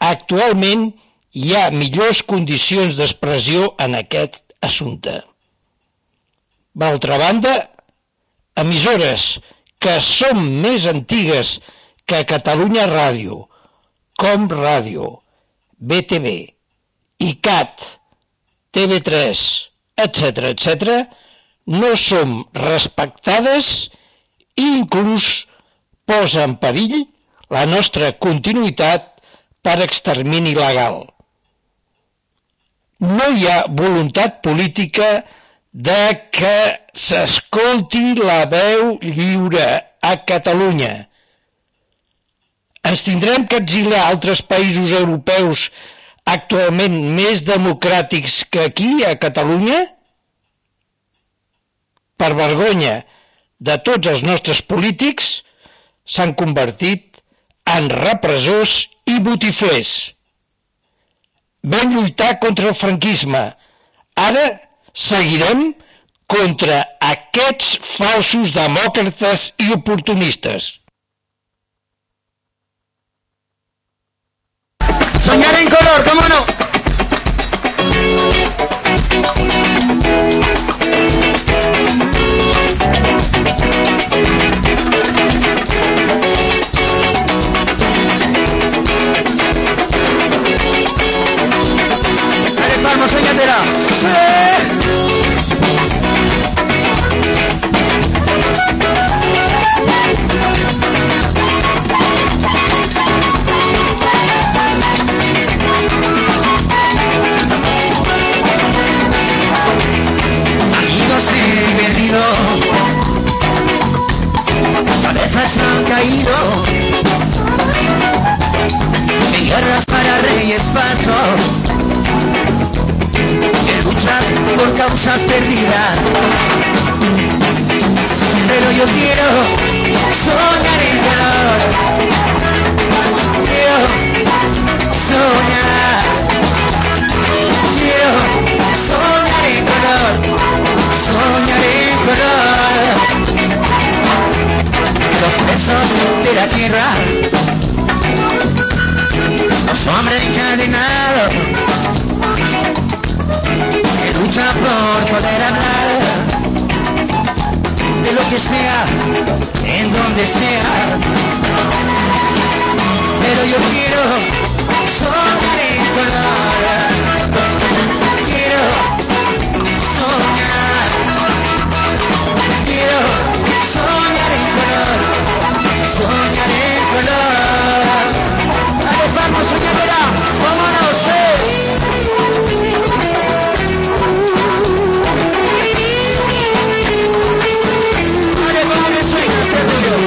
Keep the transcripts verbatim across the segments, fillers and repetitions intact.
actualment hi ha millors condicions d'expressió en aquest assumpte. D'altra banda, emissores que són més antigues que Catalunya Ràdio, Com Ràdio, B T V, I C A T, T V tres, etcètera, etcètera, no som respectades i inclús posa en perill la nostra continuïtat per extermini legal. No hi ha voluntat política de que s'escolti la veu lliure a Catalunya. Ens tindrem que exiliar a altres països europeus actualment més democràtics que aquí, a Catalunya? Per vergonya de tots els nostres polítics, s'han convertit en repressors i botiflers. Vam lluitar contra el franquisme. Ara seguirem contra aquests falsos demòcrates i oportunistes. Soñar en color, ¿cómo no? Dale palmo, soñatela. ¡Sí! Cabezas han caído en guerras para reyes falsos, en luchas por causas perdidas. Pero yo quiero soñar en color, quiero soñar, quiero soñar en color, soñar en color. Los presos de la tierra, los hombres encadenados, que luchan por poder hablar de lo que sea, en donde sea. Pero yo quiero soñar en color, quiero soñar, quiero soñar en color, soñar en color. Dale, vamos, soñadera, vámonos, eh. Dale, como me sueño, sea tuyo.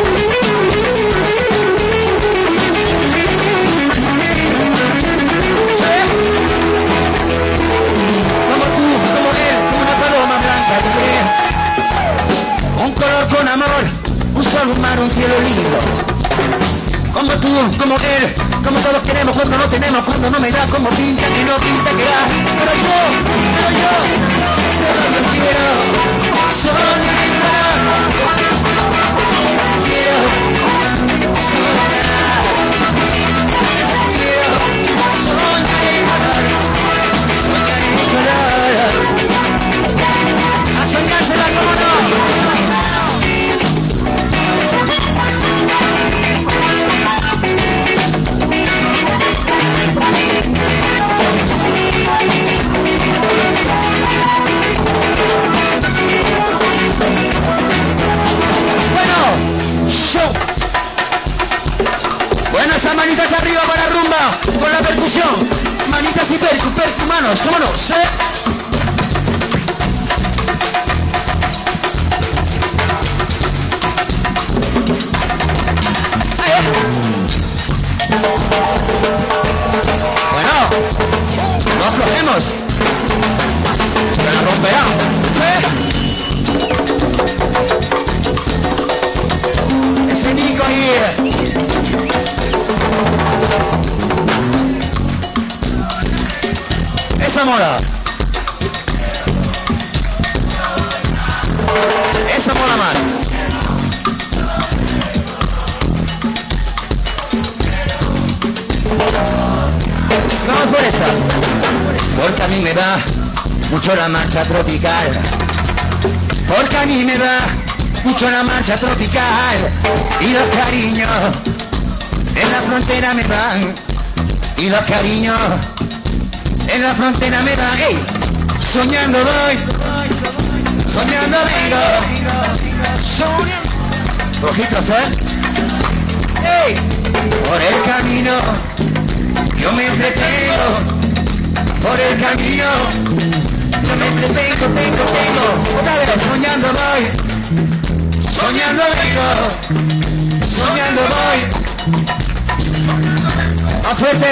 Como tú, como él, como una paloma blanca de ver. Un color con amor, un sol, un mar, un cielo lindo. Como tú, como él, como todos queremos cuando no tenemos, cuando no me da, como pinta que no pinta que da. Pero yo, pero yo, pero yo quiero soñar en color. Quiero soñar, quiero soñar en color, soñar en color. A soñársela, como no. Bueno, esas manitas arriba para rumba, con la percusión. Manitas y percu, percu, manos, ¿cómo no? ¿Sí? Bueno, no aflojemos, que la romperán. ¿Sí? Ese Nico ahí. Esa mola. Esa mola más. fiesta, porque a mí me va mucho la marcha tropical, porque a mí me va mucho la marcha tropical, y los cariños en la frontera me van, y los cariños en la frontera me van, ey, soñando voy, soñando vengo, soñando, ojitos, ¿eh? Ey, por el camino yo me entretengo, por el camino yo me entretengo, tengo, tengo, otra vez, soñando voy, soñando vengo, soñando voy, más fuerte.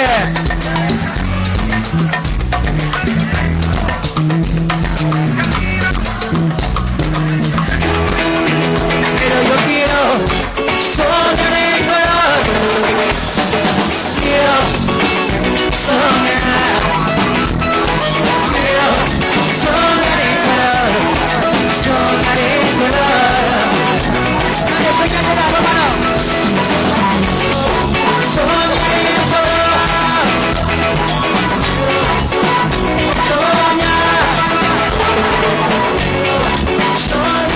Pero yo quiero soñar en color, quiero soñar, quiero soñar en color, soñar en color. Nadie sueña en color, hermano. Soñar en color, soñar, soñar.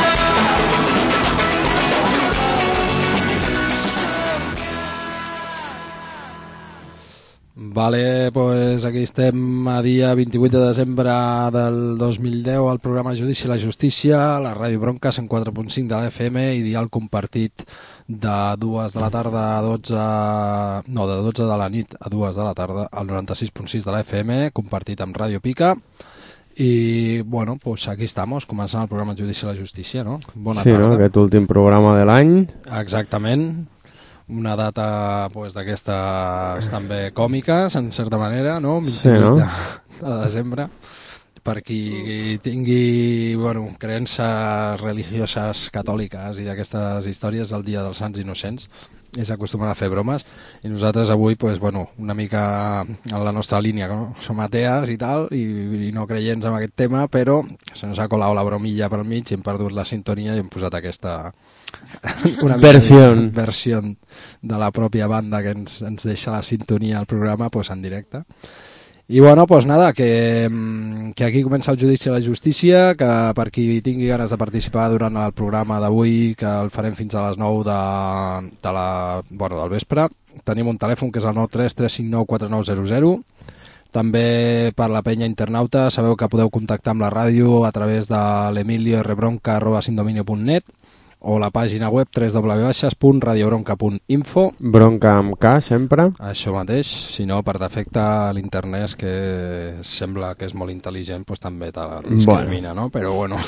Vale, pues aquí estem a dia vint-i-vuit de desembre del dos mil deu al programa Judici i la Justícia, a la Ràdio Bronca cent quatre punt cinc de l'F M i dial compartit de dues de la tarda a dotze... no, de dotze de la nit a dues de la tarda al noranta-sis punt sis de l'F M, compartit amb Ràdio Pica. I, bueno, pues aquí estamos, començant el programa Judici i la Justícia, no? Bona sí, tarda. No? Aquest últim programa de l'any. Exactament. Una data pues, d'aquestes també còmiques, en certa manera, no? Sí, no? De, de desembre, per qui tingui bueno, creences religioses catòliques i d'aquestes històries del Dia dels Sants Innocents, ells acostumen a fer bromes, i nosaltres avui pues, bueno, una mica en la nostra línia, no? Som atees i tal, i, i no creients en aquest tema, però se ens ha colat la bromilla pel mig i hem perdut la sintonia i hem posat aquesta una versió versió de la pròpia banda que ens, ens deixa la sintonia al programa pues, en directe. I bueno, pues nada, que, que aquí comença el Judici a la Justícia, que per qui tingui ganes de participar durant el programa d'avui, que el farem fins a les nou de, de la, bueno, del vespre, tenim un telèfon que és el nou tres tres cinc nou quatre nou zero zero. També per la penya internauta sabeu que podeu contactar amb la ràdio a través de l'emilio erre bronca arroba sindominio punt net o la pàgina web w w w punt radiobronca punt info. Bronca amb K, sempre. Això mateix, si no, per defecte l'internet, que sembla que és molt intel·ligent, doncs també te discrimina, bueno. No? Però bueno.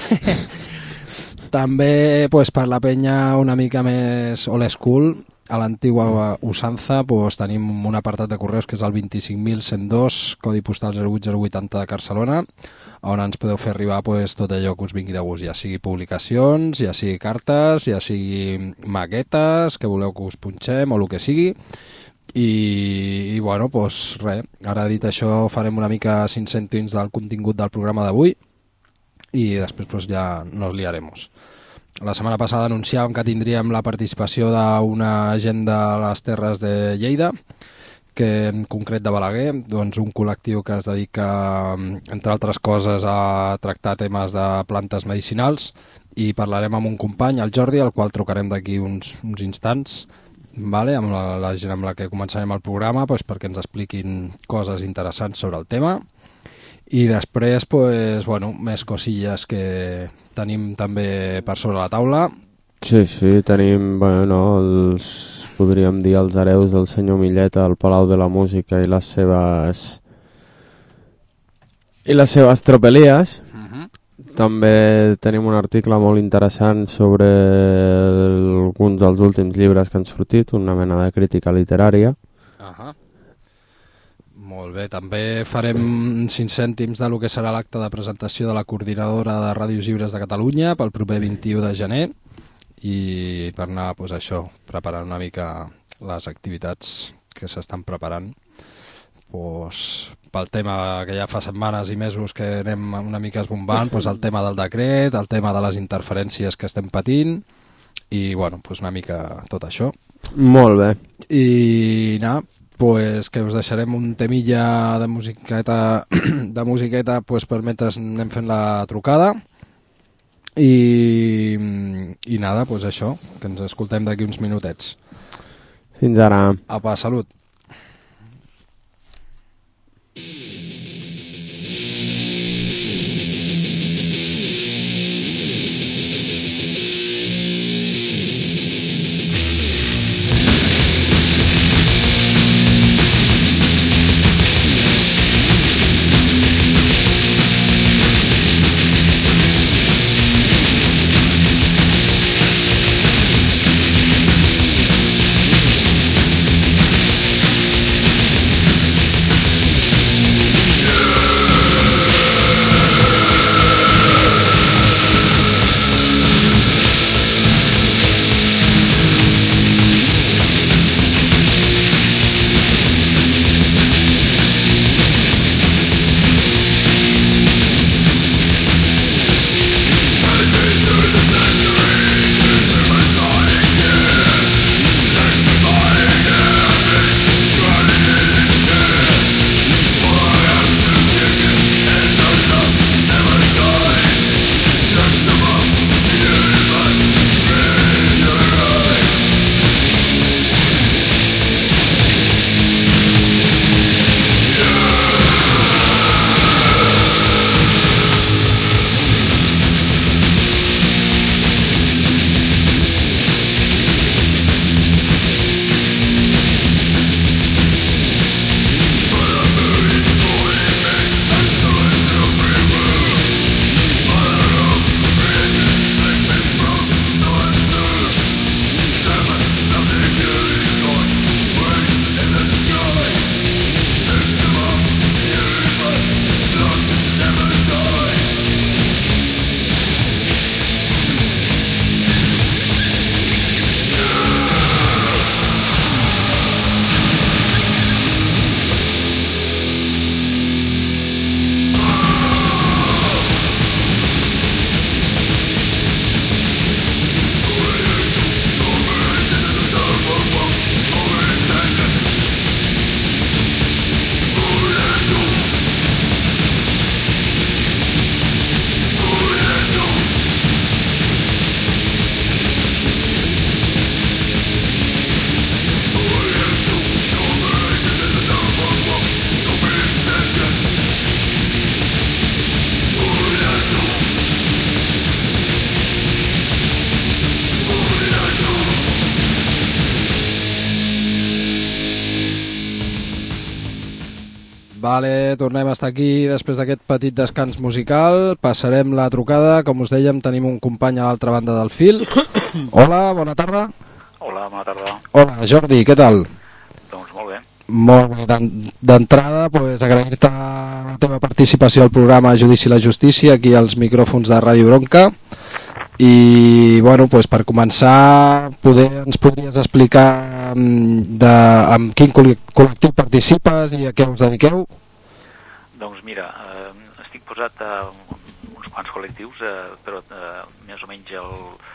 També pues, per la penya una mica més old school, a l'antigua usanza pues, tenim un apartat de correus que és el vint-i-cinc mil cent dos, codi postal zero vuit zero vuitanta de Barcelona, on ens podeu fer arribar pues, tot allò que us vingui de gust, ja sigui publicacions, ja sigui cartes, ja sigui maquetes, que voleu que us punxem o el que sigui. I, i bueno, pues, res, ara dit això farem una mica cinc cèntims del contingut del programa d'avui i després pues, ja nos liaremos. La setmana passada anunciàvem que tindríem la participació d'una gent de les Terres de Lleida, que en concret de Balaguer, doncs un col·lectiu que es dedica, entre altres coses, a tractar temes de plantes medicinals, i parlarem amb un company, el Jordi, al qual trucarem d'aquí uns, uns instants, vale? Amb la, la gent amb la que començarem el programa, doncs, perquè ens expliquin coses interessants sobre el tema. I després, pues, bueno, més cosilles que tenim també per sobre la taula. Sí, sí, tenim, bueno, els, podríem dir, els hereus del senyor Milleta al Palau de la Música i les seves i les seves tropelies. Uh-huh. També tenim un article molt interessant sobre alguns dels últims llibres que han sortit, una mena de crítica literària. Ahà. Uh-huh. Molt bé, també farem cinc cèntims de lo que serà l'acte de presentació de la coordinadora de Ràdios Lliures de Catalunya pel proper vint-i-u de gener, i per anar, pues, això, preparant una mica les activitats que s'estan preparant, pues, pel tema que ja fa setmanes i mesos que anem una mica esbombant, pues, el tema del decret, el tema de les interferències que estem patint, i bueno, pues, una mica tot això. Molt bé. I anar pues, que us deixarem un temilla de musiqueta, de musiqueta pues, per mentre anem fent la trucada. I, i nada, pues això, que ens escoltem d'aquí uns minutets. Fins ara. Apa, salut. Vale, tornem a estar aquí després d'aquest petit descans musical. Passarem la trucada. Com us dèiem, tenim un company a l'altra banda del fil. Hola, bona tarda. Hola, bona tarda. Hola, Jordi, què tal? Doncs molt bé. Molt bé, d'entrada pues, agrair-te la teva participació al programa Judici i la Justícia aquí als micròfons de Ràdio Bronca. I bueno, pues, per començar poder, ens podries explicar de, amb quin col·lectiu participes i a què us dediqueu? Doncs mira, eh, estic posat a uns quants col·lectius, eh, però eh, més o menys el,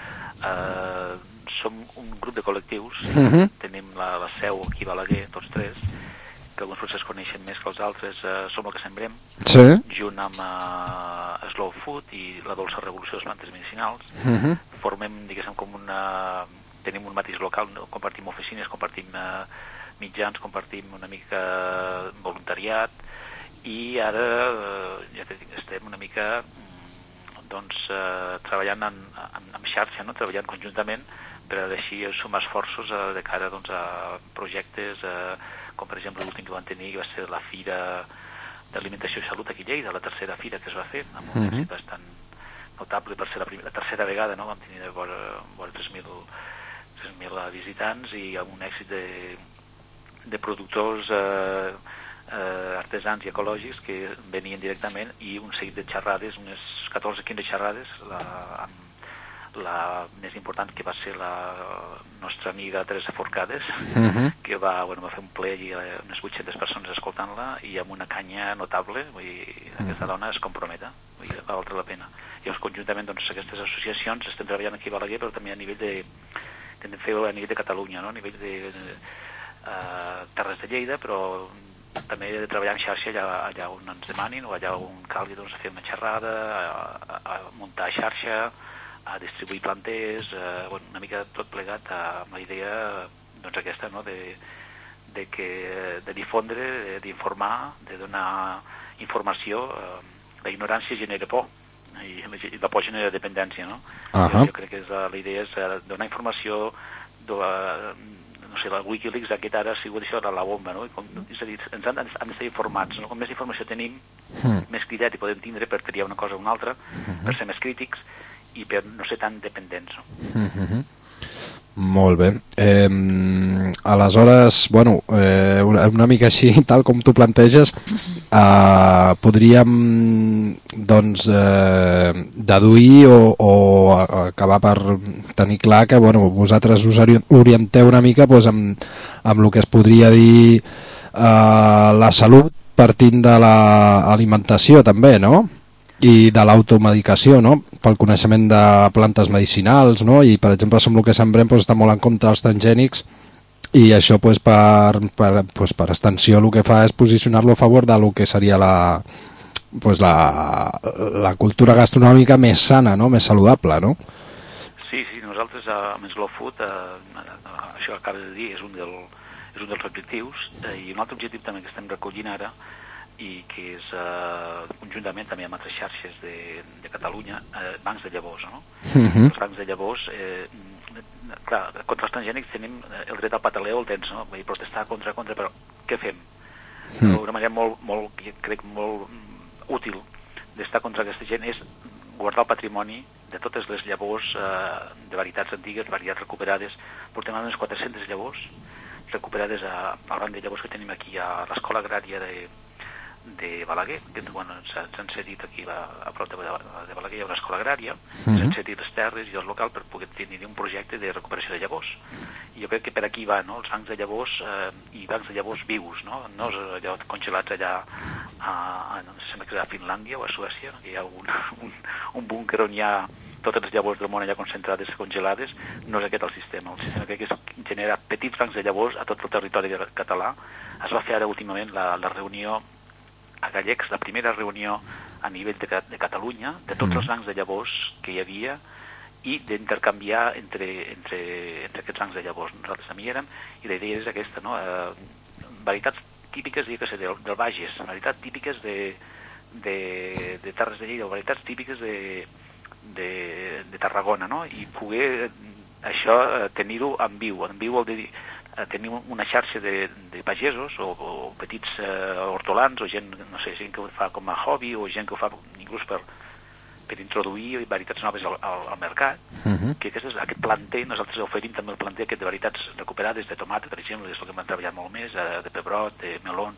eh, som un grup de col·lectius. uh-huh. Tenim la, la seu aquí a Balaguer, tots tres, que alguns potser es coneixen més que els altres. eh, Som el que sembrem, sí. junt amb eh, Slow Food i la Dolça Revolució de les Plantes Medicinals. uh-huh. Formem, diguéssim, com una... tenim un mateix local, no? Compartim oficines, compartim eh, mitjans, compartim una mica voluntariat, i ara eh, ja te dic, estem una mica doncs, eh, treballant en, en, en xarxa, no? Treballant conjuntament per així sumar esforços eh, de cara doncs, a projectes, eh, com per exemple l'últim que vam tenir, que va ser la Fira d'Alimentació i Salut aquí a Lleida, la tercera fira que es va fer, amb un èxit uh-huh. bastant notable per ser la, primera, la tercera vegada, no? Vam tenir vora, vora tres mil visitants i amb un èxit de, de productors eh, eh, artesans i ecològics que venien directament, i un seguit de xerrades, unes catorze o quinze xerrades, la, amb la més important, que va ser la nostra amiga Teresa Forcades, uh-huh. que va, bueno, va fer un ple i unes vuit-centes persones escoltant-la, i amb una canya notable. Vull dir, aquesta dona es comprometa, vull dir, va valdre la pena. I llavors, conjuntament, doncs, aquestes associacions estem treballant aquí a Balaguer, però també a nivell de, de fer a nivell de Catalunya, no? A nivell de, de eh, Terres de Lleida, però també de treballar en xarxa allà, allà on ens demanin o allà on calgui, doncs, a fer una xerrada, a, a, a muntar xarxa, a distribuir planters, eh, bueno, una mica tot plegat amb la idea, doncs, aquesta, no?, de, de, que, de difondre, d'informar, de donar informació. Eh, la ignorància genera por i la por genera dependència, no? Uh-huh. jo, jo crec que és, la idea és donar informació, de la, no sé, la Wikileaks aquest ara ha sigut això de la bomba, no? Com, és a dir, ens han, han d'estar informats, no? Com més informació tenim, mm. més criteri podem tindre per triar una cosa o una altra, mm-hmm. per ser més crítics i per no ser tan dependents, no? Mm-hmm. Molt bé. Eh, aleshores, bueno, eh, una, una mica així, tal com tu planteges, eh, podríem doncs eh, deduir o, o acabar per tenir clar que, bueno, vosaltres us orienteu una mica doncs, amb, amb el que es podria dir eh, la salut partint de l'alimentació també, no? I de l'automedicació, no? Pel coneixement de plantes medicinals, no? I per exemple som el que sembrem doncs, està molt en contra dels transgènics i això doncs, per, per, doncs, per extensió el que fa és posicionar-lo a favor de lo que seria la, doncs, la, la cultura gastronòmica més sana, no? Més saludable, no? Sí, sí, nosaltres a Slow Food, eh, això que acaba de dir, és un, del, és un dels objectius, eh, i un altre objectiu també que estem recollint ara i que és eh, conjuntament també amb altres xarxes de, de Catalunya, eh, bancs de llavors, no? Uh-huh. Els bancs de llavors, eh, clar, contra els transgènics tenim el dret al pataleo, el tens, no? Vull dir, protestar contra, contra, però què fem? Uh-huh. Una manera molt, molt, crec, molt útil d'estar contra aquesta gent és guardar el patrimoni de totes les llavors eh, de varietats antigues, varietats recuperades. Portem unes quatre-centes llavors recuperades a, al banc de llavors que tenim aquí a l'Escola Agrària de de Balaguer, que bueno, s'han cedit aquí a, a prop de, de Balaguer hi ha una escola agrària, uh-huh. s'han cedit les terres i el local per poder tenir un projecte de recuperació de llavors. I jo crec que per aquí va, no?, els bancs de llavors eh, i bancs de llavors vius, no, no allò congelats allà a, a, no sé, sembla que a Finlàndia o a Suècia, que hi ha un, un, un búnquer on hi ha totes les llavors del món allà concentrades, congelades. No és aquest el sistema. El sistema crec que és generar petits bancs de llavors a tot el territori català. Es va fer ara últimament la, la reunió a Gallecs, la primera reunió a nivell de, de Catalunya, de tots mm. els bancs de llavors que hi havia i d'intercanviar entre, entre, entre aquests bancs de llavors. Nosaltres també hi érem i la idea és aquesta, no? Eh, varietats típiques, que sé, del, del Bages, varietats típiques de, de, de Terres de Lleida, varietats típiques de, de, de Tarragona, no? I poder això tenir-ho en viu. En viu vol dir tenim una xarxa de, de pagesos o, o petits eh, hortolans o gent, no sé, gent que ho fa com a hobby o gent que ho fa inclús per, per introduir varietats noves al, al, al mercat, uh-huh. que aquest, és, aquest planter, nosaltres oferim també el planter aquest de varietats recuperades de tomata, per exemple, és el que hem treballat molt més, eh, de pebrot, de melons,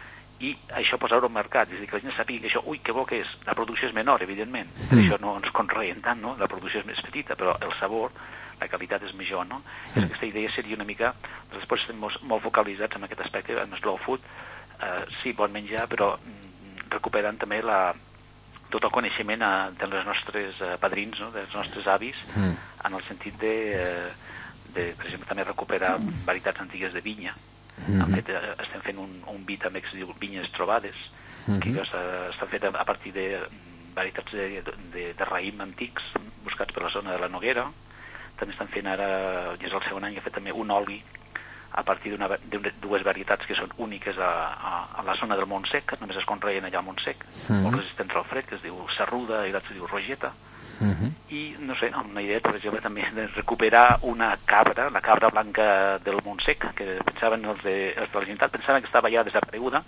i això posar-ho al mercat, és a dir, que la gent sàpiga que això, ui, que bo que és, la producció és menor, evidentment, per mm. això no ens conreen tant, no? La producció és més petita, però el sabor, la qualitat és major, no? Mm. És aquesta idea seria una mica, després estem molt, molt focalitzats en aquest aspecte, en slow food, eh, sí, bon menjar, però mm, recuperant també la, tot el coneixement eh, dels nostres eh, padrins, no? Dels nostres avis, mm. en el sentit de, eh, de, per exemple, també recuperar varietats antigues de vinya. Mm-hmm. Fet, estem fent un, un vi també que es diu Vinyes Trobades, mm-hmm. que està, està fet a partir de varietats de, de, de raïm antics buscats per la zona de la Noguera. També estan fent ara, ja és el segon any, que ha fet també un oli a partir d'una de dues varietats que són úniques a, a, a la zona del Montsec, que només es conreen allà al Montsec, mm-hmm. molt resistents al fred, que es diu Serruda i l'altre es diu Rogeta. Uh-huh. I no sé, amb una idea, per exemple, també de recuperar una cabra, la cabra blanca del Montsec, que pensaven els de, els de la Generalitat pensaven que estava ja desapareguda,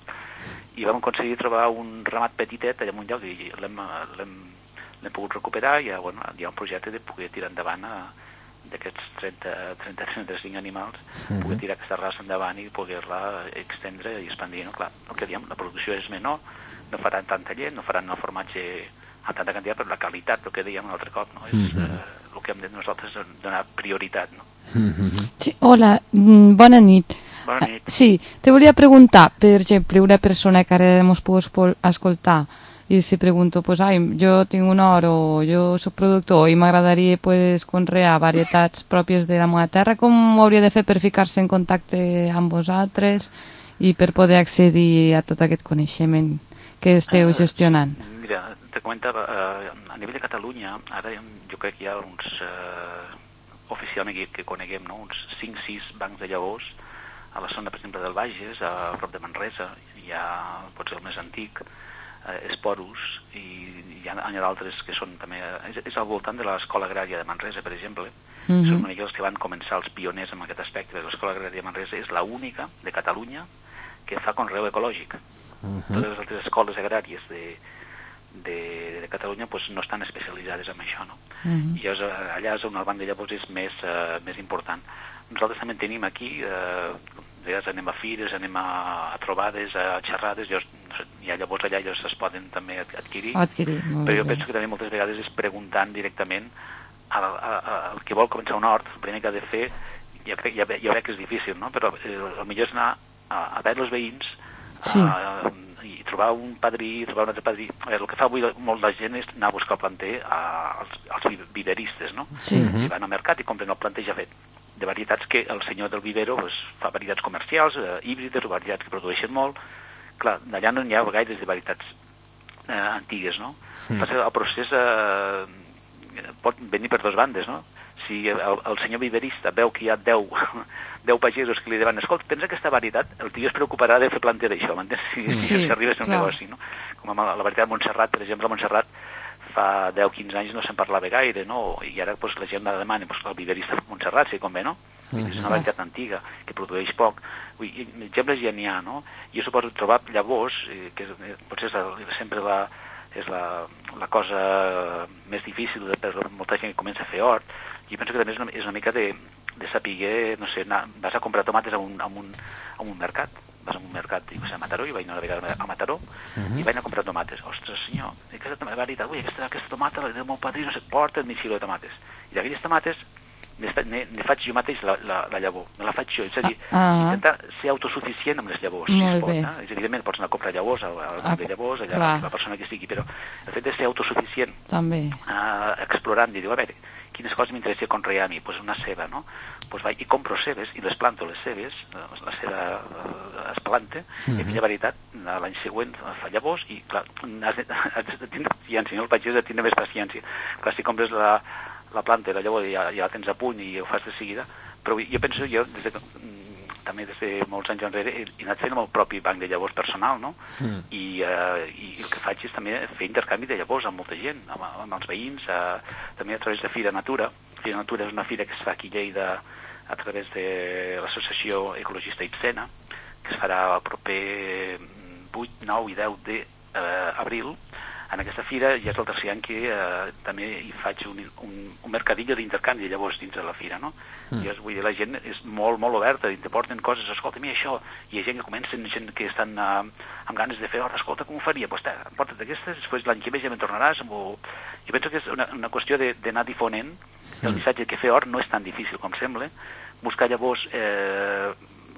i vam aconseguir trobar un ramat petitet allà en un lloc i l'hem, l'hem, l'hem pogut recuperar i ja, bueno, hi ha un projecte de poder tirar endavant a, d'aquests trenta trenta cinc animals, uh-huh. poder tirar aquesta raça endavant i poder-la extendre i expandir, no? Clar, el que diem, la producció és menor, no faran tanta llet, no faran el formatge a tanta quantitat, però la qualitat, el que dèiem un altre cop, no? És mm-hmm. eh, el que hem de nosaltres donar prioritat, no? Mm-hmm. Sí, hola, bona nit. Bona nit. Sí, te volia preguntar, per exemple, una persona que ara ens pogués escoltar, i si pregunto, pues, ai, jo tinc un hort o jo soc productor i m'agradaria pues, conrear varietats pròpies de la meva terra, com ho hauria de fer per ficar-se en contacte amb vosaltres i per poder accedir a tot aquest coneixement que esteu gestionant? Uh, mira, te comentava, uh, a nivell de Catalunya, ara jo crec que hi ha uns, uh, oficialment que, que coneguem, no? uns cinc sis bancs de llavors a la zona, per exemple, del Bages, a prop de Manresa, hi ha, pot ser el més antic, eh, Esporus, i hi ha, hi ha d'altres que són també, és, és al voltant de l'Escola Agrària de Manresa, per exemple, mm-hmm. són una mica els que van començar els pioners en aquest aspecte, perquè l'Escola Agrària de Manresa és l'única de Catalunya que fa conreu ecològic. Mm-hmm. Totes les altres escoles agràries de, de, de Catalunya pues, no estan especialitzades en això, no? Mm-hmm. I llavors, allà és on el banc de llavors és més, uh, més important. Nosaltres també tenim aquí, eh, de vegades anem a fires, anem a, a trobades, a xerrades, llavors, hi ha llavors allà llavors es poden també adquirir, adquirir però jo penso que també moltes vegades és preguntant directament al, al, al que vol començar un hort, el primer que ha de fer, jo crec, ja, jo crec que és difícil, no? Però eh, el millor és anar a, a veure els veïns, sí. a, i trobar un padrí, trobar un altre padrí. A veure, el que fa avui molt la gent és anar a buscar el planter a, als, als viveristes, no? Sí. I van al mercat i compren el planter ja fet, de varietats que el senyor del vivero pues, fa varietats comercials, eh, híbrides o varietats que produeixen molt. Clar, d'allà no n'hi ha gaires de varietats eh, antigues, no? Mm. El procés eh, pot venir per dues bandes, no? Si el, el senyor viverista veu que hi ha deu, deu pagesos que li diuen, escolta, tens aquesta varietat, el tio es preocuparà de fer planter d'això, m'entens? Si, sí, si, si arriba a ser un negoci, no? Com amb la, la varietat Montserrat, per exemple, Montserrat fa deu quinze anys no se'n parlava gaire, no? I ara pues, la gent la demana, pues, el viverista Montserrat, sí, com bé, no? Mm-hmm. És una varietat antiga, que produeix poc. Vull, exemples ja n'hi ha, no? Jo suposo trobar llavors, eh, que és, potser és la, sempre la, és la, la cosa més difícil de, per molta gent que comença a fer hort. Jo penso que també és una, és una mica de, de saber, no sé, anar, vas a comprar tomates a un, a un, a un mercat, vas a un mercat i vas a Mataró, i vaig anar una vegada a Mataró, uh-huh. i vaig anar a comprar tomates. Ostres, senyor, aquesta varietat, ui, aquesta, aquesta tomata, la del meu padrí, no sé, porta mig quilo de tomates. I d'aquelles tomates ne, ne, ne faig jo mateix la, la, la llavor, me la faig jo, és a dir, uh-huh. intentar ser autosuficient amb les llavors, si es pot. Eh? És evidentment, pots anar a comprar llavors, al, al banc de llavors, allà, clar. La persona que sigui, però el fet de ser autosuficient, també. Uh, explorant, i diu, a veure, quines coses m'interessa conrear a mi? Doncs pues una ceba, no? Pues vaig i compro cebes i les planto les cebes, la ceba es planta, mm-hmm. i aquella varietat l'any següent fa llavors i clar, has de, has de tindre paciència, no? El pagès ha de tindre més paciència. Clar, si compres la, la planta i la llavor ja, ja la tens a punt i ho fas de seguida, però jo penso, jo des de, també des de molts anys enrere he, he anat fent amb el propi banc de llavors personal, no? Mm. I, uh, i el que faig és també fer intercanvi de llavors amb molta gent, amb, amb els veïns, uh, també a través de Fira Natura. Fira Natura és una fira que es fa aquí a Lleida a través de l'associació ecologista Ipsena, que es farà el proper vuit, nou i deu d'abril. En aquesta fira ja és el tercer any que eh, també hi faig un, un, un mercadillo d'intercanvi de llavors dins de la fira, no? Mm. I vull dir, la gent és molt, molt oberta i te porten coses, escolta, mira això, i hi ha gent que comencen, gent que estan uh, amb ganes de fer hort, escolta, com ho faria? Doncs pues, porta't aquestes, després l'any que ve ja me'n tornaràs. O... Jo penso que és una, una qüestió d'anar difonent el missatge que fer hort no és tan difícil com sembla. Buscar llavors eh,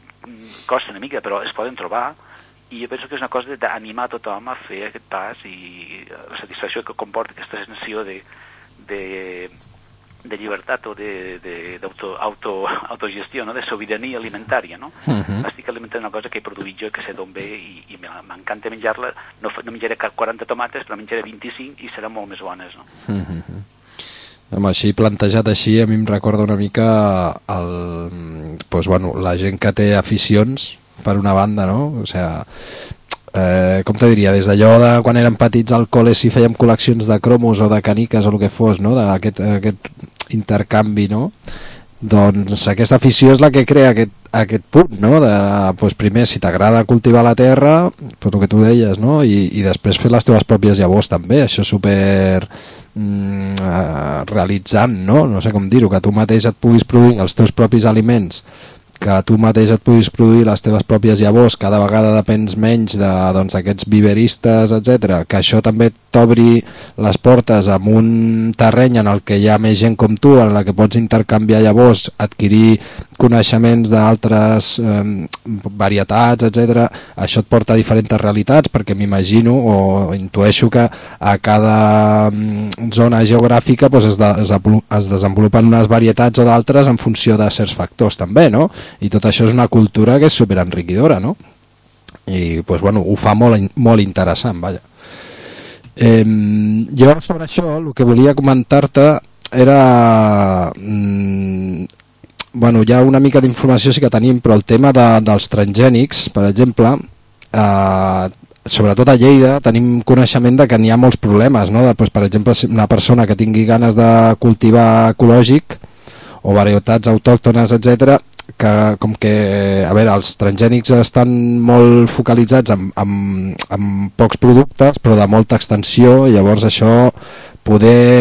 costa una mica, però es poden trobar, i jo penso que és una cosa d'animar tothom a fer aquest pas i la satisfacció que comporta aquesta sensació de, de, de llibertat o d'autogestió, no? De sobirania alimentària, no? Uh-huh. Estic alimentant una cosa que he produït jo, que sé d'on ve, i, i m'encanta menjar-la. No, no menjaré quaranta tomates, però menjaré vint-i-cinc i seran molt més bones, no? Uh-huh. Home, així plantejat així a mi em recorda una mica el, doncs, bueno, la gent que té aficions per una banda, no? O sigui, eh, com te diria, des d'allò de quan érem petits al col·le, si fèiem col·leccions de cromos o de caniques o el que fos, no? D'aquest aquest intercanvi, no? Doncs aquesta afició és la que crea aquest, aquest punt, no? De, doncs primer, si t'agrada cultivar la terra, doncs el que tu deies, no? I, i després fer les teves pròpies llavors també, això és super mm, uh, realitzant, no? No sé com dir-ho, que tu mateix et puguis produir els teus propis aliments, que tu mateix et puguis produir les teves pròpies llavors, cada vegada depens menys de, doncs, aquests viveristes, etcètera, que això també t'obri les portes en un terreny en el que hi ha més gent com tu, en la que pots intercanviar llavors, adquirir coneixements d'altres eh, varietats, etcètera. Això et porta a diferents realitats, perquè m'imagino o intueixo que a cada mm, zona geogràfica doncs, es, de, es desenvolupen unes varietats o d'altres en funció de certs factors també, no? I tot això és una cultura que és superenriquidora, no? I pues, bueno, ho fa molt, molt interessant, vaja. Eh, jo sobre això el que volia comentar-te era mm, bueno, hi ha una mica d'informació sí que tenim, però el tema de, dels transgènics, per exemple, eh, sobretot a Lleida tenim coneixement de que n'hi ha molts problemes, no? De, pues, per exemple, una persona que tingui ganes de cultivar ecològic o varietats autòctones, etcètera, que com que a veure, els transgènics estan molt focalitzats en, en, en pocs productes però de molta extensió, i llavors això poder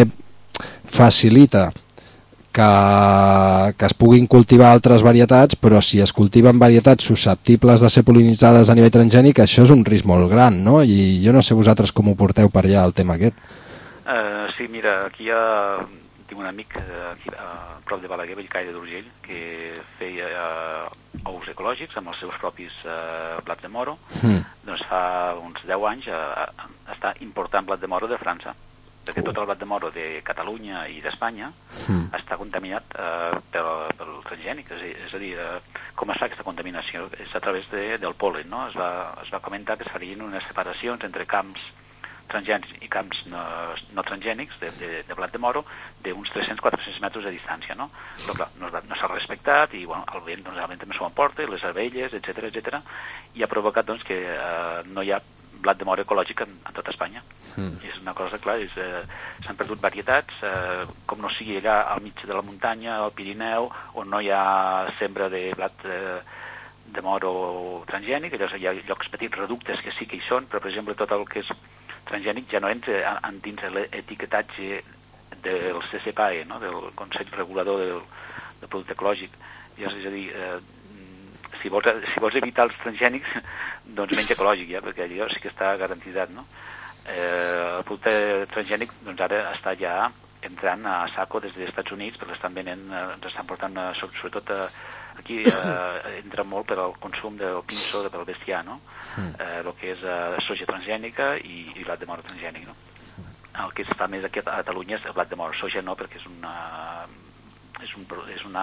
facilita que, que es puguin cultivar altres varietats, però si es cultiven varietats susceptibles de ser pol·linitzades a nivell transgènic, això és un risc molt gran, no? I jo no sé vosaltres com ho porteu per allà, el tema aquest. Uh, sí, mira, aquí hi ha... tinc un amic aquí a prop de Balaguer, Bellcaire d'Urgell, que feia uh, ous ecològics amb els seus propis uh, blats de moro. Mm. Doncs fa uns deu anys uh, està important blat de moro de França, perquè tot el blat de moro de Catalunya i d'Espanya mm. està contaminat uh, pel, pel transgènic. És, és a dir, uh, com es fa aquesta contaminació? És a través de, del pol·len, no? Es va, es va comentar que es farien unes separacions entre camps transgènics i camps no, no transgènics de, de, de blat de moro d'uns tres-cents a quatre-cents metres de distància, no? Però clar, no, no s'ha respectat i bueno, el vent doncs, realment també s'ho emporta, les abelles, etcètera, etcètera, i ha provocat doncs, que eh, no hi ha blat de moro ecològic en, en tota Espanya. Mm. És una cosa, clar, és, eh, s'han perdut varietats, eh, com no sigui allà al mig de la muntanya, al Pirineu, on no hi ha sembra de blat eh, de moro transgènic, llavors hi ha llocs petits, reductes que sí que hi són, però per exemple tot el que és transgènic ja no entra en dins l'etiquetatge del C C P A E, no? Del Consell Regulador del, del Producte Ecològic. És a dir, eh, si, vols, si vols evitar els transgènics, doncs menys ecològic, ja, perquè allò sí que està garantitzat, no? Eh, el producte transgènic doncs ara està ja entrant a saco des dels Estats Units, perquè estan venent, ens estan portant, sobretot a, aquí eh, entra molt per al consum del pinso, del bestiar, no? Eh, el que és eh, soja transgènica i, i blat de moro transgènic, no? El que es fa més aquí a Catalunya és el blat de moro, soja no, perquè és una és, un, és una,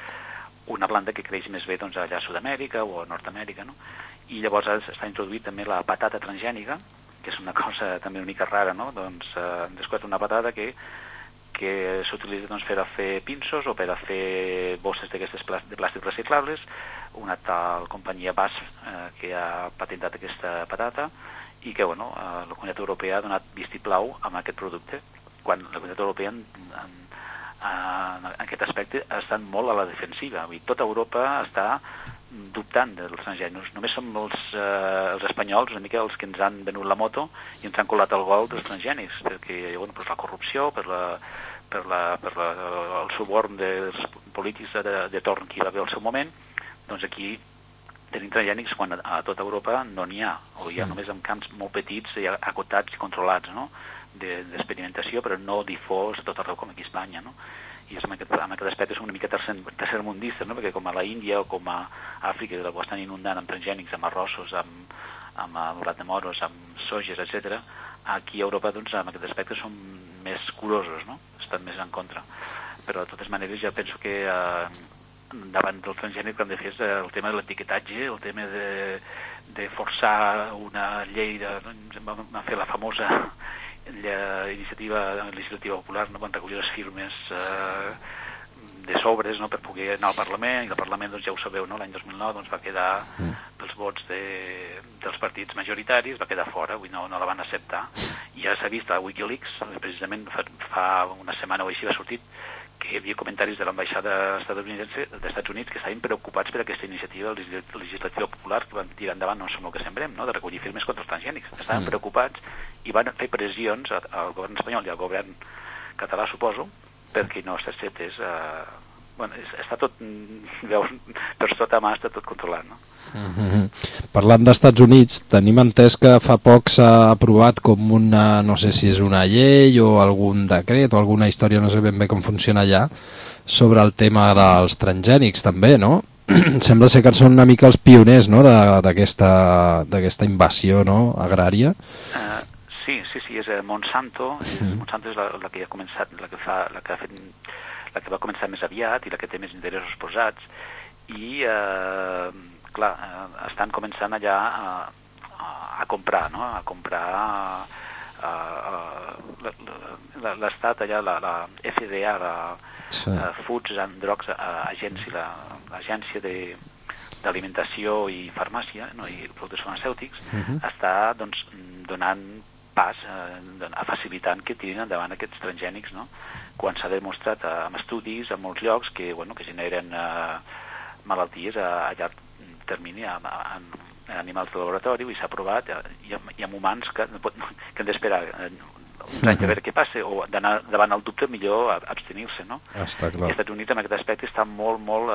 una planta que creix més bé doncs, allà a Sud-amèrica o a Nord-amèrica, no? I llavors s'ha introduït també la patata transgènica, que és una cosa també una mica rara, no? Doncs eh, hem descobert una patata que que s'utilitza doncs, per a fer pinsos o per a fer bosses d'aquestes de plàstic reciclables. Una tal companyia B A S F eh, que ha patentat aquesta patata i que bueno, eh, la Comunitat Europea ha donat vistiplau amb aquest producte, quan la Comunitat Europea en, en, en, en aquest aspecte ha estat molt a la defensiva. Vull dir, tota Europa està dubtant dels transgènics. Només som els, eh, els espanyols una mica els que ens han venut la moto i ens han colat el gol dels transgènics, perquè bueno, per la corrupció, per, la, per, la, per la, el suborn dels polítics de, de torn que hi va haver al seu moment, doncs aquí tenim transgènics quan a, a tota Europa no n'hi ha, o hi ha només en camps molt petits, i acotats i controlats, no? d'experimentació, però no difós a tot arreu com aquí a Espanya, no? I en aquest, en aquest aspecte som una mica tercer, tercermundistes, no? Perquè com a la Índia o com a Àfrica, que ho estan inundant amb transgènics, amb arrossos, amb, amb, amb blat de moros, amb soges, etcètera, aquí a Europa, doncs, en aquest aspecte som més curosos, no? Estan més en contra. Però, de totes maneres, ja penso que eh, davant del transgènic el que hem de fer és el tema de l'etiquetatge, el tema de, de forçar una llei, de, doncs, vam fer la famosa la iniciativa legislativa popular, no? Van recollir les firmes eh, de sobres, no? Per poder anar al Parlament, i el Parlament, doncs, ja ho sabeu, no? L'any dos mil nou doncs, va quedar mm. pels vots de, dels partits majoritaris, va quedar fora, avui no, no la van acceptar. I ja s'ha vist a Wikileaks, precisament fa, fa una setmana o així va sortit que hi havia comentaris de l'ambaixada estadounidense dels Estats Units que estaven preocupats per aquesta iniciativa legislativa popular que van tirar endavant, no som el que sembrem, no? De recollir firmes contra els transgènics. Estaven mm. preocupats i van fer pressions al govern espanyol i al govern català, suposo, perquè no s'acceptés eh, bueno, està tot, veus, per sota mà està tot controlat, no? Mm-hmm. Parlant d'Estats Units, tenim entès que fa poc s'ha aprovat com una, no sé si és una llei o algun decret o alguna història, no sé ben bé com funciona allà, sobre el tema dels transgènics també, no? Sembla ser que són una mica els pioners, no?, d'aquesta d'aquesta invasió, no?, agrària. Uh, sí, sí, sí, és Monsanto, és, mm. Monsanto és la, la que ha començat, la que fa, la que ha fet, la que va començar més aviat i la que té més interessos posats, i eh, clar, eh, estan començant allà a, a comprar, no?, a comprar eh, l'estat allà, la, la F D A, la sí. uh, Foods and Drugs Agency, l'agència la, d'alimentació i farmàcia, no?, i productes farmacèutics, uh-huh. està doncs donant pas, eh, a facilitant que tirin endavant aquests transgènics, no?, quan s'ha demostrat eh, amb estudis a molts llocs que, bueno, que generen eh, malalties a, a llarg termini a, a, en animals de laboratori, i s'ha provat eh, i, amb, i amb humans que, que han d'esperar eh, un any a veure què passa, o d'anar davant el dubte millor abstenir-se, no? Està clar. I els Estats Units en aquest aspecte està molt, molt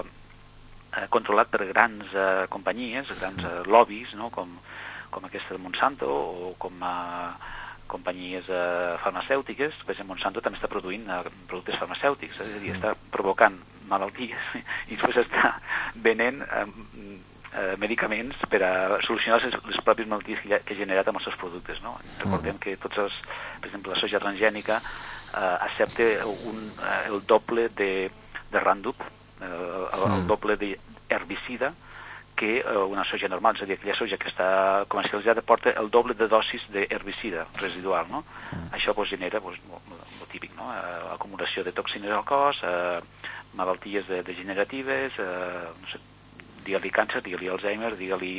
eh, controlat per grans eh, companyies, grans eh, lobbies, no?, com, com aquesta de Monsanto, o com eh, companyies eh, farmacèutiques. Per exemple, Monsanto també està produint eh, productes farmacèutics, eh? És a dir, està provocant malalties i després està venent eh, eh, medicaments per a solucionar les, les pròpies malalties que, ha, que ha generat amb els seus productes, no? Recordem que tots els, per exemple, la soja transgènica eh, accepta un, eh, el doble de, de Roundup, eh, el, el doble d'herbicida que una soja normal, és a dir, aquella soja que està comercialitzada porta el doble de dosis d'herbicida residual, no? Mm. Això pues, genera pues, molt, molt típic, no? Eh, acumulació de toxines al cos, eh, malalties de, degeneratives, eh, no sé, digue-li càncer, digue-li Alzheimer, digue-li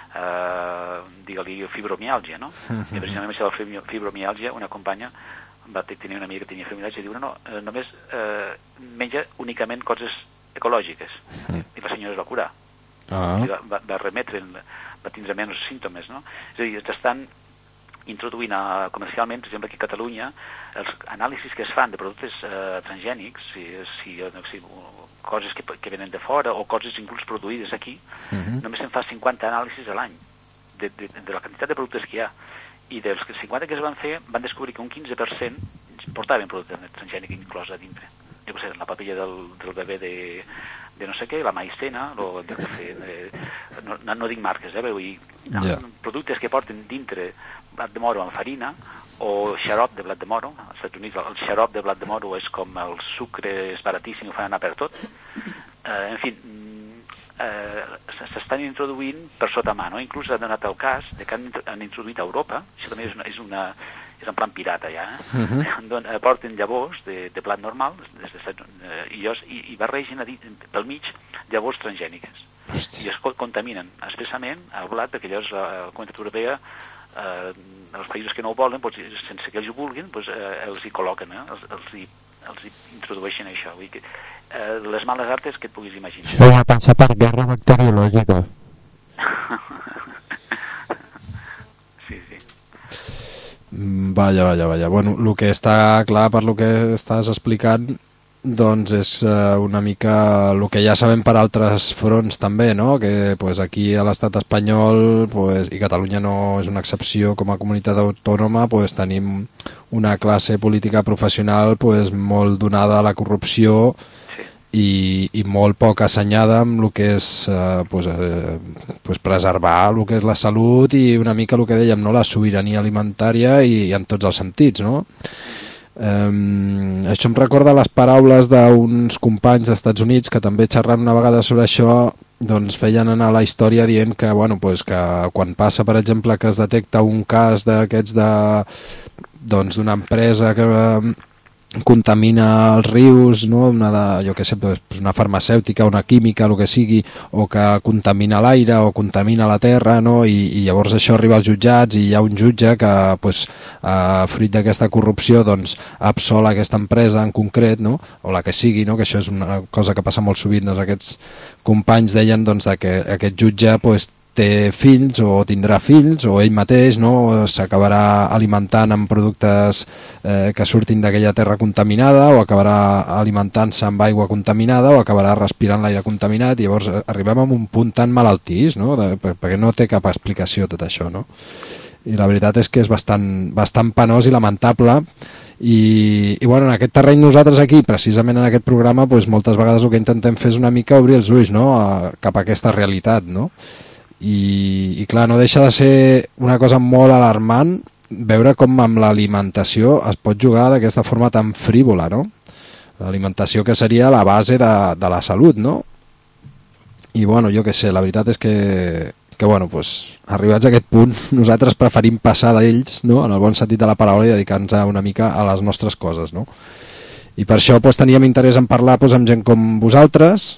eh, digue-li fibromiàlgia, no? Mm-hmm. I precisament això de la fibromiàlgia, una companya va tenir una amiga que tenia fibromiàlgia i diu, no, no, eh, només eh, menja únicament coses ecològiques. Mm. I la senyora es va curar. Ah. Va, va, va remetre, va tindre menys símptomes, no? És a dir, estan introduint a, comercialment, per exemple, aquí a Catalunya, els anàlisis que es fan de productes eh, transgènics, si, si, si, coses que, que venen de fora o coses inclús produïdes aquí, uh-huh. només se'n fa cinquanta anàlisis a l'any de, de, de la quantitat de productes que hi ha. I dels cinquanta que es van fer, van descobrir que un quinze per cent portaven producte transgènic inclòs a dintre. Jo què sé, la papilla del, del bebè de, de no sé què, la maïzena, lo, de, de, no, no dic marques, eh, vull dir, yeah. productes que porten dintre blat de moro amb farina o xarop de blat de moro. Als Estats Units el xarop de blat de moro és com el sucre, és baratíssim, ho fan anar per tot. Eh, en fi, eh, s'estan introduint per sota mà, no? Inclús ha donat el cas de que han, han introduït a Europa, això també és una, és una és en plan pirata ja, eh? Uh-huh. Porten llavors de, de blat normal des de, eh, i, i, i barregen a dir, pel mig llavors transgèniques. Hosti. I es contaminen expressament el blat, perquè llavors la Comunitat Europea eh, els països que no ho volen, doncs, sense que ells ho vulguin, doncs, eh, els hi col·loquen, eh? els, els, hi, els hi introdueixen això. Vull dir que, eh, les males artes que et puguis imaginar. Això va passar per guerra bacteriològica. Vaja, vaja, vaja. Bueno, el que està clar per lo que estàs explicant doncs és uh, una mica el que ja sabem per altres fronts també, no? Que pues, aquí a l'estat espanyol pues, i Catalunya no és una excepció com a comunitat autònoma, pues, tenim una classe política professional pues, molt donada a la corrupció i, i molt poc assenyada amb el que és eh, pues, eh, pues preservar el que és la salut i una mica el que dèiem, no? La sobirania alimentària i, i en tots els sentits, no? Um, això em recorda les paraules d'uns companys dels Estats Units que també xerrant una vegada sobre això doncs feien anar la història dient que, bueno, pues que quan passa, per exemple, que es detecta un cas d'aquests de, doncs, d'una empresa que contamina els rius, no? Una de, jo què sé, pues una farmacèutica, una química, el que sigui, o que contamina l'aire o contamina la terra, no? I, i llavors això arriba als jutjats i hi ha un jutge que, pues, eh, fruit d'aquesta corrupció, doncs, absol aquesta empresa en concret, no? O la que sigui, no? Que això és una cosa que passa molt sovint, doncs aquests companys deien doncs, que aquest jutge pues, té fills o tindrà fills, o ell mateix, no, s'acabarà alimentant amb productes eh, que surtin d'aquella terra contaminada, o acabarà alimentant-se amb aigua contaminada, o acabarà respirant l'aire contaminat, i llavors arribem a un punt tan malaltís, no, de, perquè no té cap explicació tot això, no? I la veritat és que és bastant, bastant penós i lamentable. I, i bueno, en aquest terreny nosaltres aquí, precisament en aquest programa, doncs moltes vegades el que intentem fer és una mica obrir els ulls, no?, a, cap a aquesta realitat, no? I, i clar, no deixa de ser una cosa molt alarmant veure com amb l'alimentació es pot jugar d'aquesta forma tan frívola, no? L'alimentació que seria la base de, de la salut, no? I bueno, jo què sé, la veritat és que que bueno, pues, arribats a aquest punt nosaltres preferim passar d'ells, no?, en el bon sentit de la paraula, i dedicar-nos una mica a les nostres coses, no? I per això pues, teníem interès en parlar pues, amb gent com vosaltres,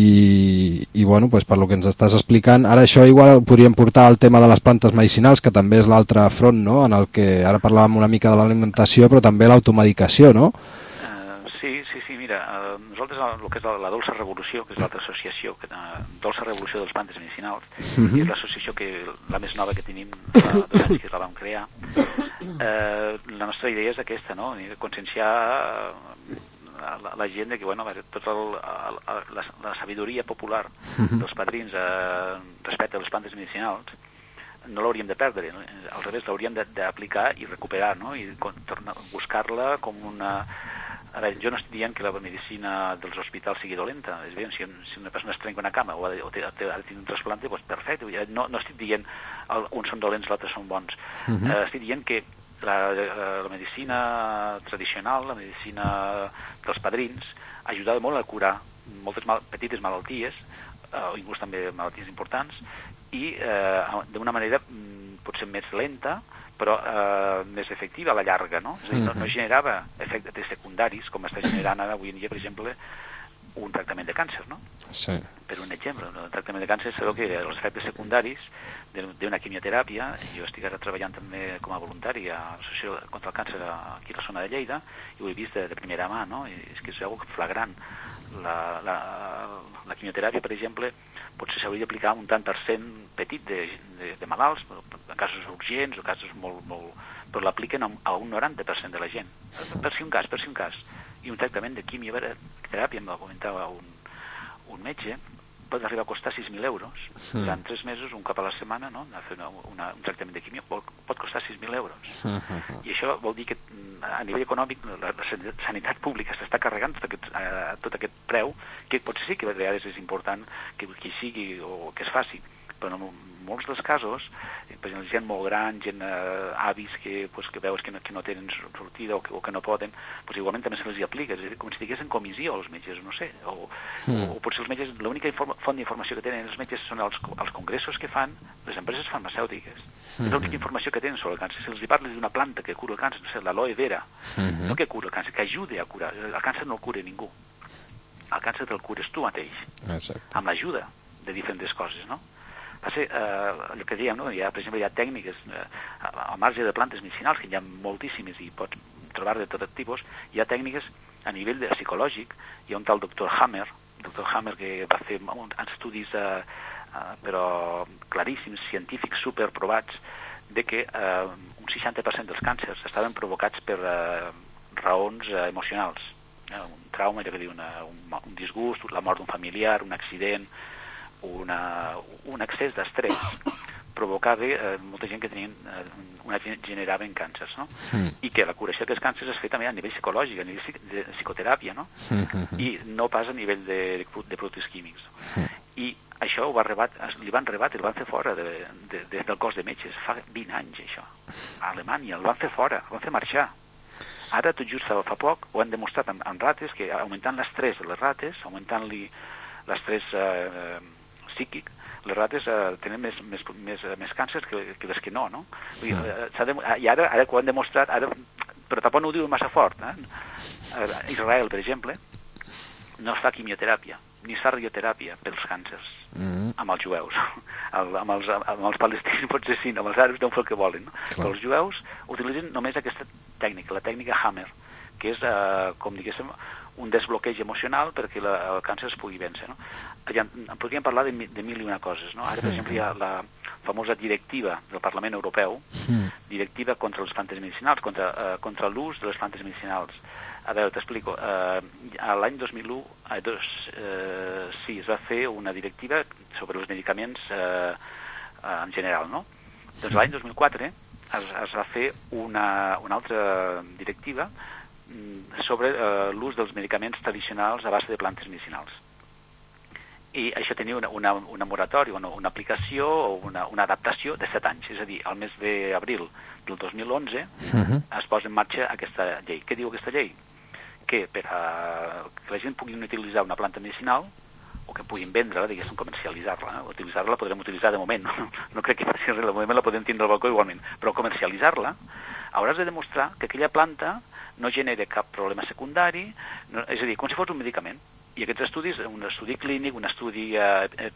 i, i bueno, pues, per lo que ens estàs explicant, ara això igual podríem portar al tema de les plantes medicinals, que també és l'altre front, no?, en el que ara parlàvem una mica de l'alimentació, però també l'automedicació, no? Uh, sí, sí, sí, mira, uh, nosaltres el que és la, la Dolça Revolució, que és l'altra associació, que, uh, Dolça Revolució dels Plantes Medicinals, uh-huh. que és l'associació que la més nova que tenim, fa dos anys que la vam crear. Uh, la nostra idea és aquesta, no?, conscienciar uh, la, la gent de que, bueno, tota el, el, la, la sabidoria popular uh-huh. dels padrins uh, respecte a les plantes medicinals no l'hauríem de perdre, no? Al revés, l'hauríem d'aplicar i recuperar, no?, i tornar, buscar-la com una... A veure, jo no estic dient que la medicina dels hospitals sigui dolenta. És bé, si, si una persona es trenca una cama o ha de, o té, ha de tenir un trasplante, doncs perfecte. No, no estic dient el, uns són dolents, els altres són bons. Uh-huh. uh, estic dient que la, la medicina tradicional, la medicina dels padrins, ajudava molt a curar moltes mal, petites malalties, uh, o inclús també malalties importants, i uh, d'una manera mm, potser més lenta, però eh, més efectiva a la llarga, no? És a dir, no, no generava efectes secundaris, com està generant ara avui en dia, per exemple, un tractament de càncer, no? Sí. Per un exemple, el tractament de càncer sabeu que els efectes secundaris d'una quimioteràpia, jo estic ara treballant també com a voluntari a l'Associació contra el Càncer aquí a la zona de Lleida, i ho he vist de, de primera mà, no? I és que és una cosa flagrant. La, la, la quimioteràpia, per exemple, potser s'hauria d'aplicar un tant per cent petit de, de, de malalts, en casos urgents o casos molt... molt però l'apliquen a un noranta per cent de la gent. Per si un cas, per si un cas. I un tractament de quimioteràpia, em va comentar un, un metge, pot arribar a costar sis mil euros. Mm. Durant tres mesos, un cop a la setmana, no?, fer una, una, un tractament de quimio pot, pot costar sis mil euros. Mm-hmm. I això vol dir que a nivell econòmic la, la sanitat pública s'està carregant tot aquest, uh, tot aquest preu, que potser sí que a vegades és important que, que sigui o que es faci, però en molts dels casos, per exemple, gent molt gran, gent eh, avis que, pues, que veus que no, que no tenen sortida o que, o que no poden, pues, igualment també se les hi aplica, és a dir, com si estigués en comissió els metges, no sé, o, mm. o, o potser els metges, l'única font d'informació que tenen els metges són els, els congressos que fan les empreses farmacèutiques. Mm-hmm. És l'única informació que tenen sobre el càncer. Si els hi parles d'una planta que cura el càncer, no sé, l'aloe vera, mm-hmm. no que cura el càncer, que ajude a curar. El càncer no el cura ningú. El càncer te'l cures tu mateix. Exacte. Amb l'ajuda de diferents coses, no? Va ser, eh, el que dèiem, no? Hi ha, per exemple, hi ha tècniques eh, al marge de plantes medicinals, que hi ha moltíssimes i pots trobar de tot tipus. Hi ha tècniques a nivell de psicològic. Hi ha un tal doctor Hammer, doctor Hammer que va fer uns estudis eh, eh, però claríssims, científics superprovats, de que eh, un seixanta per cent dels càncers estaven provocats per eh, raons eh, emocionals. Eh, un trauma, allò que diu, una, un, un disgust, la mort d'un familiar, un accident, Una, un excés d'estrès provocava eh, molta gent que tenien eh, una generaven càncers, no? Mm. I que la curació d'aquests càncers es feia també a nivell psicològic, a nivell de psicoteràpia, no? Mm-hmm. I no pas a nivell de, de productes químics. Mm. I això ho va rebat, li van rebatre, el van fer fora de, de, de, del cos de metges. Fa vint anys, això. A Alemanya el van fer fora, el van fer marxar. Ara, tot just fa, fa poc, ho han demostrat amb, amb rates, que augmentant l'estrès de les rates, augmentant-li l'estrès eh, psíquic, les rates eh, tenen més, més, més, més càncers que, que les que no, no? Vull dir, eh, de, I ara, ara que ho han demostrat, ara, però tampoc no ho diuen massa fort, eh? Israel, per exemple, no es fa quimioteràpia, ni es fa radioteràpia pels càncers, mm. amb els jueus. El, amb, els, amb els palestins potser sí, amb els àrabs no fer el que volen, no? Però els jueus utilitzen només aquesta tècnica, la tècnica Hammer, que és, eh, com diguéssim, un desbloqueig emocional perquè la, el càncer es pugui vèncer. No? Ja, en podríem parlar de, de mil i una coses. No? Ara, per exemple, hi ha la famosa directiva del Parlament Europeu, directiva contra les plantes medicinals, contra, uh, contra l'ús de les plantes medicinals. A veure, t'explico. Uh, l'any dos mil u, uh, dos, uh, sí, es va fer una directiva sobre els medicaments uh, uh, en general, no? Doncs l'any dos mil quatre es, es va fer una, una altra directiva sobre uh, l'ús dels medicaments tradicionals a base de plantes medicinals. I això tenia una, una, una moratòria, una, una aplicació o una, una adaptació de set anys. És a dir, al mes d'abril del dos mil onze uh-huh. es posa en marxa aquesta llei. Què diu aquesta llei? Que per a que la gent pugui utilitzar una planta medicinal o que puguin vendre-la, diguéssim, comercialitzar-la. Eh? Utilitzar-la la podrem utilitzar de moment, no, no crec que faci res, de moment la podem tindre al balcó igualment, però comercialitzar-la hauràs de demostrar que aquella planta no genera cap problema secundari, no, és a dir, com si fos un medicament. I aquests estudis, un estudi clínic, un estudi eh, eh,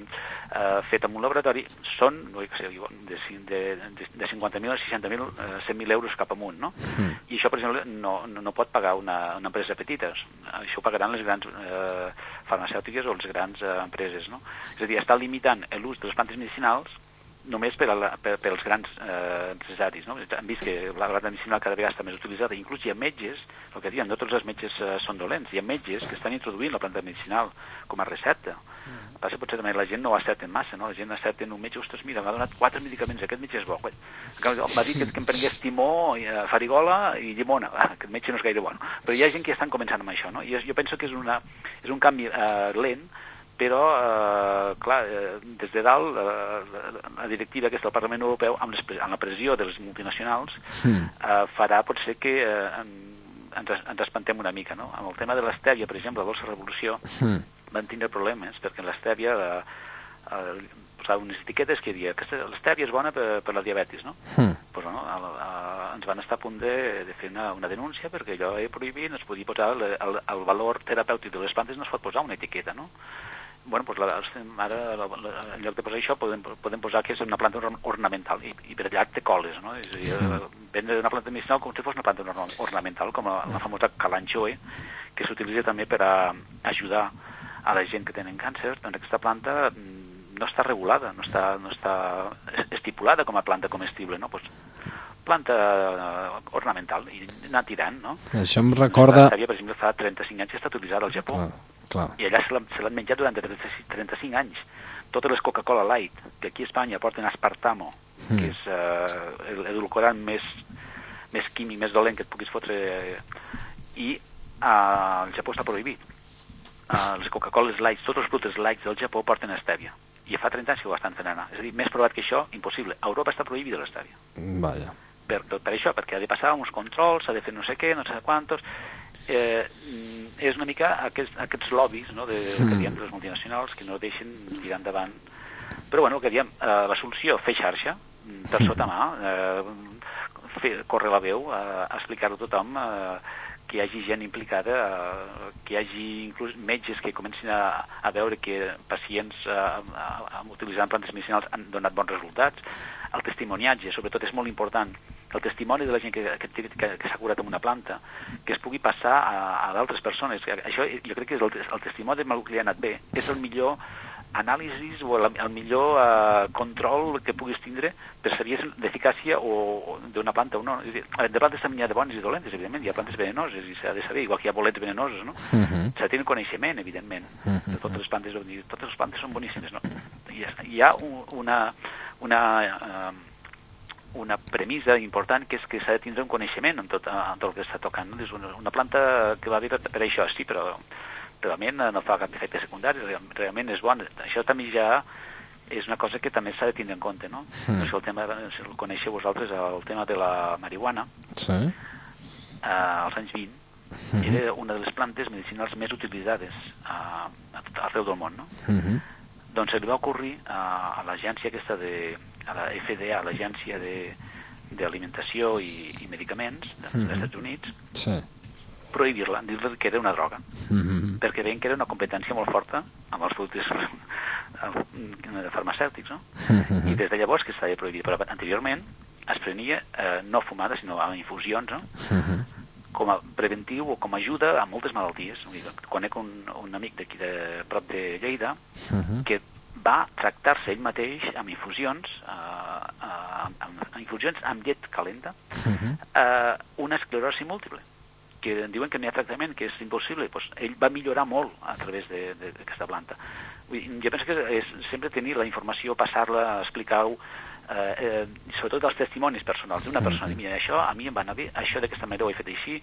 eh, fet en un laboratori, són no sé, de, de, de cinquanta mil a seixanta mil, eh, cent mil euros cap amunt, no? Mm. I això, per exemple, no, no, no pot pagar una, una empresa petita. Això ho pagaran les grans eh, farmacèutiques o les grans eh, empreses, no? És a dir, està limitant l'ús de les plantes medicinals només per, a la, per, per als grans eh, empresaris. No? Hem vist que la planta medicinal cada vegada està més utilitzada, inclús hi ha metges, el que diuen, no tots els metges eh, són dolents, hi ha metges que estan introduint la planta medicinal com a recepta. Mm. Passa, potser també la gent no ho accepten massa, no? La gent accepta un metge, ostres, mira, m'ha donat quatre medicaments, aquest metge és bo. M'ha dit que, que em prengués timó, eh, farigola i llimona. Ah, aquest metge no és gaire bo. Però hi ha gent que estan començant amb això, no? I jo penso que és, una, és un canvi eh, lent, però, eh, clar, eh, des de dalt, eh, la directiva aquesta del Parlament Europeu, amb, les, amb la pressió de les multinacionals, mm. eh, farà potser que eh, ens, ens espantem una mica, no? Amb el tema de l'estèvia, per exemple, la dolça revolució, mm. van tindre problemes, perquè l'estèvia eh, eh, posava unes etiquetes que diia que l'estèvia és bona per, per la diabetis, no? Mm. Pues, no a, a, ens van estar a punt de, de fer una, una denúncia, perquè allò era prohibit, no es podia posar el, el, el valor terapèutic de les plantes, no es pot posar una etiqueta, no? Bueno, pues la, ara, la, la, en lloc de posar això, podem, podem posar que és una planta ornamental, i, i per allà té coles, no? És a dir, mm. vendre una planta medicinal com si fos una planta ornamental, com la, la famosa calanchoe, que s'utilitza també per a ajudar a la gent que tenen càncer. Doncs aquesta planta no està regulada, no està, no està estipulada com a planta comestible, no? Pues, planta ornamental, i anar tirant, no? Això em recorda... La per exemple, fa trenta-cinc anys que està utilitzada al Japó. Ah. Clar. I allà se l'han menjat durant trenta-cinc anys. Totes les Coca-Cola Light, que aquí a Espanya porten aspartamo, mm. que és eh, l'edulcorant més, més químic, més dolent que et puguis fotre, i eh, al Japó està prohibit. Eh, les Coca-Cola Light, tots els productes Light del Japó porten estèvia. I fa trenta anys que ho estan fent anar. És a dir, més provat que això, impossible. A Europa està prohibida l'estèvia. Vaja. Per, per això, perquè ha de passar uns controls, s'ha de fer no sé què, no sé quantos... Eh, és una mica aquests, aquests lobbies, no, de, mm. que diem, de les multinacionals, que no deixen tirar endavant. Però bueno, que diem, eh, la solució, fer xarxa, per sota mà, eh, fer, córrer la veu, eh, explicar-ho a tothom, eh, que hi hagi gent implicada, eh, que hi hagi inclús metges que comencin a, a veure que pacients eh, utilitzant plantes medicinals han donat bons resultats. El testimoniatge, sobretot, és molt important. El testimoni de la gent que, que, que, que s'ha curat amb una planta, que es pugui passar a, a d'altres persones. Això jo crec que és el, el testimoni de que li ha anat bé. És el millor anàlisi o el, el millor uh, control que puguis tindre per saber l'eficàcia o, o d'una planta o no. De plantes també hi ha de bones i dolentes, evidentment. Hi ha plantes venenoses i s'ha de saber, igual que hi ha bolets venenosos, no? Uh -huh. S'ha de tenir coneixement, evidentment. Uh -huh. De totes les plantes, totes les plantes són boníssimes, no? Hi ha, hi ha un, una... una uh, una premissa important, que és que s'ha de tindre un coneixement en tot, en tot el que està tocant. No? És una, una planta que va bé per, per això, sí, però realment no fa cap efecte secundari, realment és bona. Això també ja és una cosa que també s'ha de tindre en compte, no? Mm. Això el tema, si el coneixeu vosaltres, el tema de la marihuana, sí. eh, als anys vint, mm-hmm. era una de les plantes medicinals més utilitzades a, a, arreu del món, no? Mm-hmm. Doncs se li va ocorrir a, a l'agència aquesta de... a la F D A, l'Agència d'Alimentació i, i Medicaments dels mm-hmm. Estats Units, sí. prohibir-la, dir-li que era una droga, mm-hmm. perquè veien que era una competència molt forta amb els productes farmacèutics, no? Mm-hmm. I des de llavors que s'havia prohibit, però anteriorment es prenia eh, no fumada, sinó amb infusions, no? Mm-hmm. com a preventiu o com a ajuda a moltes malalties. Conec un, un amic d'aquí de prop de Lleida uh-huh. que va tractar-se ell mateix amb infusions, uh, uh, amb, amb infusions amb llet calenta, uh-huh. uh, una esclerosi múltiple, que diuen que no hi ha tractament, que és impossible. Pues ell va millorar molt a través d'aquesta planta. Jo penso que és sempre tenir la informació, passar-la, explicar-ho, eh, eh, sobretot els testimonis personals d'una persona. Uh-huh. Mira, això a mi em va anar bé, això d'aquesta manera ho he fet així,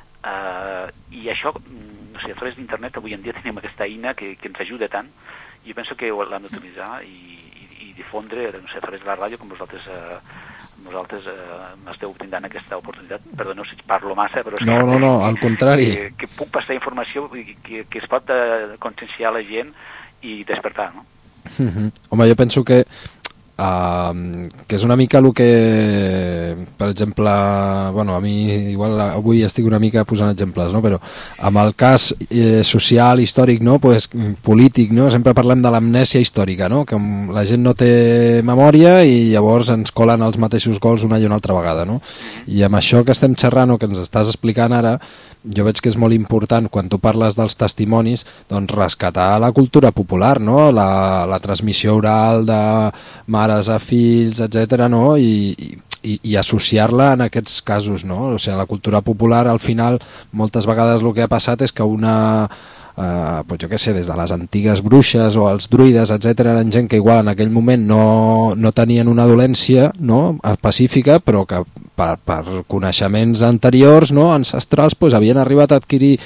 eh, i això, no sé, a través d'internet avui en dia tenim aquesta eina que, que ens ajuda tant. Jo penso que l'hem d'utilitzar i, i, i difondre, no sé, a través de la ràdio, com vosaltres, eh, vosaltres eh, esteu brindant aquesta oportunitat. Perdoneu si parlo massa, però... No, no, no, al contrari. Que, que puc passar informació que, que es pot eh, conscienciar la gent i despertar, no? Mm-hmm. Home, jo penso que Uh, que és una mica el que, per exemple, bueno, a mi igual avui estic una mica posant exemples, no? Però amb el cas eh, social, històric, no? Pues, polític, no? Sempre parlem de l'amnèsia històrica, no? Que la gent no té memòria i llavors ens colen els mateixos gols una i una altra vegada, no? I amb això que estem xerrant o que ens estàs explicant ara, jo veig que és molt important, quan tu parles dels testimonis, doncs rescatar la cultura popular, no? La, la transmissió oral de mares a fills, etcètera, no? I, i, i associar-la en aquests casos, no? O sigui, la cultura popular, al final, moltes vegades el que ha passat és que una... Uh, pues jo què sé, des de les antigues bruixes o els druides, etcètera, eren gent que igual en aquell moment no, no tenien una dolència, no? Específica, però que per, per coneixements anteriors, no? Ancestrals, pues, havien arribat a adquirir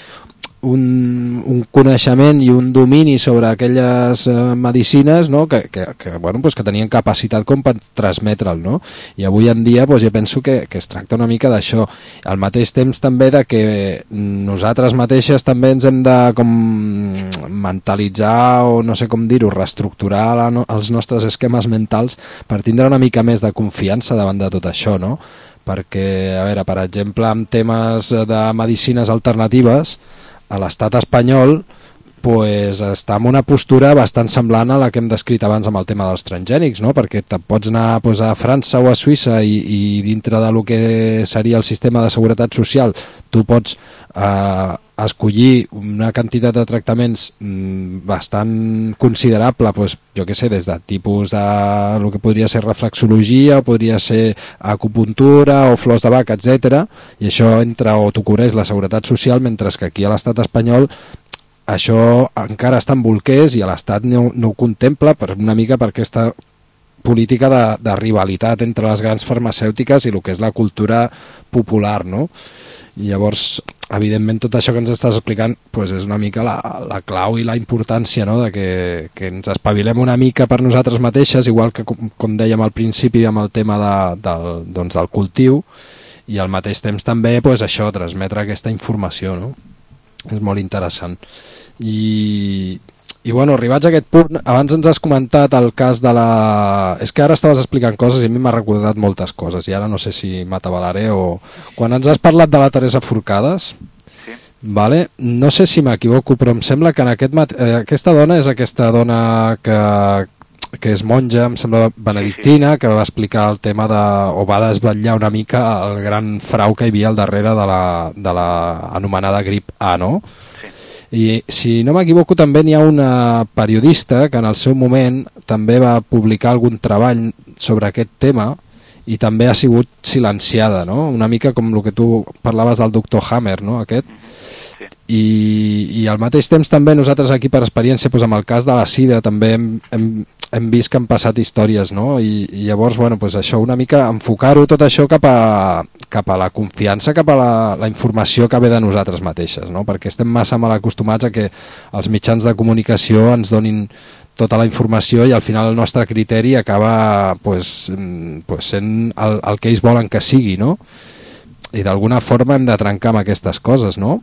un, un coneixement i un domini sobre aquelles eh, medicines, no? que, que, que, bueno, pues que tenien capacitat com per transmetre'l, no? I avui en dia pues, jo penso que, que es tracta una mica d'això, al mateix temps també de que nosaltres mateixes també ens hem de com mentalitzar o no sé com dir-ho, reestructurar la, no, els nostres esquemes mentals per tindre una mica més de confiança davant de tot això, no? Perquè, a veure, per exemple, amb temes de medicines alternatives, a l'estat espanyol pues, està en una postura bastant semblant a la que hem descrit abans amb el tema dels transgènics, no? Perquè te pots anar pues, a França o a Suïssa i, i dintre de lo que seria el sistema de seguretat social tu pots eh, escollir una quantitat de tractaments mm, bastant considerable, pues, jo què sé, des de tipus de el que podria ser reflexologia, podria ser acupuntura o flors de bac, etcètera. I això entra o t'ho cobreix la seguretat social, mentre que aquí a l'estat espanyol això encara està en bolquers i a l'Estat no, no ho contempla per una mica per aquesta política de, de rivalitat entre les grans farmacèutiques i el que és la cultura popular, no? I llavors, evidentment, tot això que ens estàs explicant pues, és una mica la, la clau i la importància, no? De que, que ens espavilem una mica per nosaltres mateixes, igual que, com, com dèiem al principi, amb el tema de, del, doncs, del cultiu, i al mateix temps també pues, això, transmetre aquesta informació, no? És molt interessant. I, i bueno, arribats a aquest punt, abans ens has comentat el cas de la... És que ara estaves explicant coses i a mi m'ha recordat moltes coses i ara no sé si m'atabalaré o... Quan ens has parlat de la Teresa Forcades, sí. Vale? No sé si m'equivoco, però em sembla que en aquest mat... eh, aquesta dona és aquesta dona que... que és monja, em sembla benedictina, que va explicar el tema de, o va desvetllar una mica el gran frau que hi havia al darrere de la, de la anomenada grip A, no? Sí. I si no m'equivoco també n'hi ha una periodista que en el seu moment també va publicar algun treball sobre aquest tema i també ha sigut silenciada, no? Una mica com el que tu parlaves del doctor Hammer, no? Aquest. Sí. I, i al mateix temps també nosaltres aquí per experiència doncs amb el cas de la sida també hem, hem, hem vist que han passat històries, no? I, i llavors bueno, doncs això una mica enfocar-ho tot això cap a, cap a la confiança, cap a la, la informació que ve de nosaltres mateixes, no? Perquè estem massa mal acostumats a que els mitjans de comunicació ens donin tota la informació i al final el nostre criteri acaba pues, pues sent el, el que ells volen que sigui, no? I d'alguna forma hem de trencar amb aquestes coses, no?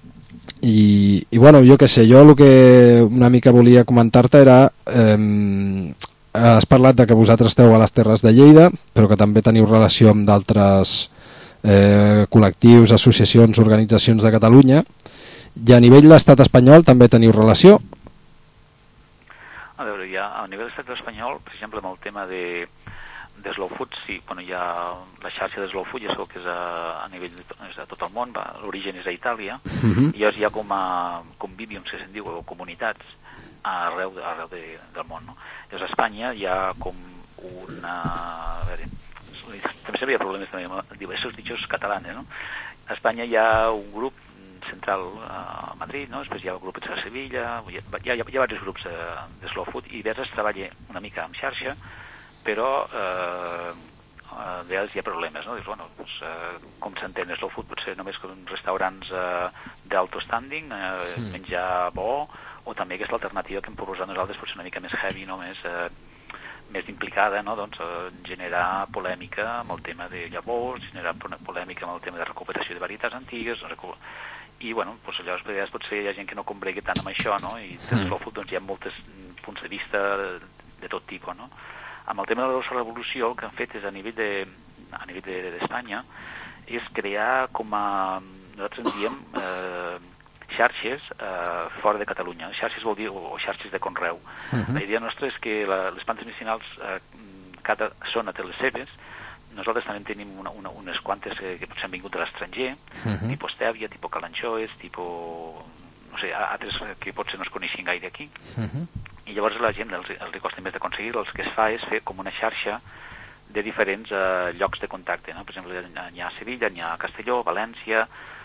I, i bueno, jo què sé, jo el que una mica volia comentar-te era eh, has parlat de que vosaltres esteu a les Terres de Lleida però que també teniu relació amb d'altres eh, col·lectius, associacions, organitzacions de Catalunya i a nivell de l'estat espanyol també teniu relació? A veure, ja a nivell de l'estat espanyol, per exemple, amb el tema de, de Slow Food, sí, bueno, hi ha la xarxa de Slow Food, ja sabeu que és a, a nivell de, és de tot el món, l'origen és a Itàlia, Uh-huh. i llavors hi ha com a conviviums, que se'n diu, o comunitats, arreu, de, arreu de, del món, no? Llavors a Espanya hi ha com una... A veure, també sabia problemes també amb diversos dichos catalans, no? A Espanya hi ha un grup central a Madrid, no? Després hi ha grups a Sevilla, hi ha, hi ha, hi ha diversos grups de, de Slow Food, i diverses treballa una mica amb xarxa, però eh, a vegades hi ha problemes, no? Dius, bueno, doncs, eh, com s'entén Slow Food? Potser només com restaurants eh, d'alto standing, eh, mm. menjar bo, o també aquesta alternativa que hem proposat nosaltres potser una mica més heavy, no? més, eh, més implicada, no? Doncs, eh, generar polèmica amb el tema de llavors, generar polèmica amb el tema de recuperació de varietats antigues, i bueno, doncs, llavors vegades potser hi ha gent que no combregui tant amb això, no? I de Slow Food doncs, hi ha molts punts de vista de, de tot tipus, no? Amb el tema de la revolució, el que han fet és a nivell de, a nivell de, d'Espanya és crear com a, nosaltres en diem eh, xarxes eh, fora de Catalunya. Xarxes vol dir, o, o xarxes de conreu. Uh-huh. La idea nostra és que la, les plantes medicinals, eh, cada zona té les seves. Nosaltres també tenim una, una, unes quantes que, que potser han vingut de l'estranger, uh-huh. tipus stèvia, tipus calanxoes, tipus, no sé, altres que potser no es coneixen gaire aquí. Uh-huh. I llavors la gent els, els costa més d'aconseguir, el que es fa és fer com una xarxa de diferents eh, llocs de contacte, no? Per exemple, n'hi ha a Sevilla, n'hi ha a Castelló, València,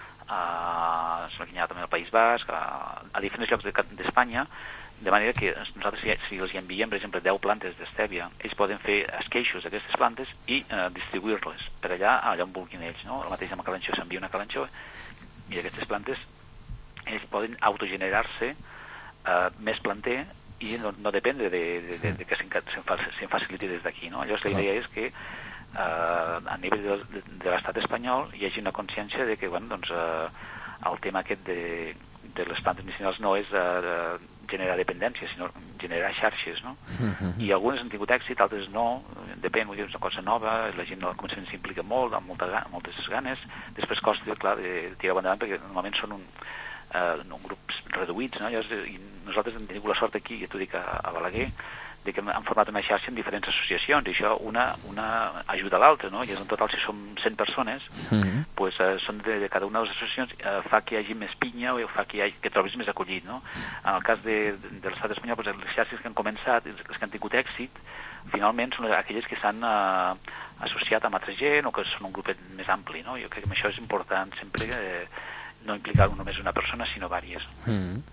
a, n'hi ha també al País Basc, a, a diferents llocs de, d'Espanya, de manera que nosaltres, si els enviem, per exemple, deu plantes d'estèvia, ells poden fer esqueixos d'aquestes plantes i eh, distribuir-les per allà, allà on vulguin ells, no? El mateix amb el calanxó, s'envia una calanxó i aquestes plantes ells poden autogenerar-se eh, més planter i no, no depèn de, de, de, de, de que se'n, se'n faciliti des d'aquí, no? Llavors la idea és que eh, a nivell de, de, de l'estat espanyol hi hagi una consciència de que, bueno, doncs, eh, el tema aquest de, de les plantes medicinals no és eh, generar dependència, sinó generar xarxes, no? Uh-huh. I algunes han tingut èxit, altres no, depèn, vull dir, és una cosa nova, la gent al començament s'implica molt, amb molta, moltes ganes, després costa, clar, de tirar endavant, perquè normalment són un, uh, un grups reduïts, no? Llavors, i nosaltres hem tingut la sort aquí, ja t'ho dic, a, a Balaguer, de que hem format una xarxa en diferents associacions, i això una, una ajuda a l'altra, no? I en total, si som cent persones, uh-huh. pues, eh, són de, de cada una de les associacions, eh, fa que hi hagi més pinya o fa que, hi hagi, que trobis més acollit, no? En el cas de, de, de l'estat espanyol, pues, les xarxes que han començat, les que han tingut èxit, finalment són aquelles que s'han eh, associat amb altra gent o que són un grupet més ampli, no? Jo crec que això és important sempre, eh, no implicar només una persona, sinó vàries. Mm.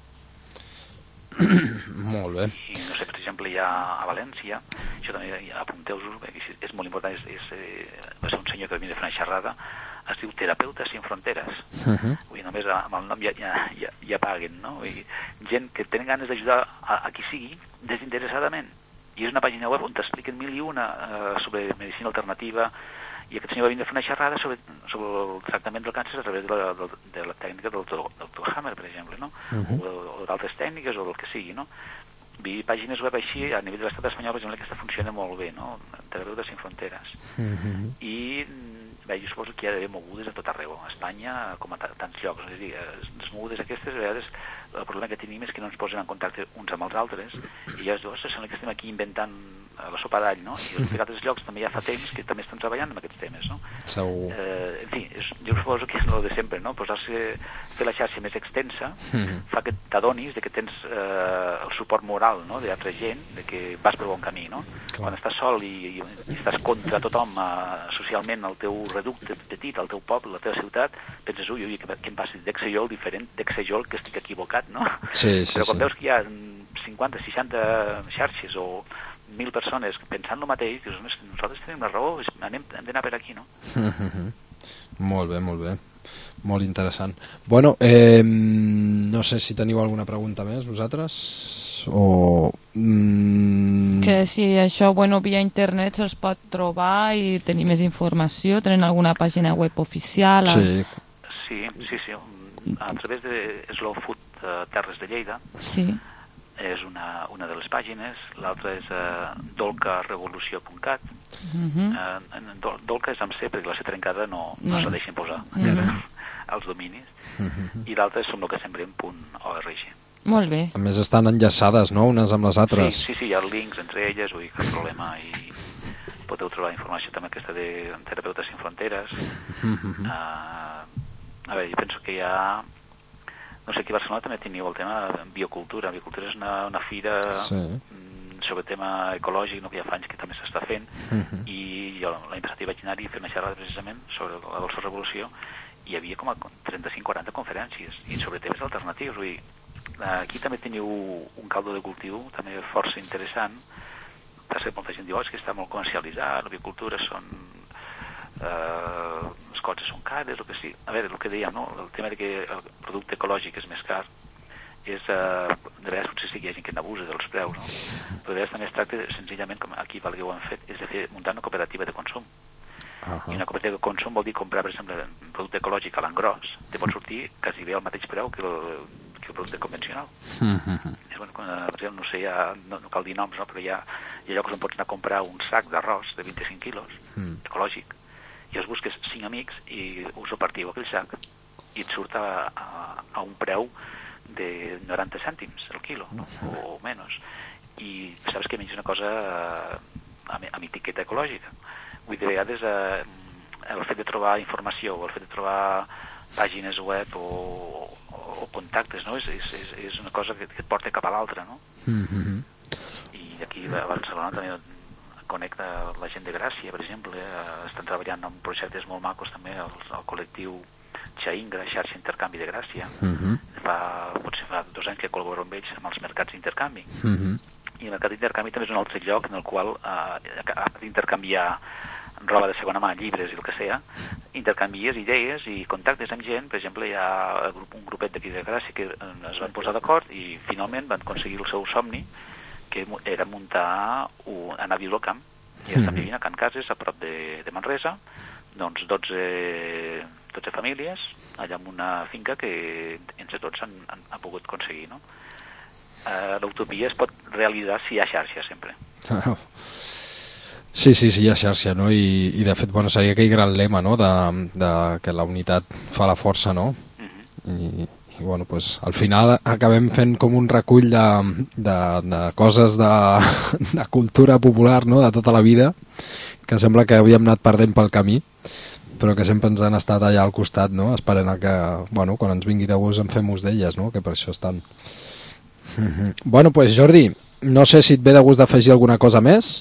Molt bé. I, no sé, per exemple, hi ha a València, això també apunteu-vos, perquè és molt important, és, és, eh, va ser un senyor que va venir de fer una xerrada, es diu Terapeutes sin Fronteres. Uh-huh. Vull dir, només amb el nom ja, ja, ja, ja paguen, no? Vull dir, gent que tenen ganes d'ajudar a, a qui sigui desinteressadament. I és una pàgina web on t'expliquen mil i una eh, sobre medicina alternativa, i aquest senyor va venir a fer una xerrada sobre, sobre el tractament del càncer a través de la, de, de la tècnica del doctor Hammer, per exemple, no? Uh-huh. o, o d'altres tècniques, o del que sigui, no? I pàgines web així, a nivell de l'estat espanyol, per exemple, aquesta funciona molt bé, no? Terapeutes sin Fronteres. Uh-huh. I bé, jo suposo que hi ha d'haver mogudes a tot arreu, a Espanya, com a tants llocs. És a dir, les mogudes aquestes, a vegades, el problema que tenim és que no ens posen en contacte uns amb els altres, i ja es diu, ostres, sembla que estem aquí inventant la sopa d'all, no? I en altres llocs també ja fa temps que també estan treballant amb aquests temes, no? Segur. Eh, en fi, és, jo suposo que és el de sempre, no? Posar-se, fer la xarxa més extensa, mm-hmm. fa que t'adonis de que tens eh, el suport moral, no?, d'altra gent, de que vas per bon camí, no? Clar. Quan estàs sol i, i, i estàs contra tothom eh, socialment, el teu reducte petit, el teu poble, la teva ciutat, penses, ui, ui, què em passa? Dec ser jo el diferent, dec ser jo el que estic equivocat, no? Sí, sí, però quan sí. veus que hi ha cinquanta, seixanta xarxes o mil persones pensant el mateix, dius, nosaltres tenim la raó, anem, hem d'anar per aquí, no? Mm-hmm. Molt bé, molt bé. Molt interessant. Bueno, eh, no sé si teniu alguna pregunta més, vosaltres? O... Mm... Que si això, bueno, via internet se'ls pot trobar i tenir més informació, tenen alguna pàgina web oficial? Sí, sí, sí, sí. A través de Slow Food uh, Terres de Lleida. Sí. És una, una de les pàgines, l'altra és uh, dolca revolució punt cat. Uh-huh. uh, Dolca és amb C, perquè la C trencada no, no, no se deixen posar uh-huh. als dominis. Uh-huh. I l'altra és som lo que sembrem punt org. Molt bé. A més estan enllaçades, no?, unes amb les altres. Sí, sí, sí, hi ha links entre elles, vull dir, cap problema. I, podeu trobar informació també aquesta de Terapeutes Sin Fronteres. Uh, a veure, jo penso que hi ha... No sé, aquí a Barcelona també teniu el tema de biocultura. Biocultura és una, una fira sí. sobre tema ecològic, no, que ja fa anys que també s'està fent, uh-huh. i jo l'any passat hi vaig anar i fer una xerrada precisament sobre la dolça revolució, i hi havia com a trenta-cinc quaranta conferències, i sobre temes alternatius. Vull dir, aquí també teniu un caldo de cultiu també força interessant. Passa que molta gent diu oh, és que està molt comercialitzat, la biocultura són... Eh, les coses són cares, el que sí. A veure, el que dèiem, no? El tema de que el producte ecològic és més car és, eh, de vegades potser sí que hi ha gent que n'abusa dels preus, no? Però de vegades també es tracta, senzillament, com aquí pel que ho han fet, és de fer, muntar una cooperativa de consum. Uh-huh. I una cooperativa de consum vol dir comprar, per exemple, un producte ecològic a l'engròs, te pot sortir quasi bé al mateix preu que el, que el producte convencional. Uh-huh. És, bueno, per exemple, no sé, ja, no, no cal dir noms, no? Però hi ha, hi ha llocs on pots anar a comprar un sac d'arròs de vint-i-cinc quilos, uh-huh. ecològic, i els busques cinc amics i us ho partiu aquell sac i et surt a, a, a un preu de noranta cèntims el quilo, no? O menys. I saps que menys una cosa amb, amb etiqueta ecològica. Vull dir, de vegades eh, el fet de trobar informació o el fet de trobar pàgines web o, o, o contactes, no? És, és, és una cosa que, que et porta cap a l'altra, no? Mm-hmm. I aquí a Barcelona també connecta la gent de Gràcia, per exemple, eh, estan treballant en projectes molt macos també, el, el col·lectiu Xaingra, xarxa intercanvi de Gràcia. Uh-huh. Fa, potser fa dos anys que col·laboro amb ells amb els mercats d'intercanvi. Uh-huh. I el mercat d'intercanvi també és un altre lloc en el qual, eh, a part d'intercanviar roba de segona mà, llibres i el que sea, intercanvies idees i contactes amb gent. Per exemple, hi ha un grupet d'aquí de Gràcia que es van posar d'acord i finalment van aconseguir el seu somni, que era muntar, un, anar a viure al camp. I estan vivint a Can Cases, a prop de, de Manresa, doncs dotze, dotze famílies, allà en una finca que entre tots han, han, han pogut aconseguir, no? Uh, l'utopia es pot realitzar si hi ha xarxa, sempre. Oh. Sí, sí, sí, hi ha xarxa, no? I, i de fet, bueno, seria aquell gran lema, no?, de, de que la unitat fa la força, no? Uh-huh. I... I bueno, pues, al final acabem fent com un recull de, de, de coses de, de cultura popular, no?, de tota la vida, que sembla que havíem anat perdent pel camí, però que sempre ens han estat allà al costat, no?, esperant a que, bueno, quan ens vingui de gust en fem ús d'elles, no?, que per això estan. Mm-hmm. Bueno, pues Jordi, no sé si et ve de gust d'afegir alguna cosa més.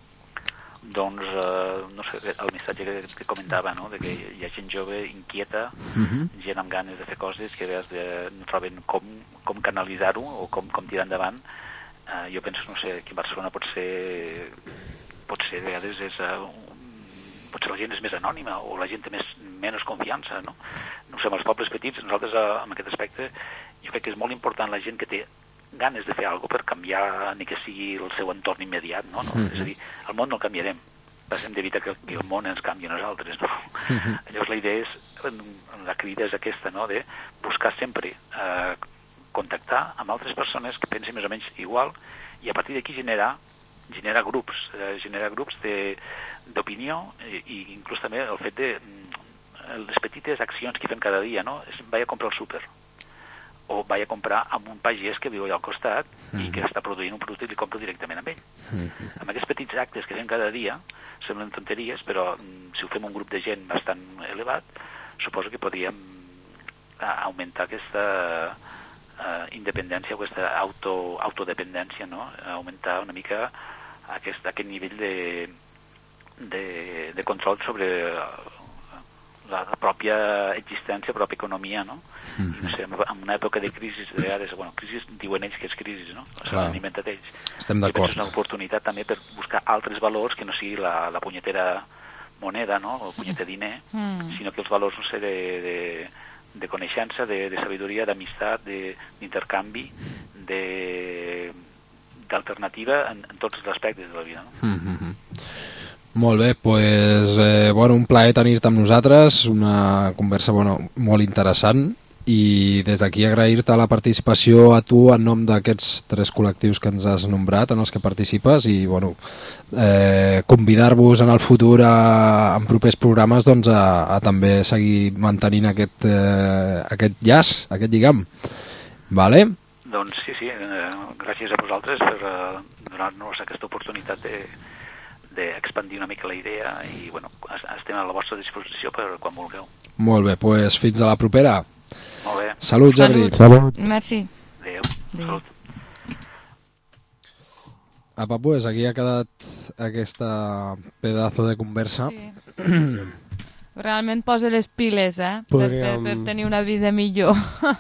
Doncs, eh, no sé, el missatge que, que comentava, no?, de que hi ha gent jove inquieta, uh-huh. gent amb ganes de fer coses, que de, no troben com, com canalitzar-ho o com, com tirar endavant. Eh, jo penso, no sé, que a Barcelona pot ser, pot ser, a vegades és, uh, potser la gent és més anònima o la gent té més, menys confiança, no? No sé, amb els pobles petits, nosaltres, uh, en aquest aspecte, jo crec que és molt important la gent que té ganes de fer alguna cosa per canviar ni que sigui el seu entorn immediat, no? no? Mm-hmm. És a dir, el món no el canviarem, hem d'evitar que el món ens canvi a nosaltres, no? Mm-hmm. Llavors la idea és, la crida és aquesta, no?, de buscar sempre eh, contactar amb altres persones que pensin més o menys igual i a partir d'aquí generar generar grups, eh, generar grups d'opinió i, i inclús també el fet de les petites accions que fem cada dia, no? És, vaig a comprar el súper o vaig a comprar amb un pagès que viu allà al costat mm-hmm. i que està produint un producte i li compro directament amb ell. Mm-hmm. Amb aquests petits actes que fem cada dia, semblen tonteries, però mm, si ho fem un grup de gent bastant elevat, suposo que podríem uh, augmentar aquesta uh, independència, aquesta auto, autodependència, no? Augmentar una mica aquest, aquest nivell de, de, de control sobre la pròpia existència, la pròpia economia, no? Mm-hmm. I no sé, en una època de crisi, de vegades, bueno, crisi diuen ells que és crisi, no? S'han inventat ells. Estem d'acord. És una oportunitat també per buscar altres valors que no sigui la, la punyetera moneda, no? O el punyeter diner, mm. sinó que els valors, no sé, de, de, de coneixença, de, de sabidoria, d'amistat, d'intercanvi, de, d'alternativa en, en tots els aspectes de la vida, no? Mm-hmm. Molt bé, pues, eh, bueno, un plaer tenir-te amb nosaltres, una conversa bueno, molt interessant i des d'aquí agrair-te la participació a tu en nom d'aquests tres col·lectius que ens has nombrat en els que participes i bueno, eh, convidar-vos en el futur a, en propers programes doncs, a, a també seguir mantenint aquest, eh, aquest llaç, aquest lligam. Vale? Doncs sí, sí, eh, gràcies a vosaltres per eh, donar-nos aquesta oportunitat de d'expandir una mica la idea i bueno, estem a la vostra disposició per quan vulgueu. Molt bé, doncs fins a la propera. Molt bé. Salut, Jordi. Salut. Merci. Adéu. Adéu. Salut. Apa, pues aquí ha quedat aquesta pedazo de conversa. Sí. Realment posa les piles, eh? Podríem- Per, per, per tenir una vida millor.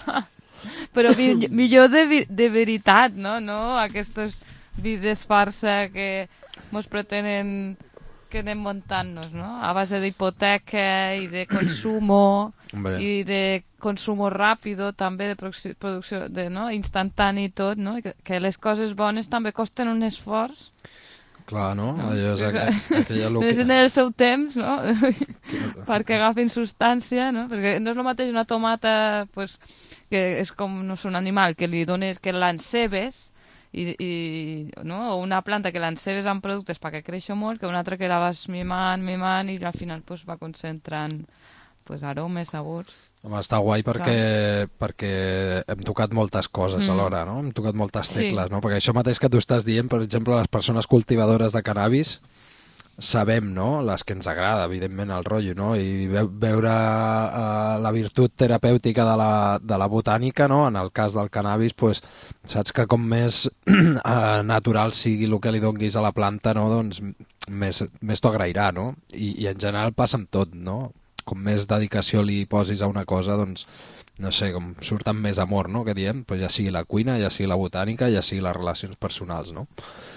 Però vi, millor de, vi- de veritat, no? No aquestes vides farsa que mos pretenen que anem muntant-nos, no? A base d'hipoteca i de consumo Hombre. i de consumo ràpido, també de producció, producció de, no? instantani i tot, no? I que, que les coses bones també costen un esforç. Clar, no? No? Allò és aqu aquella lo que... Necessiten el seu temps, no? perquè agafin substància, no? Perquè no és el mateix una tomata, pues, que és com no sé, un animal, que li dones, que l'encebes, i, i, no? O una planta que l'encebes amb productes perquè creixi molt, que una altra que la vas mimant, mimant, i al final pues, va concentrant pues, aromes, sabors. Home, està guai perquè, perquè hem tocat moltes coses Mm. alhora, no? Hem tocat moltes Sí. tecles, no? Perquè això mateix que tu estàs dient, per exemple, les persones cultivadores de cannabis, sabem, no?, les que ens agrada, evidentment, el rotllo, no?, i ve veure uh, la virtut terapèutica de la, de la botànica, no?, en el cas del cannabis, pues, saps que com més uh, natural sigui el que li donguis a la planta, no?, doncs més, més t'ho agrairà, no?, I, i en general passa amb tot, no?, com més dedicació li posis a una cosa, doncs, no sé, com surt amb més amor, no?, que diem, pues ja sigui la cuina, ja sigui la botànica, ja sigui les relacions personals, no?,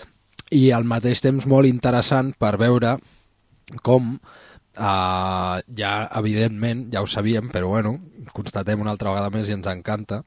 i al mateix temps molt interessant per veure com eh, ja, evidentment, ja ho sabíem, però bueno, constatem una altra vegada més i ens encanta,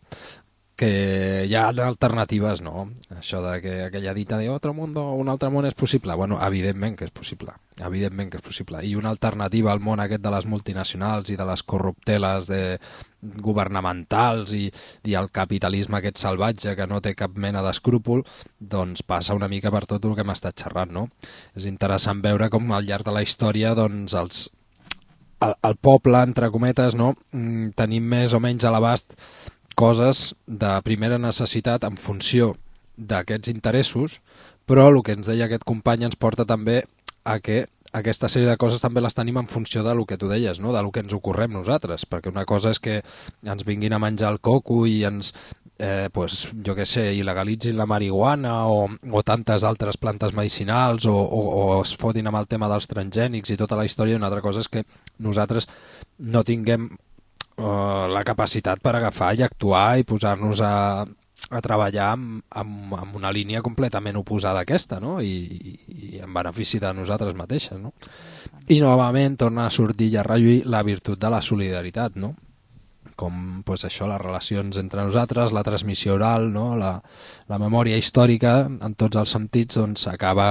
que hi ha alternatives, no? Això de que aquella dita de otro mundo, un altre món és possible. Bueno, evidentment que és possible, evidentment que és possible. I una alternativa al món aquest de les multinacionals i de les corrupteles de governamentals i, i el capitalisme aquest salvatge que no té cap mena d'escrúpol, doncs passa una mica per tot el que hem estat xerrant, no? És interessant veure com al llarg de la història, doncs, els, el, el poble, entre cometes, no? Tenim més o menys a l'abast coses de primera necessitat en funció d'aquests interessos, però el que ens deia aquest company ens porta també a que aquesta sèrie de coses també les tenim en funció de lo que tu deies, no? De lo que ens ocorrem nosaltres, perquè una cosa és que ens vinguin a menjar el coco i ens, eh, pues, jo què sé, il·legalitzin la marihuana o, o tantes altres plantes medicinals o, o, o es fotin amb el tema dels transgènics i tota la història. Una altra cosa és que nosaltres no tinguem Uh, la capacitat per agafar i actuar i posar-nos a, a treballar amb, amb, amb una línia completament oposada a aquesta, no? I, i, i en benefici de nosaltres mateixes, no? I novament torna a sortir i a relluir la virtut de la solidaritat, no? Com pues, això, les relacions entre nosaltres, la transmissió oral, no? la, la memòria històrica, en tots els sentits, doncs acaba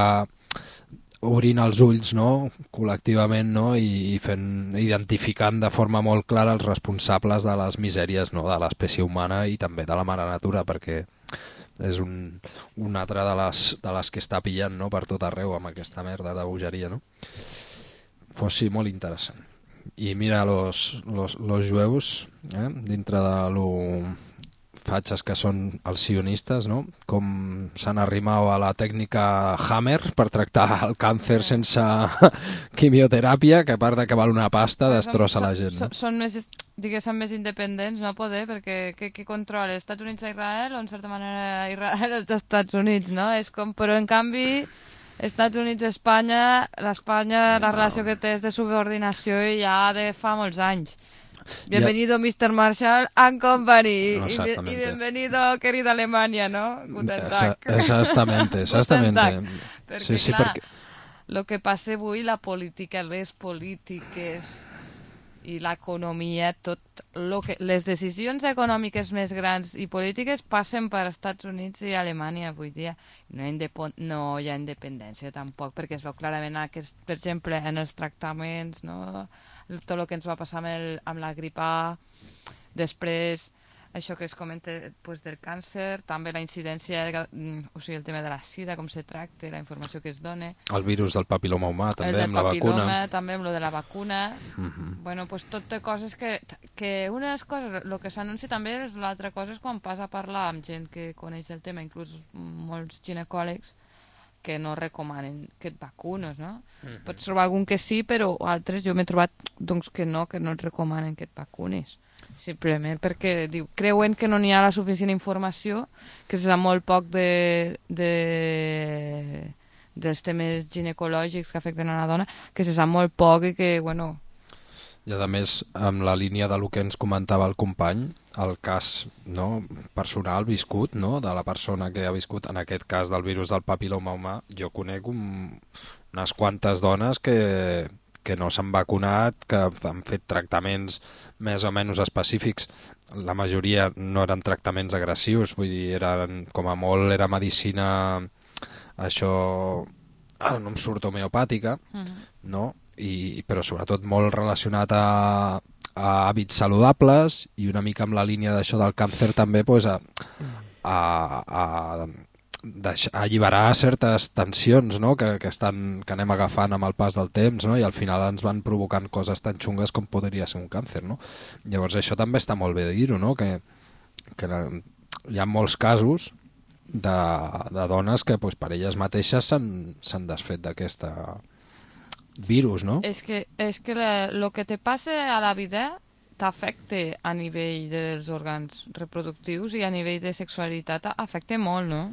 obrint els ulls, no?, col·lectivament, no?, i, i fent, identificant de forma molt clara els responsables de les misèries, no?, de l'espècie humana i també de la mare natura, perquè és un, una altra de les, de les que està pillant, no?, per tot arreu amb aquesta merda de bogeria, no? Pues sí, molt interessant. I mira los, los, los jueus, eh?, dintre de lo fatxes que són els sionistes, no? Com s'han arrimat a la tècnica Hammer per tractar el càncer sense quimioteràpia, que a part de que val una pasta destrossa la gent. No? Són, són més, diguéssim, més independents, no poder, perquè què, què controla? Els Estats Units a Israel o en certa manera Israel als Estats Units, no? És com, però en canvi Estats Units a Espanya, l'Espanya, la relació que té és de subordinació i ja de fa molts anys. Bienvenido, mister Marshall and Company. No, y, y bienvenido, querida Alemania, ¿no? Guten Tag. Exactamente, exactamente. Perquè, sí, sí, clar, perquè... el que passa avui, la política, les polítiques i l'economia, tot lo que... Les decisions econòmiques més grans i polítiques passen per Estats Units i Alemanya avui dia. No, no hi ha independència tampoc, perquè es veu clarament, aquest, per exemple, en els tractaments, no?, tot el que ens va passar amb, el, amb la grip A, després això que es comenta pues, del càncer, també la incidència, o sigui, el tema de la sida, com se tracta, la informació que es dona. El virus del papiloma humà, també, amb la papiloma, vacuna. També amb lo de la vacuna. Uh -huh. Bueno, pues tot de coses que, que una de les coses, el que s'anuncia també, és l'altra cosa és quan passa a parlar amb gent que coneix el tema, inclús molts ginecòlegs, que no recomanen que et vacunes, no? Mm-hmm. Pots trobar algun que sí, però altres jo m'he trobat doncs, que no, que no et recomanen que et vacunis. Simplement perquè diu, creuen que no n'hi ha la suficient informació, que se sap molt poc de, de, dels temes ginecològics que afecten a la dona, que se sap molt poc i que, bueno... I a més, amb la línia de lo que ens comentava el company, el cas no, personal viscut, no, de la persona que ha viscut, en aquest cas del virus del papil·loma humà, jo conec un, unes quantes dones que, que no s'han vacunat, que han fet tractaments més o menys específics. La majoria no eren tractaments agressius, vull dir, eren, com a molt era medicina, això, no em surt, homeopàtica, uh-huh. no? I, però sobretot molt relacionat a, a hàbits saludables i una mica amb la línia d'això del càncer també pues, a, a, a, a alliberar certes tensions no? que, que, estan, que anem agafant amb el pas del temps no? I al final ens van provocant coses tan xungues com podria ser un càncer. No? Llavors això també està molt bé de dir-ho, no? que, que hi ha molts casos de, de dones que pues, per elles mateixes s'han desfet d'aquesta virus, no? És que, és que el que te passa a la vida t'afecta a nivell dels òrgans reproductius i a nivell de sexualitat afecta molt, no?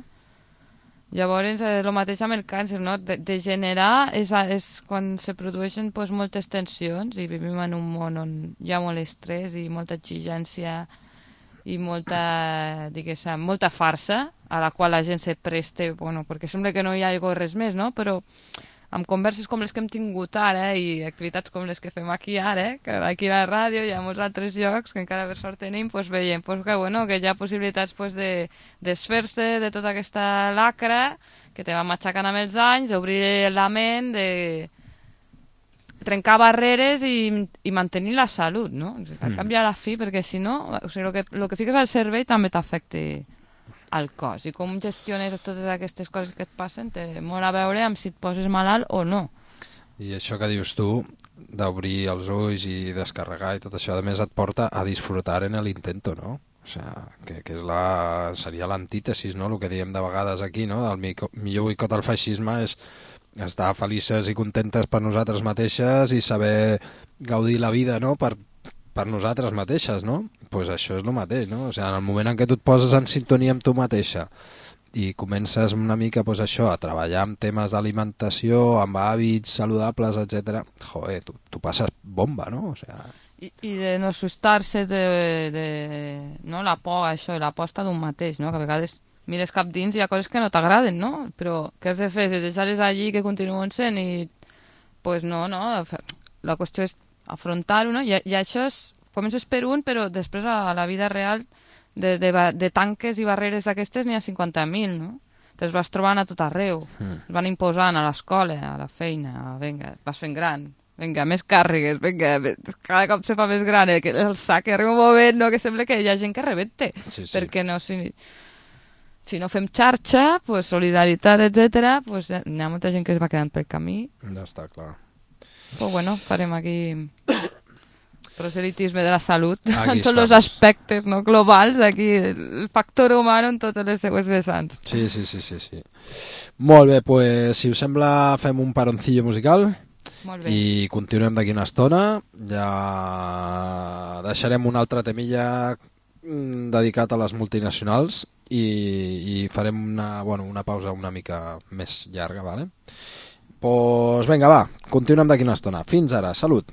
Llavors, el mateix amb el càncer, no? De, de generar és, és quan se produeixen pues, moltes tensions i vivim en un món on hi ha molt estrès i molta exigència i molta, diguéssim, molta farsa a la qual la gent se preste, bueno, perquè sembla que no hi ha res més, no? Però amb converses com les que hem tingut ara i activitats com les que fem aquí ara, que aquí a la ràdio i a molts altres llocs que encara per sort tenim, pues veiem pues que, bueno, que hi ha possibilitats pues, de desfer-se de tota aquesta lacra que te va matxacant amb els anys, d'obrir la ment, de trencar barreres i, i mantenir la salut, no? A canvi a la fi, perquè si no, o sigui, el que, el que fiques al cervell també t'afecta al cos, i com gestiones totes aquestes coses que et passen té molt a veure amb si et poses malalt o no. I això que dius tu d'obrir els ulls i descarregar i tot això, a més et porta a disfrutar en l'intento, no? O sigui, que, que és la, seria l'antítesis, no? El que diem de vegades aquí, no? El millor boicot al feixisme és estar felices i contentes per nosaltres mateixes i saber gaudir la vida, no? Per per nosaltres mateixes, no? Doncs pues això és el mateix, no? O sigui, en el moment en què tu et poses en sintonia amb tu mateixa i comences una mica, pues, això, a treballar amb temes d'alimentació, amb hàbits saludables, etcètera, joder, tu, tu passes bomba, no? O sigui... I, i de no assustar-se de, de no, la por, això, i l'aposta d'un mateix, no? Que a vegades mires cap dins i hi ha coses que no t'agraden, no? Però què has de fer? Si deixar-les allí que continuen sent i... Pues no, no? La qüestió és afrontar-ho, no? I, i això és, comences per un, però després a la vida real de, de, de tanques i barreres d'aquestes n'hi ha cinquanta mil, no? Te'ls vas trobant a tot arreu, mm. es van imposant a l'escola, a la feina, vinga, vas fent gran, vinga, més càrregues, vinga, cada cop se fa més gran, eh, el sac, arriba un moment, no?, que sembla que hi ha gent que rebente, sí, sí. Perquè no, si, si no fem xarxa, pues, solidaritat, etcètera, pues, hi ha molta gent que es va quedant pel camí. Ja està clar. Pues bueno, farem aquí proselitisme de la salut aquí en tots els aspectes, no, globals, aquí el factor humà en totes les seues vessants. Sí, sí, sí, sí, sí. Molt bé, pues, si us sembla fem un paroncillo musical i continuem d'aquí una estona. Ja deixarem un altre temilla dedicat a les multinacionals i, i farem una, bueno, una pausa una mica més llarga, vale? Doncs vinga, va, continuem d'aquí una estona. Fins ara, salut!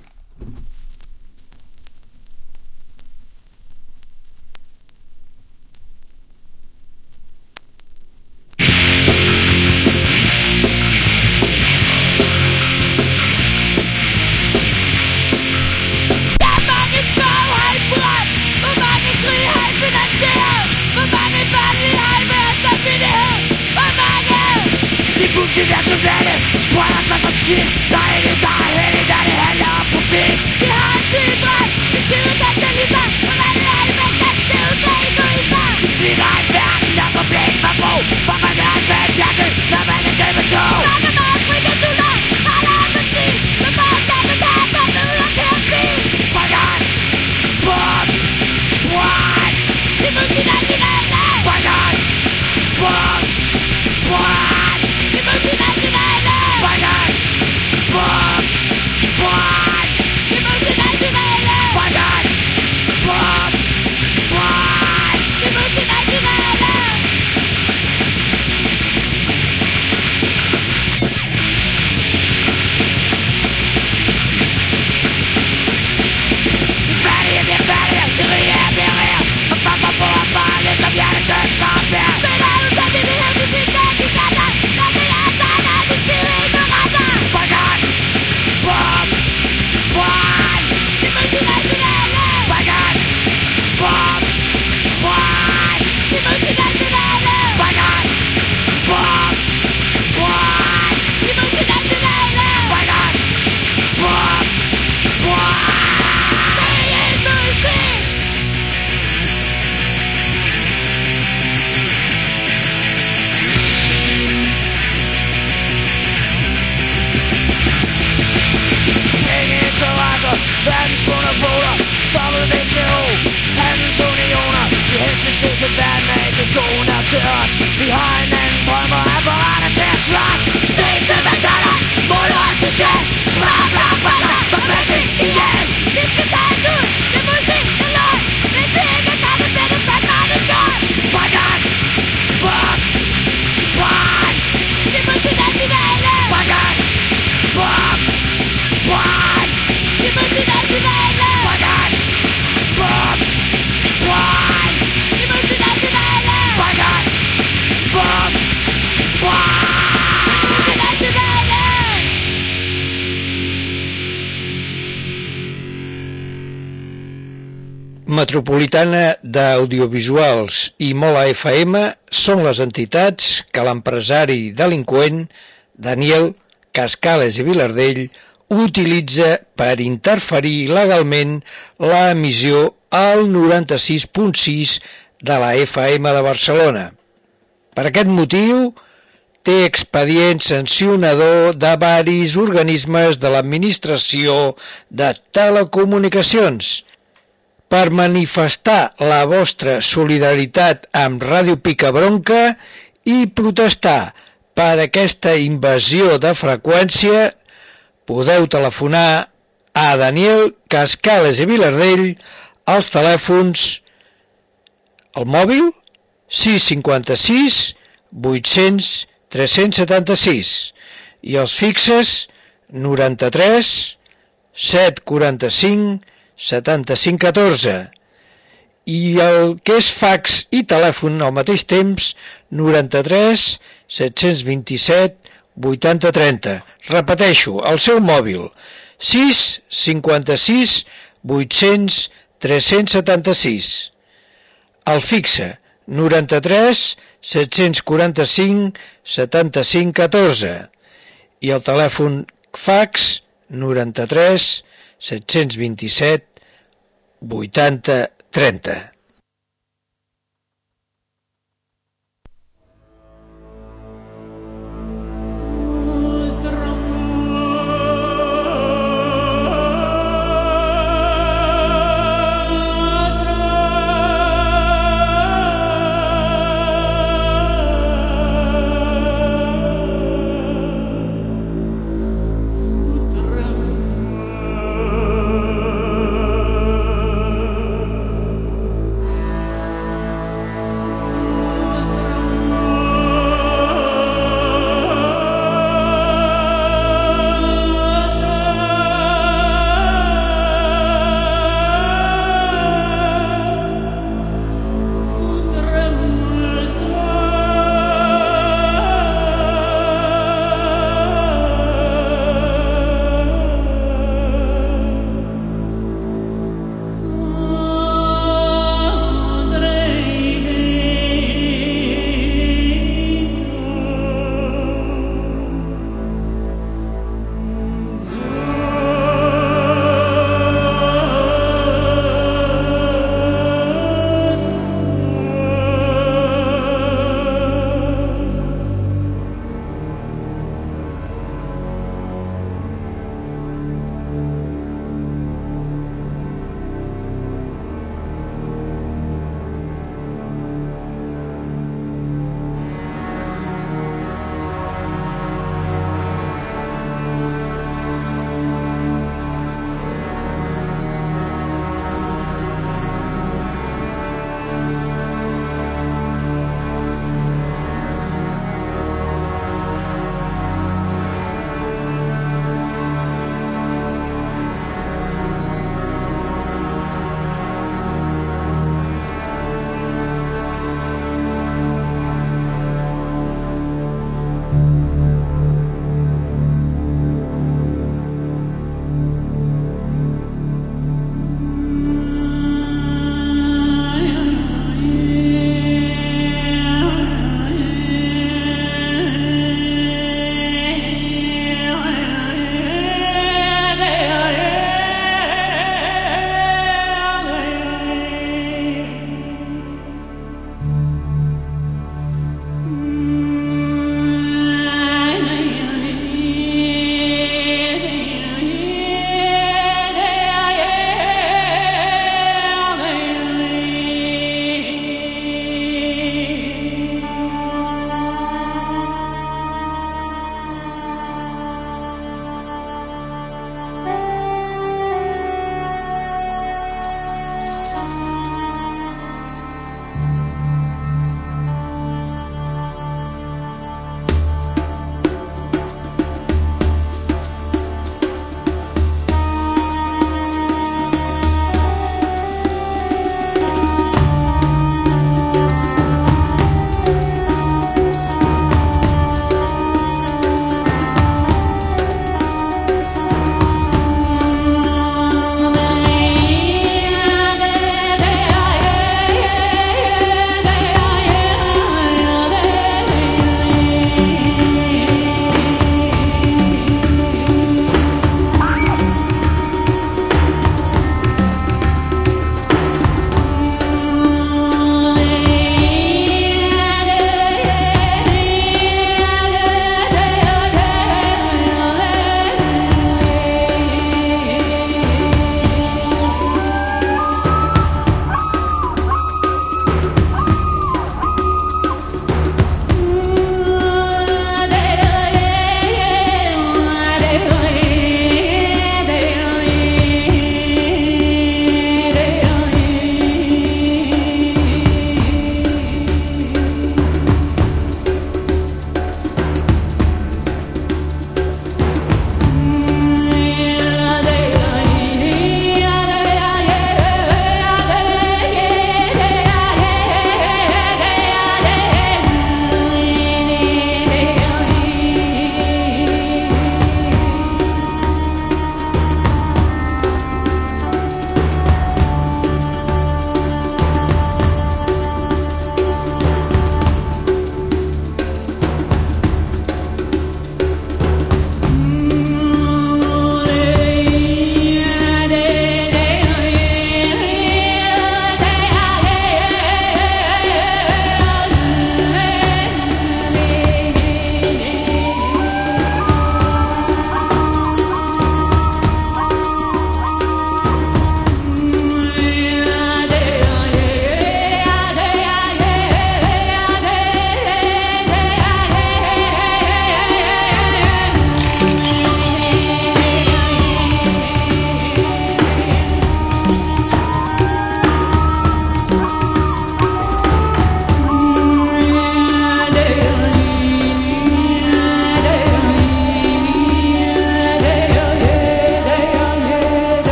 What? What? Follow the two hands on the owner. The instances of bad make it going out to us. Behind and former apparatus lost. Stay to the color, more on to share. Smile, rock, rock, but Betty, yeah. This is how good, the music, the Lord. The thing is how the better back on the God. Fuck on, fuck, fuck. The music that's in the air. Fuck on, fuck, fuck. The music that's in the air. Fuck on, fuck, fuck. The music that's in the air. Fuck on, fuck, fuck. That's in the air. Metropolitana d'Audiovisuals i Mola F M són les entitats que l'empresari delinqüent Daniel Cascales i Vilardell utilitza per interferir legalment l'emissió al noranta-sis punt sis de la F M de Barcelona. Per aquest motiu, té expedient sancionador de varis organismes de l'Administració de Telecomunicacions. Per manifestar la vostra solidaritat amb Ràdio Picabronca i protestar per aquesta invasió de freqüència, podeu telefonar a Daniel Cascales i Vilardell als telèfons el mòbil sis cinquanta-sis vuit-cents tres-cents setanta-sis i els fixes noranta-tres set quaranta-cinc setanta-cinc catorze i el que és fax i telèfon al mateix temps noranta-tres set-cents vint-i-set vuitanta trenta. Repeteixo, el seu mòbil sis cinquanta-sis vuit-cents tres-cents setanta-sis, el fixe noranta-tres set-cents quaranta-cinc setanta-cinc catorze i el telèfon fax noranta-tres set-cents vint-i-set vuitanta trenta.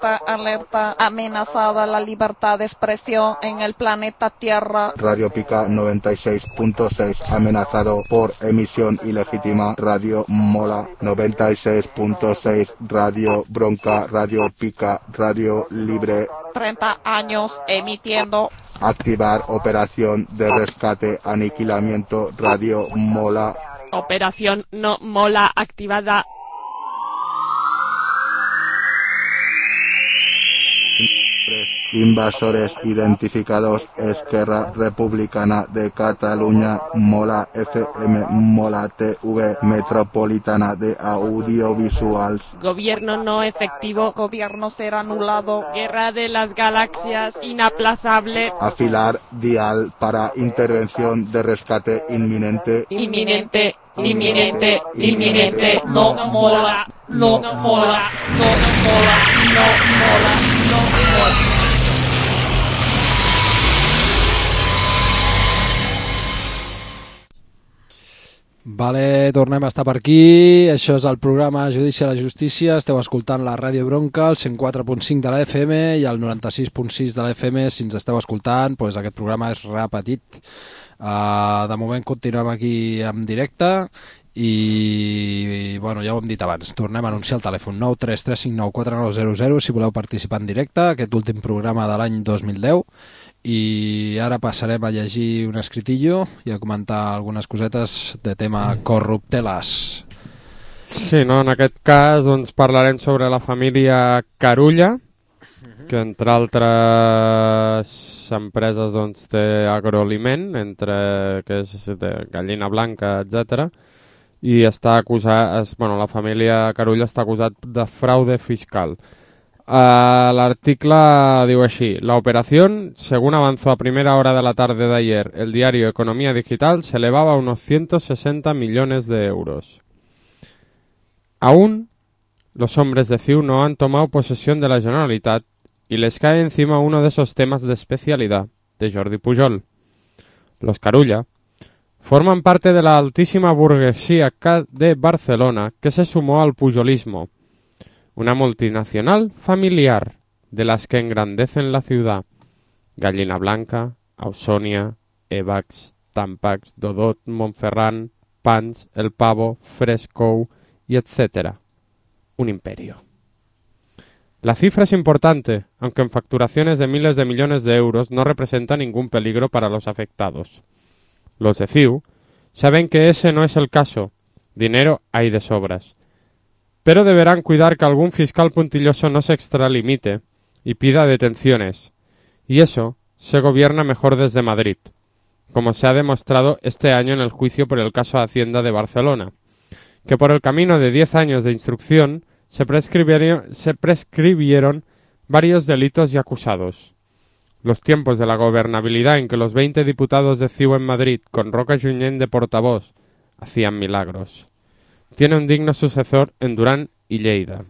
Alerta, alerta, amenazada la libertad de expresión en el planeta Tierra. Radio Pica noventa y seis punto seis amenazado por emisión ilegítima. Radio Mola noventa y seis punto seis, Radio Bronca, Radio Pica, Radio Libre. treinta años emitiendo. Activar operación de rescate, aniquilamiento, Radio Mola. Operación no mola activada. Invasores identificados. Esquerra Republicana de Cataluña, Mola F M, Mola T V, Metropolitana de Audiovisuals. Gobierno no efectivo. Gobierno ser anulado. Guerra de las galaxias inaplazable. Afilar dial para intervención de rescate inminente. Inminente, inminente, inminente. No mola, no mola, no mola, no mola, no mola. Vale, tornem a estar per aquí. Això és el programa Judici a la Justícia. Esteu escoltant la Ràdio Bronca, el cent quatre punt cinc de la F M i el noranta-sis punt sis de la F M. Si ens esteu escoltant, doncs aquest programa és repetit. Uh, de moment continuem aquí en directe i, i bueno, ja ho hem dit abans, tornem a anunciar el telèfon nou tres tres cinc nou quatre nou zero zero si voleu participar en directe, aquest últim programa de l'any dos mil deu. I ara passarem a llegir un escritillo i a comentar algunes cosetes de tema corrupteles. Sí, no? En aquest cas doncs, parlarem sobre la família Carulla, que entre altres empreses doncs, té agroaliment, entre, que és de gallina blanca, etcètera. I està acusat, es, bueno, la família Carulla està acusat de fraude fiscal. Uh, l'article diu així: la operación, según avanzó a primera hora de la tarde de ayer el diario Economía Digital, se elevaba a unos ciento sesenta millones de euros. Aún los hombres de C I U no han tomado posesión de la Generalitat y les cae encima uno de esos temas de especialidad de Jordi Pujol. Los Carulla forman parte de la altísima burguesía de Barcelona que se sumó al pujolismo, una multinacional familiar de las que engrandecen la ciudad. Gallina Blanca, Ausonia, Evax, Tampax, Dodot, Montferran, Pans, El Pavo, Fresco y etcétera. Un imperio. La cifra es importante, aunque en facturaciones de miles de millones de euros no representa ningún peligro para los afectados. Los de C I U saben que ese no es el caso. Dinero hay de sobras. Pero deberán cuidar que algún fiscal puntilloso no se extralimite y pida detenciones. Y eso se gobierna mejor desde Madrid, como se ha demostrado este año en el juicio por el caso Hacienda de Barcelona, que por el camino de diez años de instrucción se prescribieron, se prescribieron varios delitos y acusados. Los tiempos de la gobernabilidad en que los veinte diputados de C I U en Madrid, con Roca Junyent de portavoz, hacían milagros. Tiene un digno sucesor en Durán y Lleida.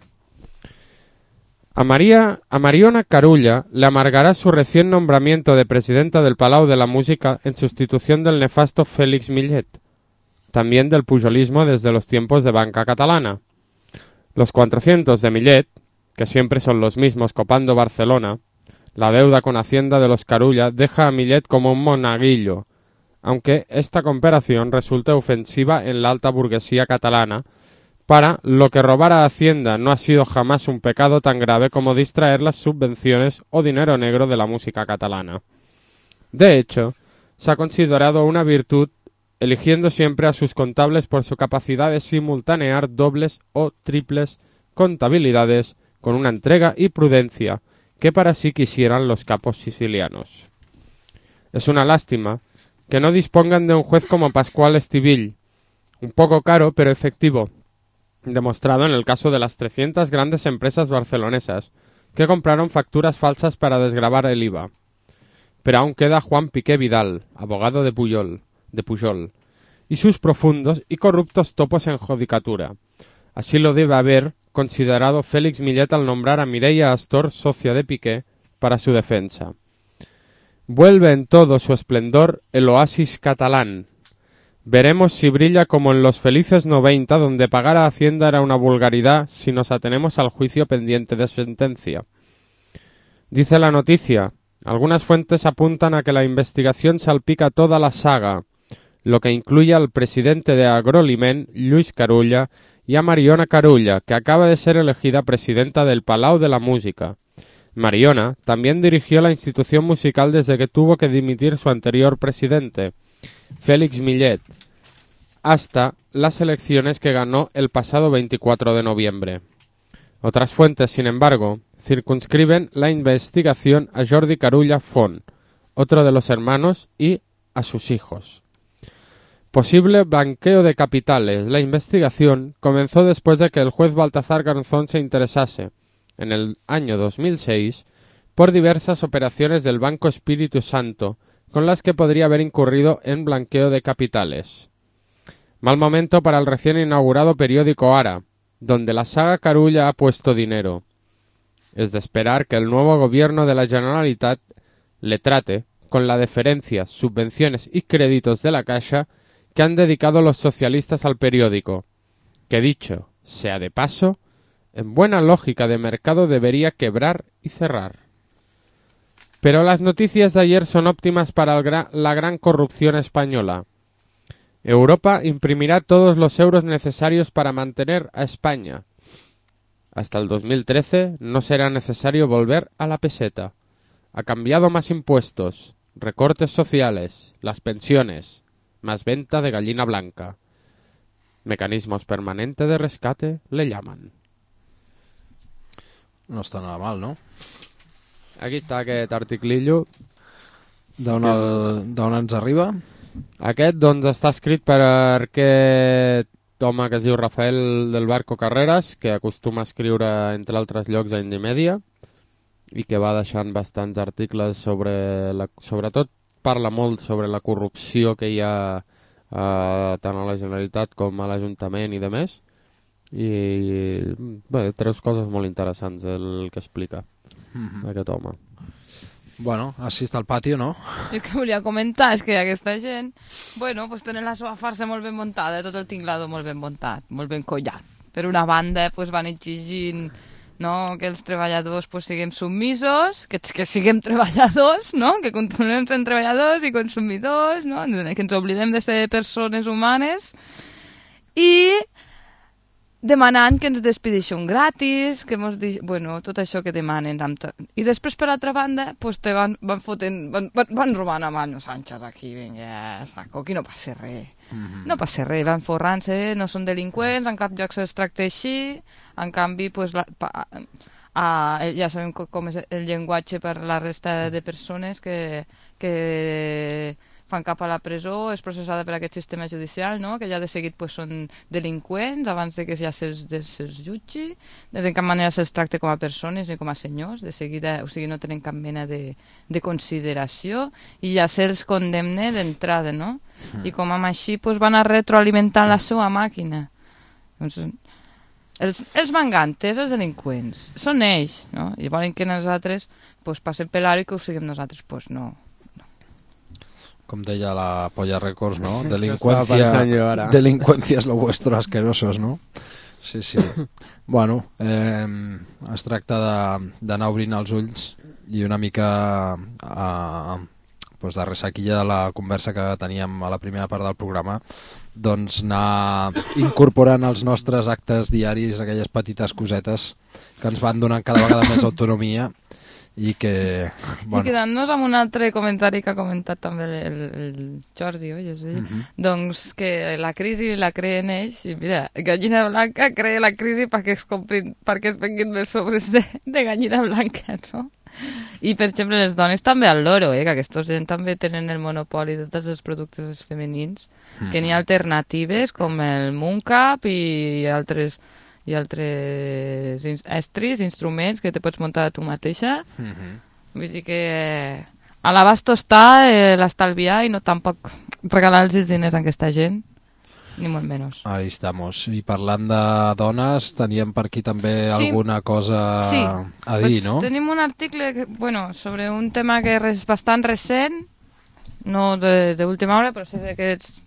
A, María, a Mariona Carulla le amargará su recién nombramiento de presidenta del Palau de la Música en sustitución del nefasto Félix Millet, también del pujolismo desde los tiempos de Banca Catalana. Los cuatrocientos de Millet, que siempre son los mismos copando Barcelona, la deuda con Hacienda de los Carulla deja a Millet como un monaguillo, aunque esta comparación resulta ofensiva en la alta burguesía catalana, para lo que robar a Hacienda no ha sido jamás un pecado tan grave como distraer las subvenciones o dinero negro de la música catalana. De hecho, se ha considerado una virtud eligiendo siempre a sus contables por su capacidad de simultanear dobles o triples contabilidades con una entrega y prudencia que para sí quisieran los capos sicilianos. Es una lástima que no dispongan de un juez como Pascual Estivill, un poco caro pero efectivo, demostrado en el caso de las trescientas grandes empresas barcelonesas que compraron facturas falsas para desgravar el I V A. Pero aún queda Juan Piqué Vidal, abogado de Pujol, de Pujol, y sus profundos y corruptos topos en judicatura. Así lo debe haber considerado Félix Millet al nombrar a Mireia Astor socia de Piqué para su defensa. Vuelve en todo su esplendor el oasis catalán. Veremos si brilla como en los felices noventa, donde pagar a Hacienda era una vulgaridad si nos atenemos al juicio pendiente de sentencia. Dice la noticia: algunas fuentes apuntan a que la investigación salpica toda la saga, lo que incluye al presidente de Agroliment, Lluís Carulla, y a Mariona Carulla, que acaba de ser elegida presidenta del Palau de la Música. Mariona también dirigió la institución musical desde que tuvo que dimitir su anterior presidente, Félix Millet, hasta las elecciones que ganó el pasado veinticuatro de noviembre. Otras fuentes, sin embargo, circunscriben la investigación a Jordi Carulla Font, otro de los hermanos, y a sus hijos. Posible blanqueo de capitales. La investigación comenzó después de que el juez Baltasar Garzón se interesase, en el año dos mil seis, por diversas operaciones del Banco Espíritu Santo, con las que podría haber incurrido en blanqueo de capitales. Mal momento para el recién inaugurado periódico Ara, donde la saga Carulla ha puesto dinero. Es de esperar que el nuevo gobierno de la Generalitat le trate con la deferencia, subvenciones y créditos de la Caixa que han dedicado los socialistas al periódico, que dicho sea de paso, en buena lógica de mercado debería quebrar y cerrar. Pero las noticias de ayer son óptimas para el gra- la gran corrupción española. Europa imprimirá todos los euros necesarios para mantener a España. Hasta el dos mil trece no será necesario volver a la peseta. Ha cambiado más impuestos, recortes sociales, las pensiones, más venta de gallina blanca. Mecanismos permanentes de rescate le llaman. No està nada mal, no? Aquí està aquest articlillo. D'on el- d'on ens arriba? Aquest, doncs, està escrit per aquest home que es diu Rafael del Barco Carreras, que acostuma a escriure, entre altres llocs, a Indymedia, i que va deixant bastants articles sobre... La, sobretot parla molt sobre la corrupció que hi ha eh, tant a la Generalitat com a l'Ajuntament i de més. I bé, tres coses molt interessants el que explica Mhm. aquest home. Bueno, així està el patio, no? Jo que volia comentar és que aquesta gent, bueno, pues tenen la seva farsa molt ben muntada, tot el tinglado molt ben muntat, molt ben collat. Per una banda, pues van exigint, no, que els treballadors pues siguem submisos, que, que siguem treballadors, no? Que continuem sent treballadors i consumidors, no? Que ens oblidem de ser persones humanes i demanant que ens despedeixin gratis, que mos di... bueno, tot això que demanen. Amb to... I després, per l'altra banda, pues te van, van fotent, van, van, van robant a Mano Sánchez aquí, vinga, saco, aquí no passa res. Mm-hmm. No passa res, van forrant-se, no són delinqüents, en cap lloc se'ls tracta així, en canvi, pues, la, pa, a, ja sabem com és el llenguatge per la resta de persones que, que fan cap a la presó, és processada per aquest sistema judicial, no? Que ja de seguit pues, són delinqüents abans de que ja se'ls se jutgi, de cap manera se'ls tracta com a persones ni com a senyors, de seguida, o sigui, no tenen cap mena de, de consideració i ja se'ls condemna d'entrada, no? Mm. I com amb així pues, van a retroalimentar la seva màquina. Doncs, els, els mangantes, els delinqüents, són ells, no? I volen que nosaltres pues, passem per l'aro i que ho siguem nosaltres, pues no. Com deia la Polla Records, no? Delincuencia, ara. delincuencia es lo vuestro asquerosos, no? Sí, sí. Bueno, eh, es tracta de- d'anar obrint els ulls i una mica a, pues de ressaquilla de la conversa que teníem a la primera part del programa, doncs anar incorporant als nostres actes diaris aquelles petites cosetes que ens van donant cada vegada més autonomia i que... Bueno. I quedant-nos amb un altre comentari que ha comentat també el, el, el Jordi, oi? És a dir, Mhm. doncs que la crisi la creen ells i mira, Gallina Blanca crea la crisi perquè es comprin, perquè es venguin més sobres de, de Gallina Blanca, no? I per exemple les dones també al loro, eh? Que aquesta gent també tenen el monopoli de tots els productes femenins, Mhm. que n'hi ha alternatives com el Mooncap i altres i altres ins- estris, instruments que te pots muntar tu mateixa. Mhm. Vull dir que eh, a l'abasto està eh, l'estalviar i no tampoc regalar els diners a aquesta gent, ni molt menys. Ahí estamos. I parlant de dones, teníem per aquí també Sí. alguna cosa Sí, a dir, pues no? tenim un article que, bueno, sobre un tema que és bastant recent, no de, de última hora, però sí d'aquests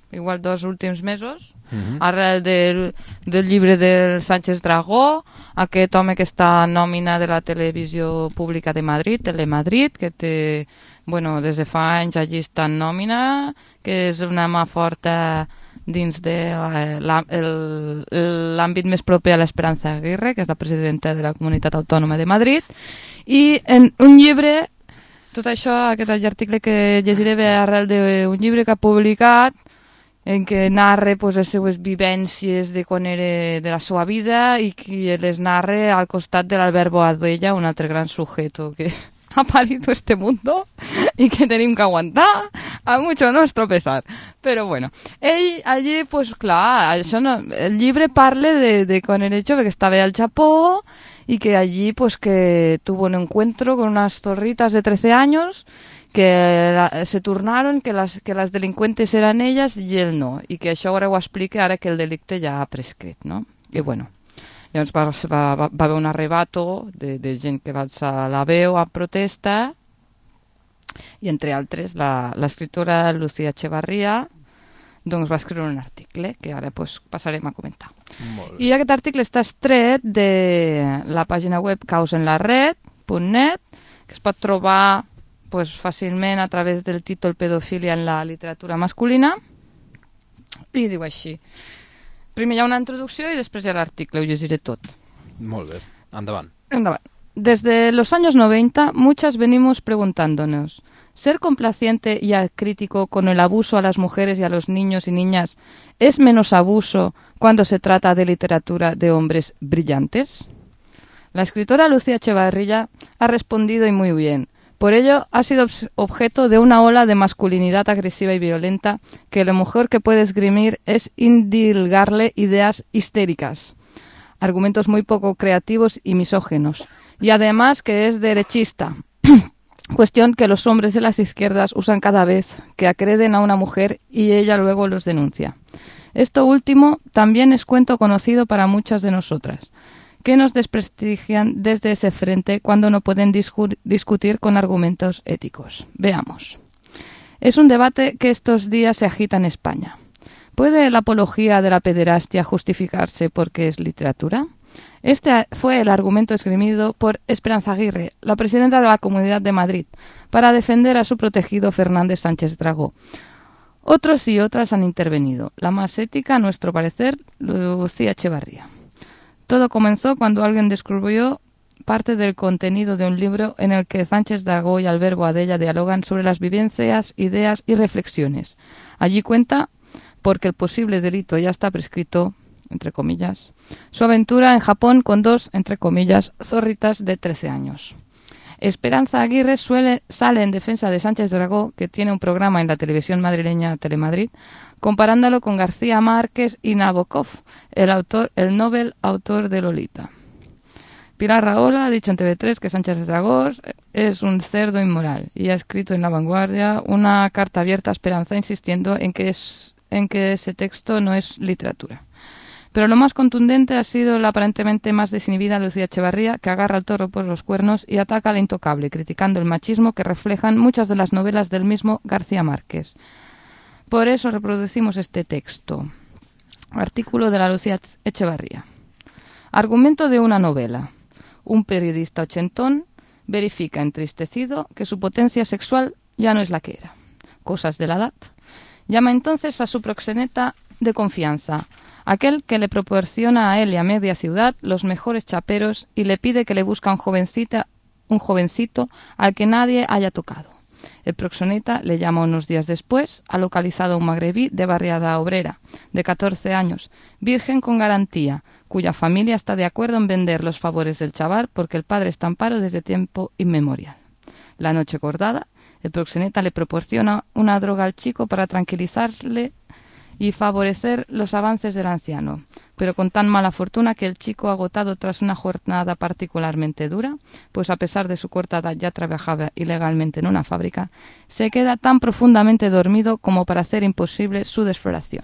igual dos últims mesos, Mhm. arrel del, del llibre del Sánchez Dragó, aquest home que està en nòmina de la televisió pública de Madrid, Telemadrid, que té, bueno, des de fa anys allí està en nòmina, que és una mà forta dins de la- el- l'àmbit més proper a l'Esperanza Aguirre, que és la presidenta de la Comunitat Autònoma de Madrid, i en un llibre, tot això, aquest article que llegiré ve arrel d'un llibre que ha publicat en què narra pues, les seues vivències de quan era de la seva vida i qui les narra al costat de l'Albert Boadella, un altre gran sujeto que ha parido este mundo i que tenim que aguantar a mucho nuestro pesar. Però bueno, ell allí, pues clar, això no, el llibre parla de, de quan era jove, que estava al Japó y que allí pues que tuvo un encuentro con unas zorritas de trece años que la, se tornaron, que las, que las delincuentes eran ellas i ell no, i que això ara ho explica ara que el delicte ja ha prescrit, no? I bueno, llavors va, va, va, va haver un arrebato de, de gent que va alçar la veu a protesta i entre altres l'escriptora Lucía Echevarría doncs va escriure un article que ara pues, passarem a comentar. I aquest article està extret de la pàgina web causenlared punt net, que es pot trobar pues, fàcilment a través del títol Pedofilia en la literatura masculina, i diu així. Primer hi ha una introducció i després hi ha l'article, ho llegiré tot. Molt bé, endavant. Endavant. Desde los años noventa, muchas venimos preguntándonos, ¿ser complaciente y crítico con el abuso a las mujeres y a los niños y niñas es menos abuso cuando se trata de literatura de hombres brillantes? La escritora Lucía Echevarría ha respondido y muy bien. Por ello, ha sido objeto de una ola de masculinidad agresiva y violenta que lo mejor que puede esgrimir es indilgarle ideas histéricas, argumentos muy poco creativos y misógenos, y además que es derechista, cuestión que los hombres de las izquierdas usan cada vez que agreden a una mujer y ella luego los denuncia. Esto último también es cuento conocido para muchas de nosotras, que nos desprestigian desde ese frente cuando no pueden discu- discutir con argumentos éticos. Veamos. Es un debate que estos días se agita en España. ¿Puede la apología de la pederastia justificarse porque es literatura? Este fue el argumento esgrimido por Esperanza Aguirre, la presidenta de la Comunidad de Madrid, para defender a su protegido Fernández Sánchez Dragó. Otros y otras han intervenido. La más ética, a nuestro parecer, Lucía Echevarría. Todo comenzó cuando alguien descubrió parte del contenido de un libro en el que Sánchez Dragó y Alberto Boadella dialogan sobre las vivencias, ideas y reflexiones. Allí cuenta, porque el posible delito ya está prescrito, entre comillas, su aventura en Japón con dos, entre comillas, zorritas de trece años. Esperanza Aguirre suele, sale en defensa de Sánchez Dragó, que tiene un programa en la televisión madrileña Telemadrid, comparándolo con García Márquez y Nabokov, el autor, el Nobel autor de Lolita. Pilar Rahola ha dicho en T V tres que Sánchez Dragó es un cerdo inmoral y ha escrito en La Vanguardia una carta abierta a Esperanza insistiendo en que, es, en que ese texto no es literatura. Pero lo más contundente ha sido la aparentemente más desinhibida Lucía Echevarría, que agarra al toro por los cuernos y ataca al intocable, criticando el machismo que reflejan muchas de las novelas del mismo García Márquez. Por eso reproducimos este texto. Artículo de la Lucía Echevarría. Argumento de una novela. Un periodista ochentón verifica entristecido que su potencia sexual ya no es la que era. Cosas de la edad. Llama entonces a su proxeneta de confianza, aquel que le proporciona a él y a media ciudad los mejores chaperos y le pide que le busque un jovencita, un jovencito al que nadie haya tocado. El proxeneta le llama unos días después, ha localizado a un magrebí de barriada obrera, de catorce años, virgen con garantía, cuya familia está de acuerdo en vender los favores del chaval porque el padre está en paro desde tiempo inmemorial. La noche acordada, el proxeneta le proporciona una droga al chico para tranquilizarle y favorecer los avances del anciano, pero con tan mala fortuna que el chico, agotado tras una jornada particularmente dura, pues a pesar de su corta edad ya trabajaba ilegalmente en una fábrica, se queda tan profundamente dormido como para hacer imposible su desfloración.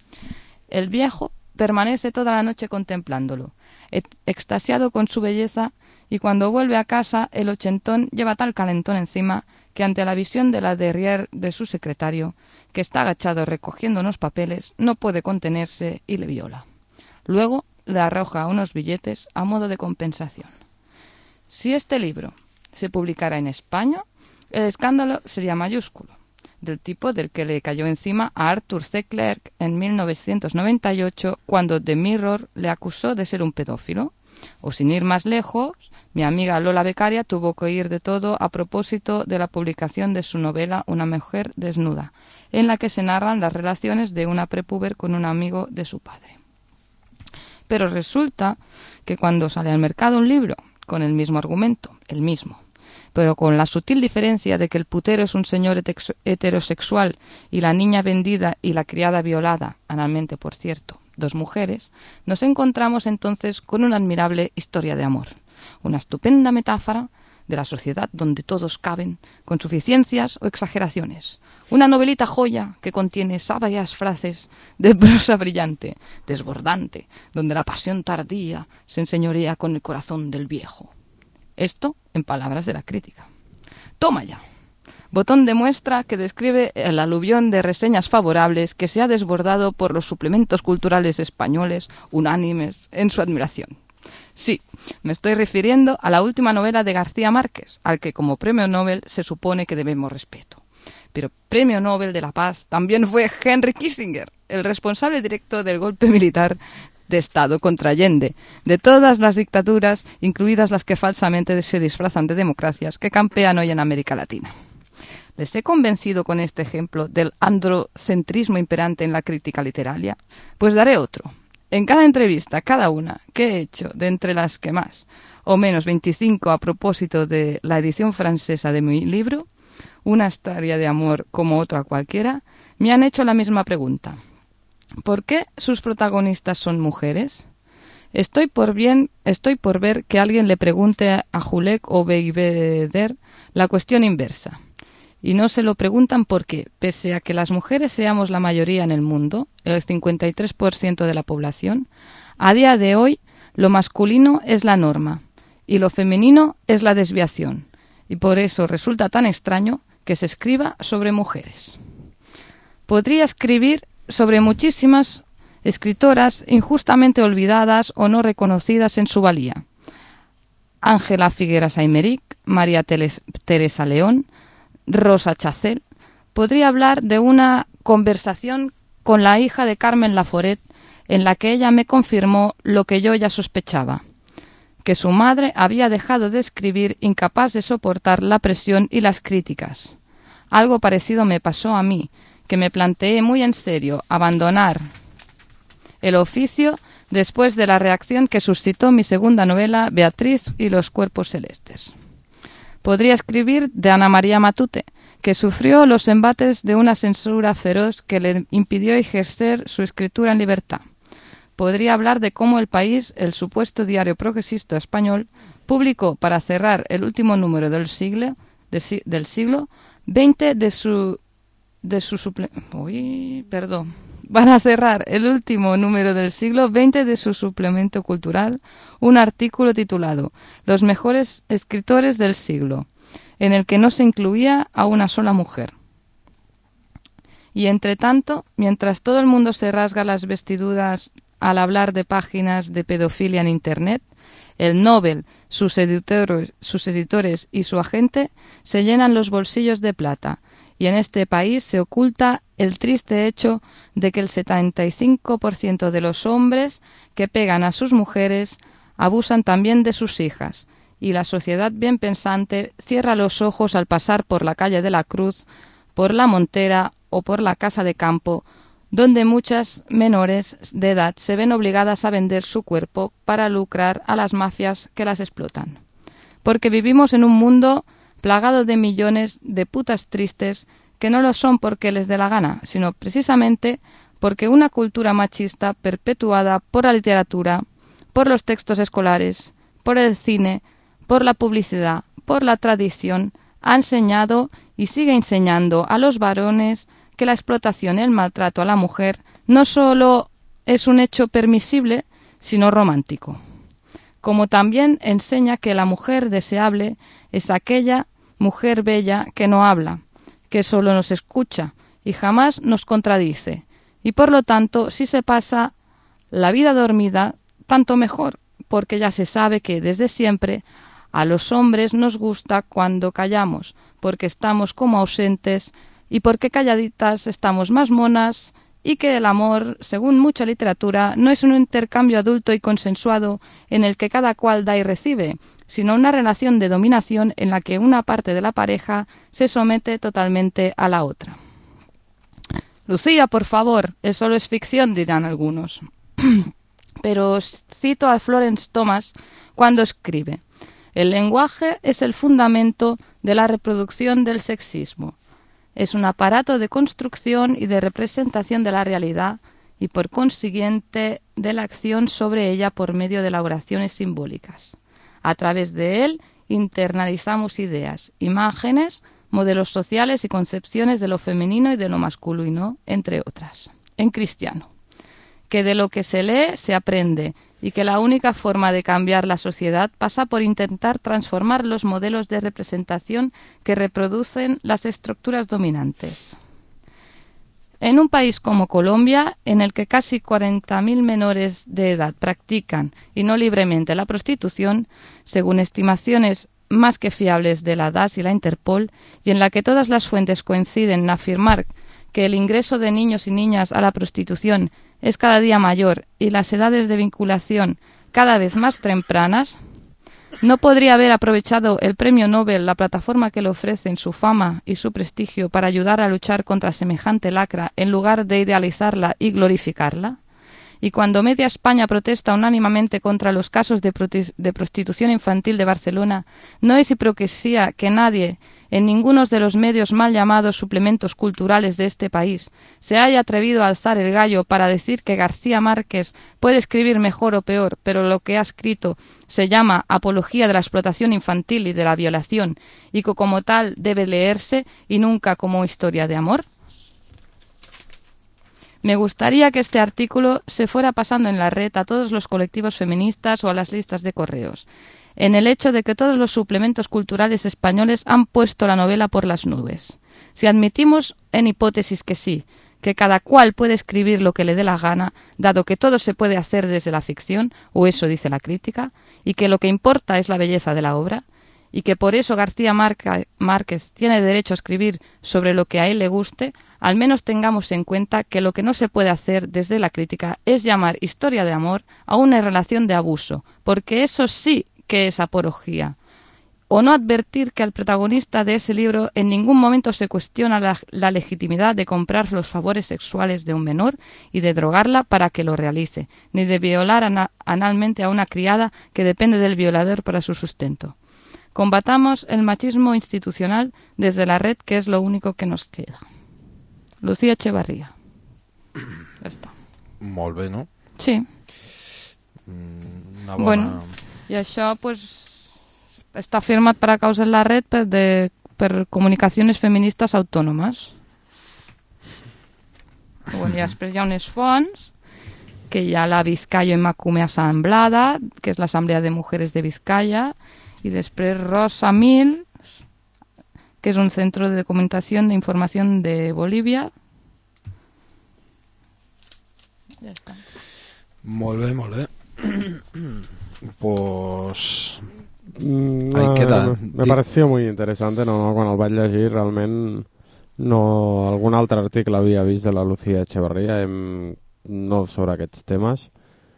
El viejo permanece toda la noche contemplándolo, extasiado con su belleza, y cuando vuelve a casa el ochentón lleva tal calentón encima que ante la visión de la derrière de su secretario, que está agachado recogiendo unos papeles, no puede contenerse y le viola. Luego le arroja unos billetes a modo de compensación. Si este libro se publicara en España, el escándalo sería mayúsculo, del tipo del que le cayó encima a Arthur C. Clarke en mil novecientos noventa y ocho cuando The Mirror le acusó de ser un pedófilo. O sin ir más lejos, mi amiga Lola Beccaria tuvo que oír de todo a propósito de la publicación de su novela Una mujer desnuda, en la que se narran las relaciones de una prepúber con un amigo de su padre. Pero resulta que cuando sale al mercado un libro con el mismo argumento, el mismo, pero con la sutil diferencia de que el putero es un señor heterosexual y la niña vendida y la criada violada, analmente por cierto, dos mujeres, nos encontramos entonces con una admirable historia de amor, una estupenda metáfora de la sociedad donde todos caben, con suficiencias o exageraciones, una novelita joya que contiene sabias frases de prosa brillante, desbordante, donde la pasión tardía se enseñorea con el corazón del viejo. Esto en palabras de la crítica. Toma ya. Botón de muestra que describe el aluvión de reseñas favorables que se ha desbordado por los suplementos culturales españoles unánimes en su admiración. Sí, me estoy refiriendo a la última novela de García Márquez, al que como premio Nobel se supone que debemos respeto. Pero premio Nobel de la Paz también fue Henry Kissinger, el responsable directo del golpe militar de Estado contra Allende, de todas las dictaduras, incluidas las que falsamente se disfrazan de democracias, que campean hoy en América Latina. ¿Les he convencido con este ejemplo del androcentrismo imperante en la crítica literaria? Pues daré otro. En cada entrevista, cada una, que he hecho, de entre las que más o menos veinticinco a propósito de la edición francesa de mi libro, Una historia de amor como otra cualquiera, me han hecho la misma pregunta. ¿Por qué sus protagonistas son mujeres? Estoy por bien, estoy por ver que alguien le pregunte a Hulek o Beiveder la cuestión inversa. Y no se lo preguntan porque, pese a que las mujeres seamos la mayoría en el mundo, el cincuenta y tres por ciento de la población, a día de hoy lo masculino es la norma y lo femenino es la desviación. Y por eso resulta tan extraño que se escriba sobre mujeres. Podría escribir sobre muchísimas escritoras injustamente olvidadas o no reconocidas en su valía. Ángela Figueras Aymerich, María Teresa León, Rosa Chacel. Podría hablar de una conversación con la hija de Carmen Laforet en la que ella me confirmó lo que yo ya sospechaba, que su madre había dejado de escribir incapaz de soportar la presión y las críticas. Algo parecido me pasó a mí, que me planteé muy en serio abandonar el oficio después de la reacción que suscitó mi segunda novela, Beatriz y los cuerpos celestes. Podría escribir de Ana María Matute, que sufrió los embates de una censura feroz que le impidió ejercer su escritura en libertad. Podría hablar de cómo El País, el supuesto diario progresista español, publicó para cerrar el último número del siglo, de, del siglo veinte de su de su suple... Uy, perdón. Van a cerrar el último número del siglo veinte de su suplemento cultural, un artículo titulado Los mejores escritores del siglo, en el que no se incluía a una sola mujer. Y entre tanto, mientras todo el mundo se rasga las vestiduras al hablar de páginas de pedofilia en Internet, el Nobel, sus editores, sus editores y su agente se llenan los bolsillos de plata, y en este país se oculta el triste hecho de que el setenta y cinco por ciento de los hombres que pegan a sus mujeres abusan también de sus hijas, y la sociedad bien pensante cierra los ojos al pasar por la calle de la Cruz, por la Montera o por la Casa de Campo, donde muchas menores de edad se ven obligadas a vender su cuerpo para lucrar a las mafias que las explotan. Porque vivimos en un mundo plagado de millones de putas tristes que no lo son porque les dé la gana, sino precisamente porque una cultura machista perpetuada por la literatura, por los textos escolares, por el cine, por la publicidad, por la tradición, ha enseñado y sigue enseñando a los varones que la explotación y el maltrato a la mujer no solo es un hecho permisible, sino romántico. Como también enseña que la mujer deseable es aquella mujer bella que no habla, que solo nos escucha y jamás nos contradice. Y por lo tanto, si se pasa la vida dormida, tanto mejor, porque ya se sabe que desde siempre a los hombres nos gusta cuando callamos, porque estamos como ausentes y porque calladitas estamos más monas, y que el amor, según mucha literatura, no es un intercambio adulto y consensuado en el que cada cual da y recibe, sino una relación de dominación en la que una parte de la pareja se somete totalmente a la otra. Lucía, por favor, eso solo es ficción, dirán algunos. Pero cito a Florence Thomas cuando escribe: el lenguaje es el fundamento de la reproducción del sexismo. Es un aparato de construcción y de representación de la realidad y, por consiguiente, de la acción sobre ella por medio de elaboraciones simbólicas. A través de él internalizamos ideas, imágenes, modelos sociales y concepciones de lo femenino y de lo masculino, entre otras. En cristiano, que de lo que se lee se aprende y que la única forma de cambiar la sociedad pasa por intentar transformar los modelos de representación que reproducen las estructuras dominantes. En un país como Colombia, en el que casi cuarenta mil menores de edad practican, y no libremente, la prostitución, según estimaciones más que fiables de la D A S y la Interpol, y en la que todas las fuentes coinciden en afirmar que el ingreso de niños y niñas a la prostitución es cada día mayor y las edades de vinculación cada vez más tempranas, ¿no podría haber aprovechado el premio Nobel la plataforma que le ofrecen su fama y su prestigio para ayudar a luchar contra semejante lacra en lugar de idealizarla y glorificarla? Y cuando media España protesta unánimemente contra los casos de, de prostitución infantil de Barcelona, no es hipocresía que nadie, en ninguno de los medios mal llamados suplementos culturales de este país, se haya atrevido a alzar el gallo para decir que García Márquez puede escribir mejor o peor, pero lo que ha escrito se llama Apología de la explotación infantil y de la violación, y que como tal debe leerse y nunca como historia de amor? Me gustaría que este artículo se fuera pasando en la red a todos los colectivos feministas o a las listas de correos, en el hecho de que todos los suplementos culturales españoles han puesto la novela por las nubes. Si admitimos en hipótesis que sí, que cada cual puede escribir lo que le dé la gana, dado que todo se puede hacer desde la ficción, o eso dice la crítica, y que lo que importa es la belleza de la obra, y que por eso García Márquez tiene derecho a escribir sobre lo que a él le guste, al menos tengamos en cuenta que lo que no se puede hacer desde la crítica es llamar historia de amor a una relación de abuso, porque eso sí que es apología. O no advertir que al protagonista de ese libro en ningún momento se cuestiona la, la legitimidad de comprar los favores sexuales de un menor y de drogarla para que lo realice, ni de violar ana, analmente a una criada que depende del violador para su sustento. Combatamos el machismo institucional desde la red, que es lo único que nos queda. Lucía Echevarría. Ja està. Molt bé, no? Sí. Una bona... Bueno, i això pues, està firmat per a causa de la red per, de, per comunicacions feministes autònomes. Bueno, i després hi ha unes fonts que hi ha la Vizcaya Emakume Asamblada, que és l'Assemblea de Mujeres de Vizcaya, y después Rosa Mil, que es un centro de documentación de información de Bolivia. Ya está. Molt bé, molt bé. Pues... Mm, ahí queda. Me, me pareció muy interesante, no? Quan el vaig llegir, realment no... algun altre article havia vist de la Lucía Echevarría, em, no sobre aquests temes,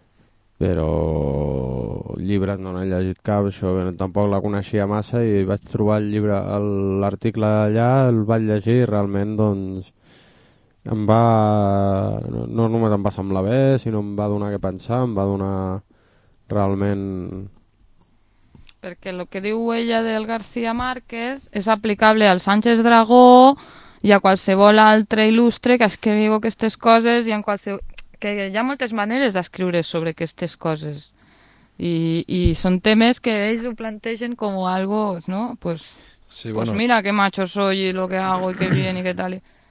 però llibres no n'he llegit cap, això tampoc la coneixia massa, i vaig trobar el llibre, l'article allà, el vaig llegir i realment doncs em va, no només em va semblar bé, sinó em va donar que pensar, em va donar realment... Perquè el que diu ella del García Márquez és aplicable al Sánchez Dragó i a qualsevol altre il·lustre que escriu aquestes coses, i en qualsevol... que hi ha moltes maneres d'escriure sobre aquestes coses i, i són temes que ells ho plantegen com algo, ¿no? Pues, sí, pues bueno. Mira qué macho soy y lo que hago y qué bien y qué tal.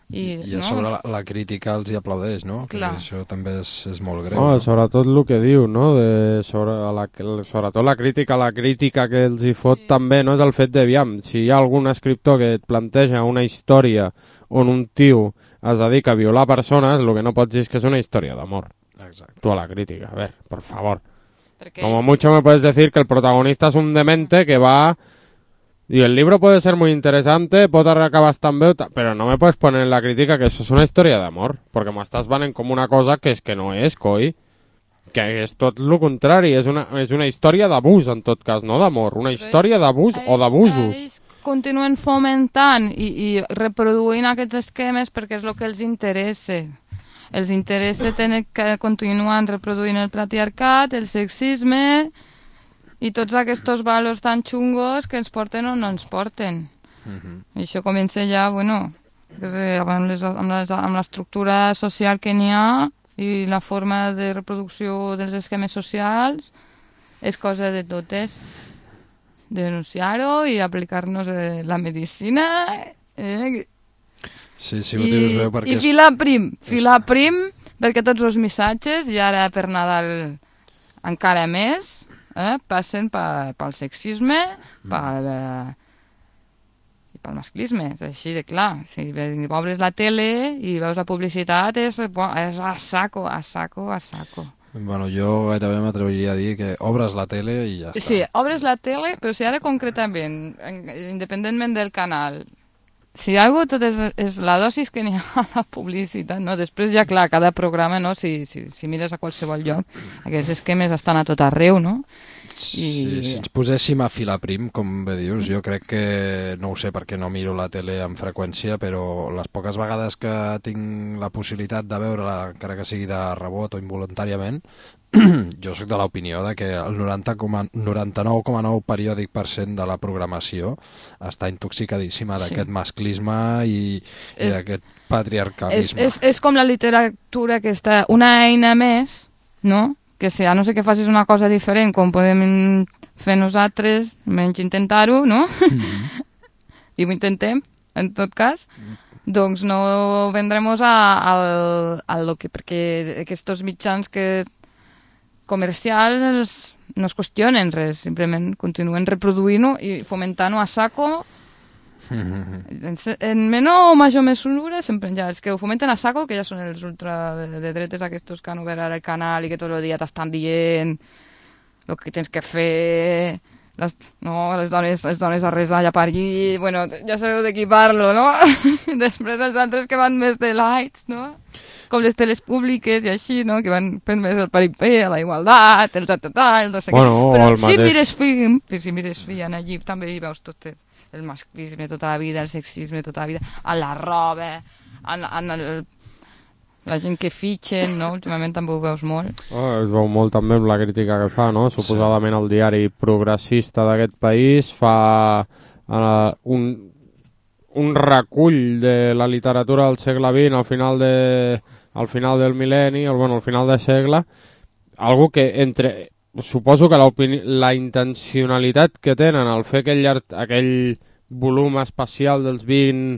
I, I a no? sobre la, la crítica els hi aplaudeix, no? Que Clar. això també és, és molt greu. Oh, no? sobretot el que diu, no? De, sobre la, sobretot la crítica, la crítica que els hi fot sí. també, no? És el fet de, aviam, si hi ha algun escriptor que et planteja una història on un tio es dedica a violar persones, el que no pots dir és que és una història d'amor. Exacte. Tu a la crítica, a ver, por favor. Perquè Como sí. mucho me puedes decir que el protagonista es un demente que va... Y el libro puede ser muy interesante, puede acabar tan bé, pero no me puedes poner en la crítica que eso es una historia de amor, porque me estás valen com una cosa que és que no és, coi. Que és tot el contrari, és una, és una història d'abús, en tot cas, no d'amor, una història d'abús o d'abusos. Ells continuen fomentant i, i reproduint aquests esquemes perquè és el que els interessa. Els interessa tenir que continuar reproduint el patriarcat, el sexisme... i tots aquests valors tan xungos que ens porten o no ens porten. Uh-huh. I això comença ja, bueno, amb, les, amb, les, amb l'estructura social que n'hi ha i la forma de reproducció dels esquemes socials és cosa de totes. Denunciar-ho i aplicar-nos la medicina. Eh? Sí, sí, ho dius bé perquè... I filar prim, filar prim, perquè tots els missatges, i ara per Nadal encara més, Eh, passen pa, pel sexisme, pel, eh, i pel masclisme, és així de clar. Si obres la tele i veus la publicitat, és, és a saco, a saco, a saco. Bueno, jo gairebé m'atreviria a dir que obres la tele i ja està. Sí, obres la tele, però si ara concretament, independentment del canal, si algo tot és, és la dosis que n'hi ha a la publicitat, no? Després ja, clar, cada programa, no? Si, si, si mires a qualsevol lloc, aquests esquemes estan a tot arreu, no? I... Sí, si ens poséssim a filar prim, com bé dius, jo crec que, no ho sé perquè no miro la tele amb freqüència, però les poques vegades que tinc la possibilitat de veure-la, encara que sigui de rebot o involuntàriament, jo soc de l'opinió de que el noranta-nou coma nou periòdic per cent de la programació està intoxicadíssima d'aquest sí. masclisme i, és, i d'aquest patriarcalisme. És, és, és com la literatura que està una eina més, no? Que si a no sé que facis una cosa diferent com podem fer nosaltres, menys intentar-ho, no? Mm-hmm. I ho intentem, en tot cas. Mm. Doncs no vendrem a, al, al lo que... Perquè aquests mitjans que comercials no es qüestionen res, simplement continuen reproduint-ho i fomentant-ho a saco. En, en menor o major mesura, sempre ja els que ho fomenten a saco, que ja són els ultra de, de dretes aquests que han obert ara el canal i que tot el dia t'estan dient el que tens que fer, les, no, les dones, les dones a resar allà per allí, bueno, ja sabeu de qui parlo, no? Després els altres que van més de lights, no? Com les teles públiques i així, no? Que van fent més el paripé, la igualtat, el ta-ta-ta, el no sé bueno, què. Però si mateix... mires film, si mires film allí també hi veus tot el, el masclisme tota la vida, el sexisme tota la vida, a la roba, en, en el, la gent que fitxen, no? Últimament també ho veus molt. Oh, es veu molt també amb la crítica que fa, no? Suposadament el diari progressista d'aquest país fa uh, un, un recull de la literatura del segle vint al final de al final del mil·lenni, o bueno, al final del segle, algo que entre... Suposo que la intencionalitat que tenen al fer aquell, art, aquell volum espacial dels vint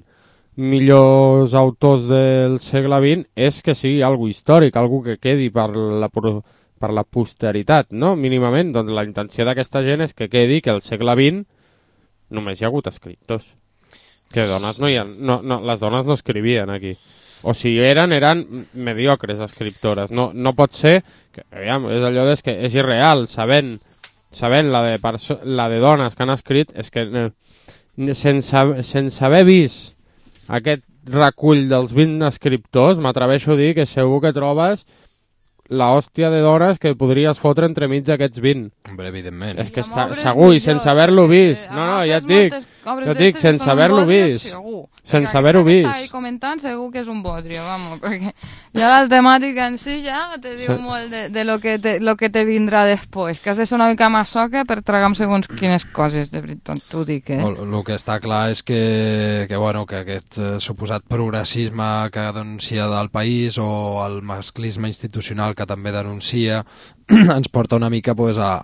millors autors del segle vint és que sigui algo històric, algo que quedi per la, per la posteritat, no? Mínimament, doncs la intenció d'aquesta gent és que quedi que al segle vint només hi ha hagut escriptors. Que dones no hi ha, no, no, les dones no escrivien aquí. O si eren, eren mediocres escriptores. No, no pot ser, que, aviam, és allò des que és irreal, sabent, sabent la, de perso- la de dones que han escrit, és que eh, sense, sense haver vist aquest recull dels vint escriptors, m'atreveixo a dir que segur que trobes la hòstia de dones que podries fotre entremig d'aquests vint. Hombre, evidentment. És És que sa- segur, i sense haver-lo vist. No, no, ja et dic. Ja et dic, sense haverlo vist. Sense haver-ho vist. Aquesta que està comentant segur que és un bodrio, vamos, perquè ja la temàtica en si ja te diu sí. molt de, de lo, que te, lo que te vindrà després, que has de ser una mica masoca per tragar segons quines coses, de veritat, t'ho dic, eh? El, el que està clar és que, que, bueno, que aquest eh, suposat progressisme que denuncia del país o el masclisme institucional que també denuncia ens porta una mica pues, a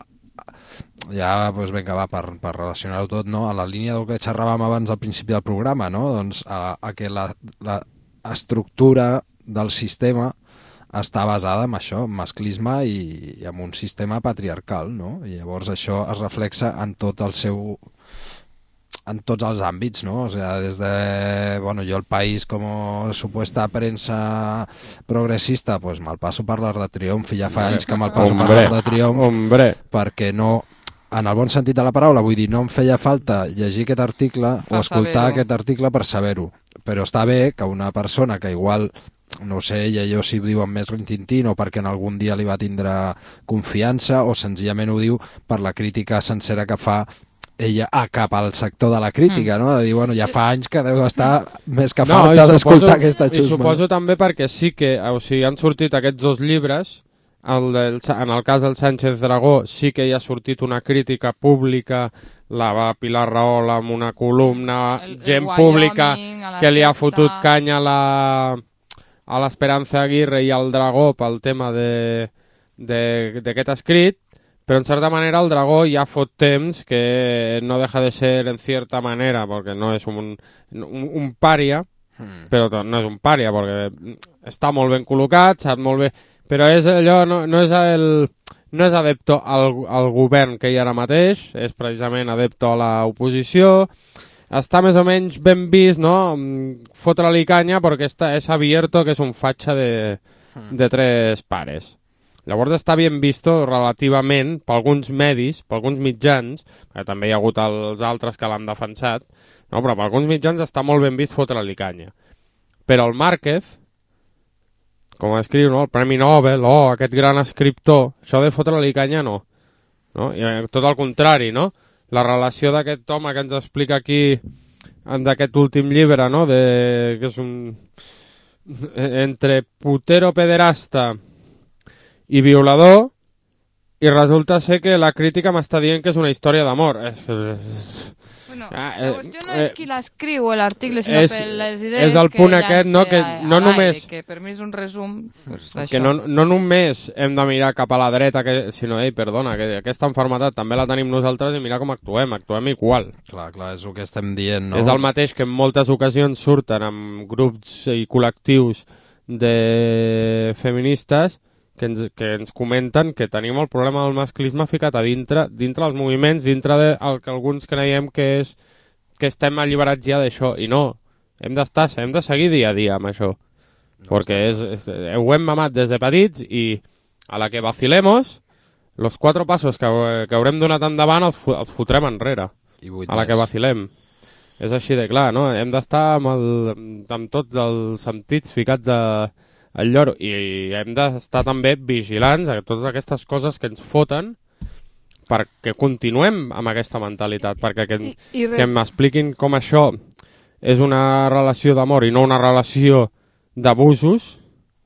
ja, pues, vinga, va, per, per relacionar-ho tot, no? A la línia del que xerràvem abans al principi del programa, no? Doncs a, a que la, la estructura del sistema està basada en això, en masclisme i, i en un sistema patriarcal, no? I llavors això es reflexa en tot el seu... en tots els àmbits, no? O sea, des de... Bueno, jo el país com a supuesta premsa progressista, pues me'l passo per l'Arc de Triomf i ja fa anys que me'l passo per l'Arc de Triomf hombre. perquè no... En el bon sentit de la paraula, vull dir, no em feia falta llegir aquest article o escoltar aquest article per saber-ho. Però està bé que una persona que igual... no sé, ella jo si ho diu amb més rintintín o perquè en algun dia li va tindre confiança o senzillament ho diu per la crítica sencera que fa ella a cap al sector de la crítica, mm. no? De dir, bueno, ja fa anys que deu estar més que falta no, d'escoltar aquesta xusma. I suposo també perquè sí que, o sigui, han sortit aquests dos llibres, el del, en el cas del Sánchez Dragó sí que hi ha sortit una crítica pública, la va Pilar Rahola amb una columna, el, el gent Wyoming, pública que li ha fotut canya a la... a l'Esperanza Aguirre i al Dragó pel tema d'aquest escrit, però en certa manera el Dragó ja fot temps que no deja de ser en certa manera, perquè no és un, un, un pària, mm. però no és un pària, perquè està molt ben col·locat, sap molt bé, però és allò, no, no és el... no és adepto al, al govern que hi ha ara mateix, és precisament adepto a l'oposició, està més o menys ben vist, no? Fotre-li canya perquè està, és abierto que és un fatxa de, de tres pares. Llavors està ben visto relativament per alguns medis, per alguns mitjans, que també hi ha hagut els altres que l'han defensat, no? Però per alguns mitjans està molt ben vist fotre-li canya. Però el Márquez, com escriu, no? El Premi Nobel, oh, aquest gran escriptor, això de fotre-li canya no. no? I tot el contrari, no? La relació d'aquest home que ens explica aquí d'aquest últim llibre, no? De, que és un... entre putero pederasta i violador, i resulta ser que la crítica m'està dient que és una història d'amor. És... Bueno, ah, eh, la qüestió no és qui l'escriu l'article, sinó és, per les idees és el que punt aquest, no, que no només, que per mi és un resum pues, que no, no només hem de mirar cap a la dreta, que, sinó, ei, perdona, que aquesta enfermetat també la tenim nosaltres i mirar com actuem, actuem igual. Clar, clar, és el que estem dient, no? És el mateix que en moltes ocasions surten amb grups i col·lectius de feministes que ens, que ens comenten que tenim el problema del masclisme ficat a dintre, dintre dels moviments, dintre del que alguns creiem que és que estem alliberats ja d'això, i no, hem d'estar, hem de seguir dia a dia amb això, no, perquè és, és, ho hem mamat des de petits i a la que vacilemos, los quatre passos que, que haurem donat endavant els, els fotrem enrere, a la que vacilem. És així de clar, no? Hem d'estar amb, el, amb tots els sentits ficats a el lloro, i hem d'estar també vigilants a totes aquestes coses que ens foten perquè continuem amb aquesta mentalitat, perquè que, I, i res... que m'expliquin com això és una relació d'amor i no una relació d'abusos,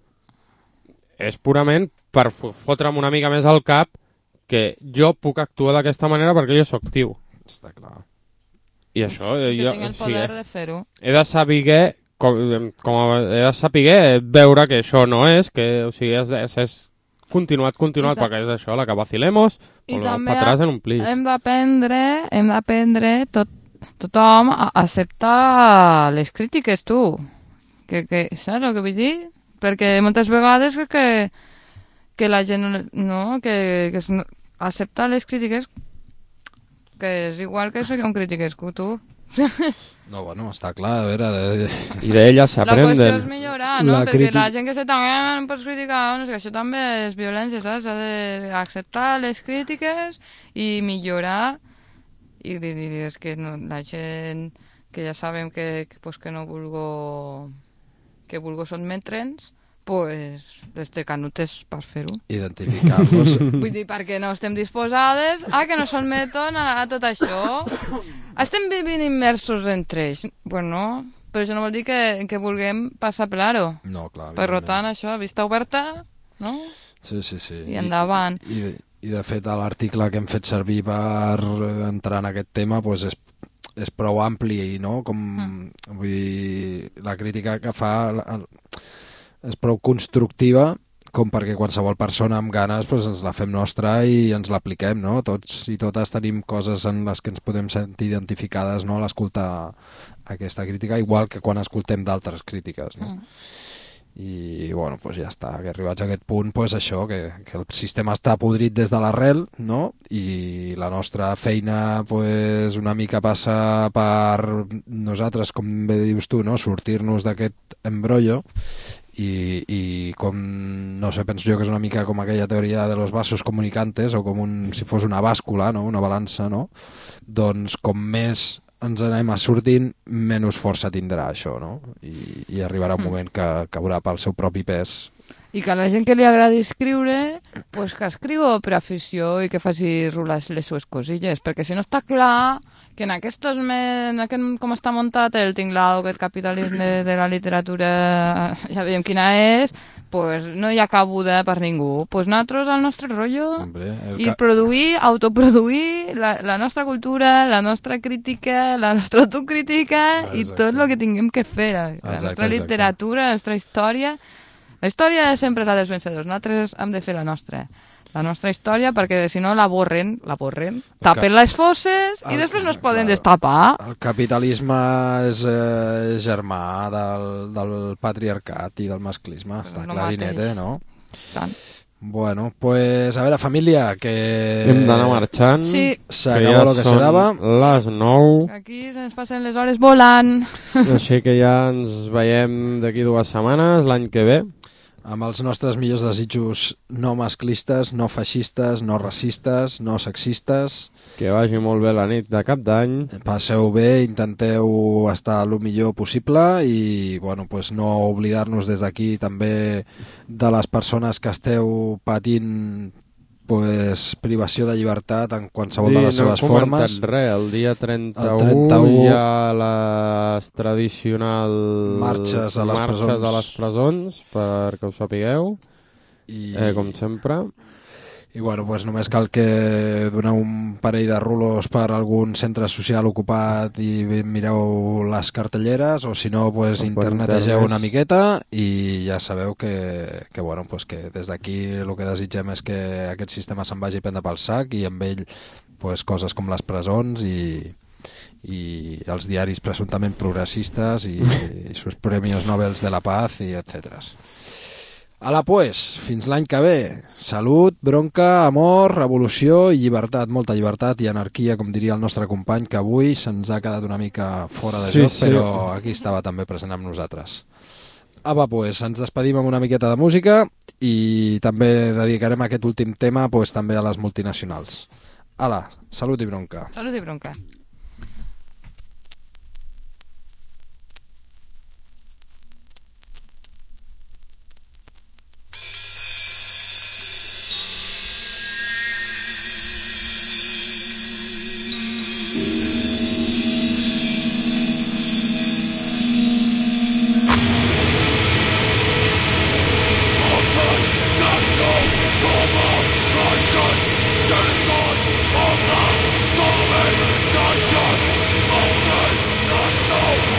és purament per fotre'm una mica més al cap que jo puc actuar d'aquesta manera perquè jo sóc tio. Està clar. I això... Que jo, tinc el poder sí, de fer-ho. He de saber... Com, com he de saber veure que això no és, que o sigui, és, és, és continuat, continuat, perquè és això, la que vacilemos, i o per atrás en un plis. Hem d'aprendre, hem d'aprendre tot, tothom a acceptar les crítiques, tu. Que, que, saps el que vull dir? Perquè moltes vegades que, que, que la gent no, que, que es, accepta les crítiques, que és igual que això que un crítiques, tu. No, bueno, està clar, a veure... De... I d'elles s'aprenden. La qüestió és millorar, no? La Perquè crítica... la gent que se també no pots criticar, no sé, que això també és violència, saps? S'ha d'acceptar les crítiques i millorar. I dir, és que no, la gent que ja sabem que, que, pues, que no vulgo que vulgo sotmetre'ns, pues, les té canutes per fer-ho. Identificar-los. Vull dir, perquè no estem disposades a que no sotmeton a, a tot això. Estem vivint immersos entre ells. Bueno, però això no vol dir que, que vulguem passar per l'aro. No, clar. Per tant, això, vista oberta, no? Sí, sí, sí. I endavant. I, i, i de fet, l'article que hem fet servir per entrar en aquest tema pues, és, és prou ampli, no? Com, mm. vull dir, la crítica que fa... és prou constructiva com perquè qualsevol persona amb ganes pues, ens la fem nostra i ens l'apliquem, no? Tots i totes tenim coses en les que ens podem sentir identificades, no?, a l'escoltar aquesta crítica, igual que quan escoltem d'altres crítiques, no? Mm. I, bueno, pues ja està, que arribats a aquest punt, pues això, que, que el sistema està podrit des de l'arrel, no?, i la nostra feina, pues, una mica passa per nosaltres, com bé dius tu, no?, sortir-nos d'aquest embrollo, i, i com, no sé, penso jo que és una mica com aquella teoria de los vasos comunicantes, o com un, si fos una bàscula, no?, una balança, no?, doncs com més ens anem a sortint, menys força tindrà això, no? I, i arribarà un moment que caurà pel seu propi pes. I que a la gent que li agradi escriure, pues que escriu per afició i que faci rular les seves cosilles, perquè si no està clar que en, aquestos me... en aquest, com està muntat el tinglado, aquest capitalisme de la literatura, ja veiem quina és, pues no hi ha cabuda per ningú. Pues nosaltres al nostre rotllo, Hombre, i ca... produir, autoproduir la, la nostra cultura, la nostra crítica, la nostra autocrítica, ah, i tot el que tinguem que fer. La exacte, nostra literatura, exacte. La nostra història. La història sempre és la dels vencedors. Nosaltres hem de fer la nostra. La nostra història, perquè si no la borren, la borren, tapen les fosses i després no es poden clar, destapar. El capitalisme és eh, germà del, del patriarcat i del masclisme, però està no clarinet, eh, no? Tant. Bueno, pues a veure, família, que... Hem d'anar marxant, sí. S'acabó el que se dava. Les nou. Aquí se'ns passen les hores volant. Així que ja ens veiem d'aquí dues setmanes, l'any que ve. Amb els nostres millors desitjos no masclistes, no feixistes, no racistes, no sexistes. Que vagi molt bé la nit de cap d'any. Passeu bé, intenteu estar el millor possible i bueno, pues no oblidar-nos des d'aquí també de les persones que esteu patint pues, privació de llibertat en qualsevol sí, de les no seves formes. Res. El dia trenta-u, el trenta-u hi ha les tradicionals marxes a les marxes presons, a les presons perquè ho sapigueu, I... eh, com sempre. I bueno, pues només cal que doneu un parell de rulos per algun centre social ocupat i mireu les cartelleres, o si no, pues internetegeu una miqueta i ja sabeu que, que, bueno, pues que des d'aquí el que desitgem és que aquest sistema se'n vagi prendre pel sac i amb ell pues, coses com les presons i, i els diaris presumptament progressistes i, i sus premios Nobel de la Paz i etcètera. Ala pues, fins l'any que ve. Salut, bronca, amor, revolució i llibertat, molta llibertat i anarquia, com diria el nostre company, que avui se'ns ha quedat una mica fora de sí, joc, sí. Però aquí estava també present amb nosaltres. Apa pues, ens despedim amb una miqueta de música i també dedicarem aquest últim tema pues, també a les multinacionals. Ala, salut i bronca. Salut i bronca. Genocide of the Solomon Nations, multinational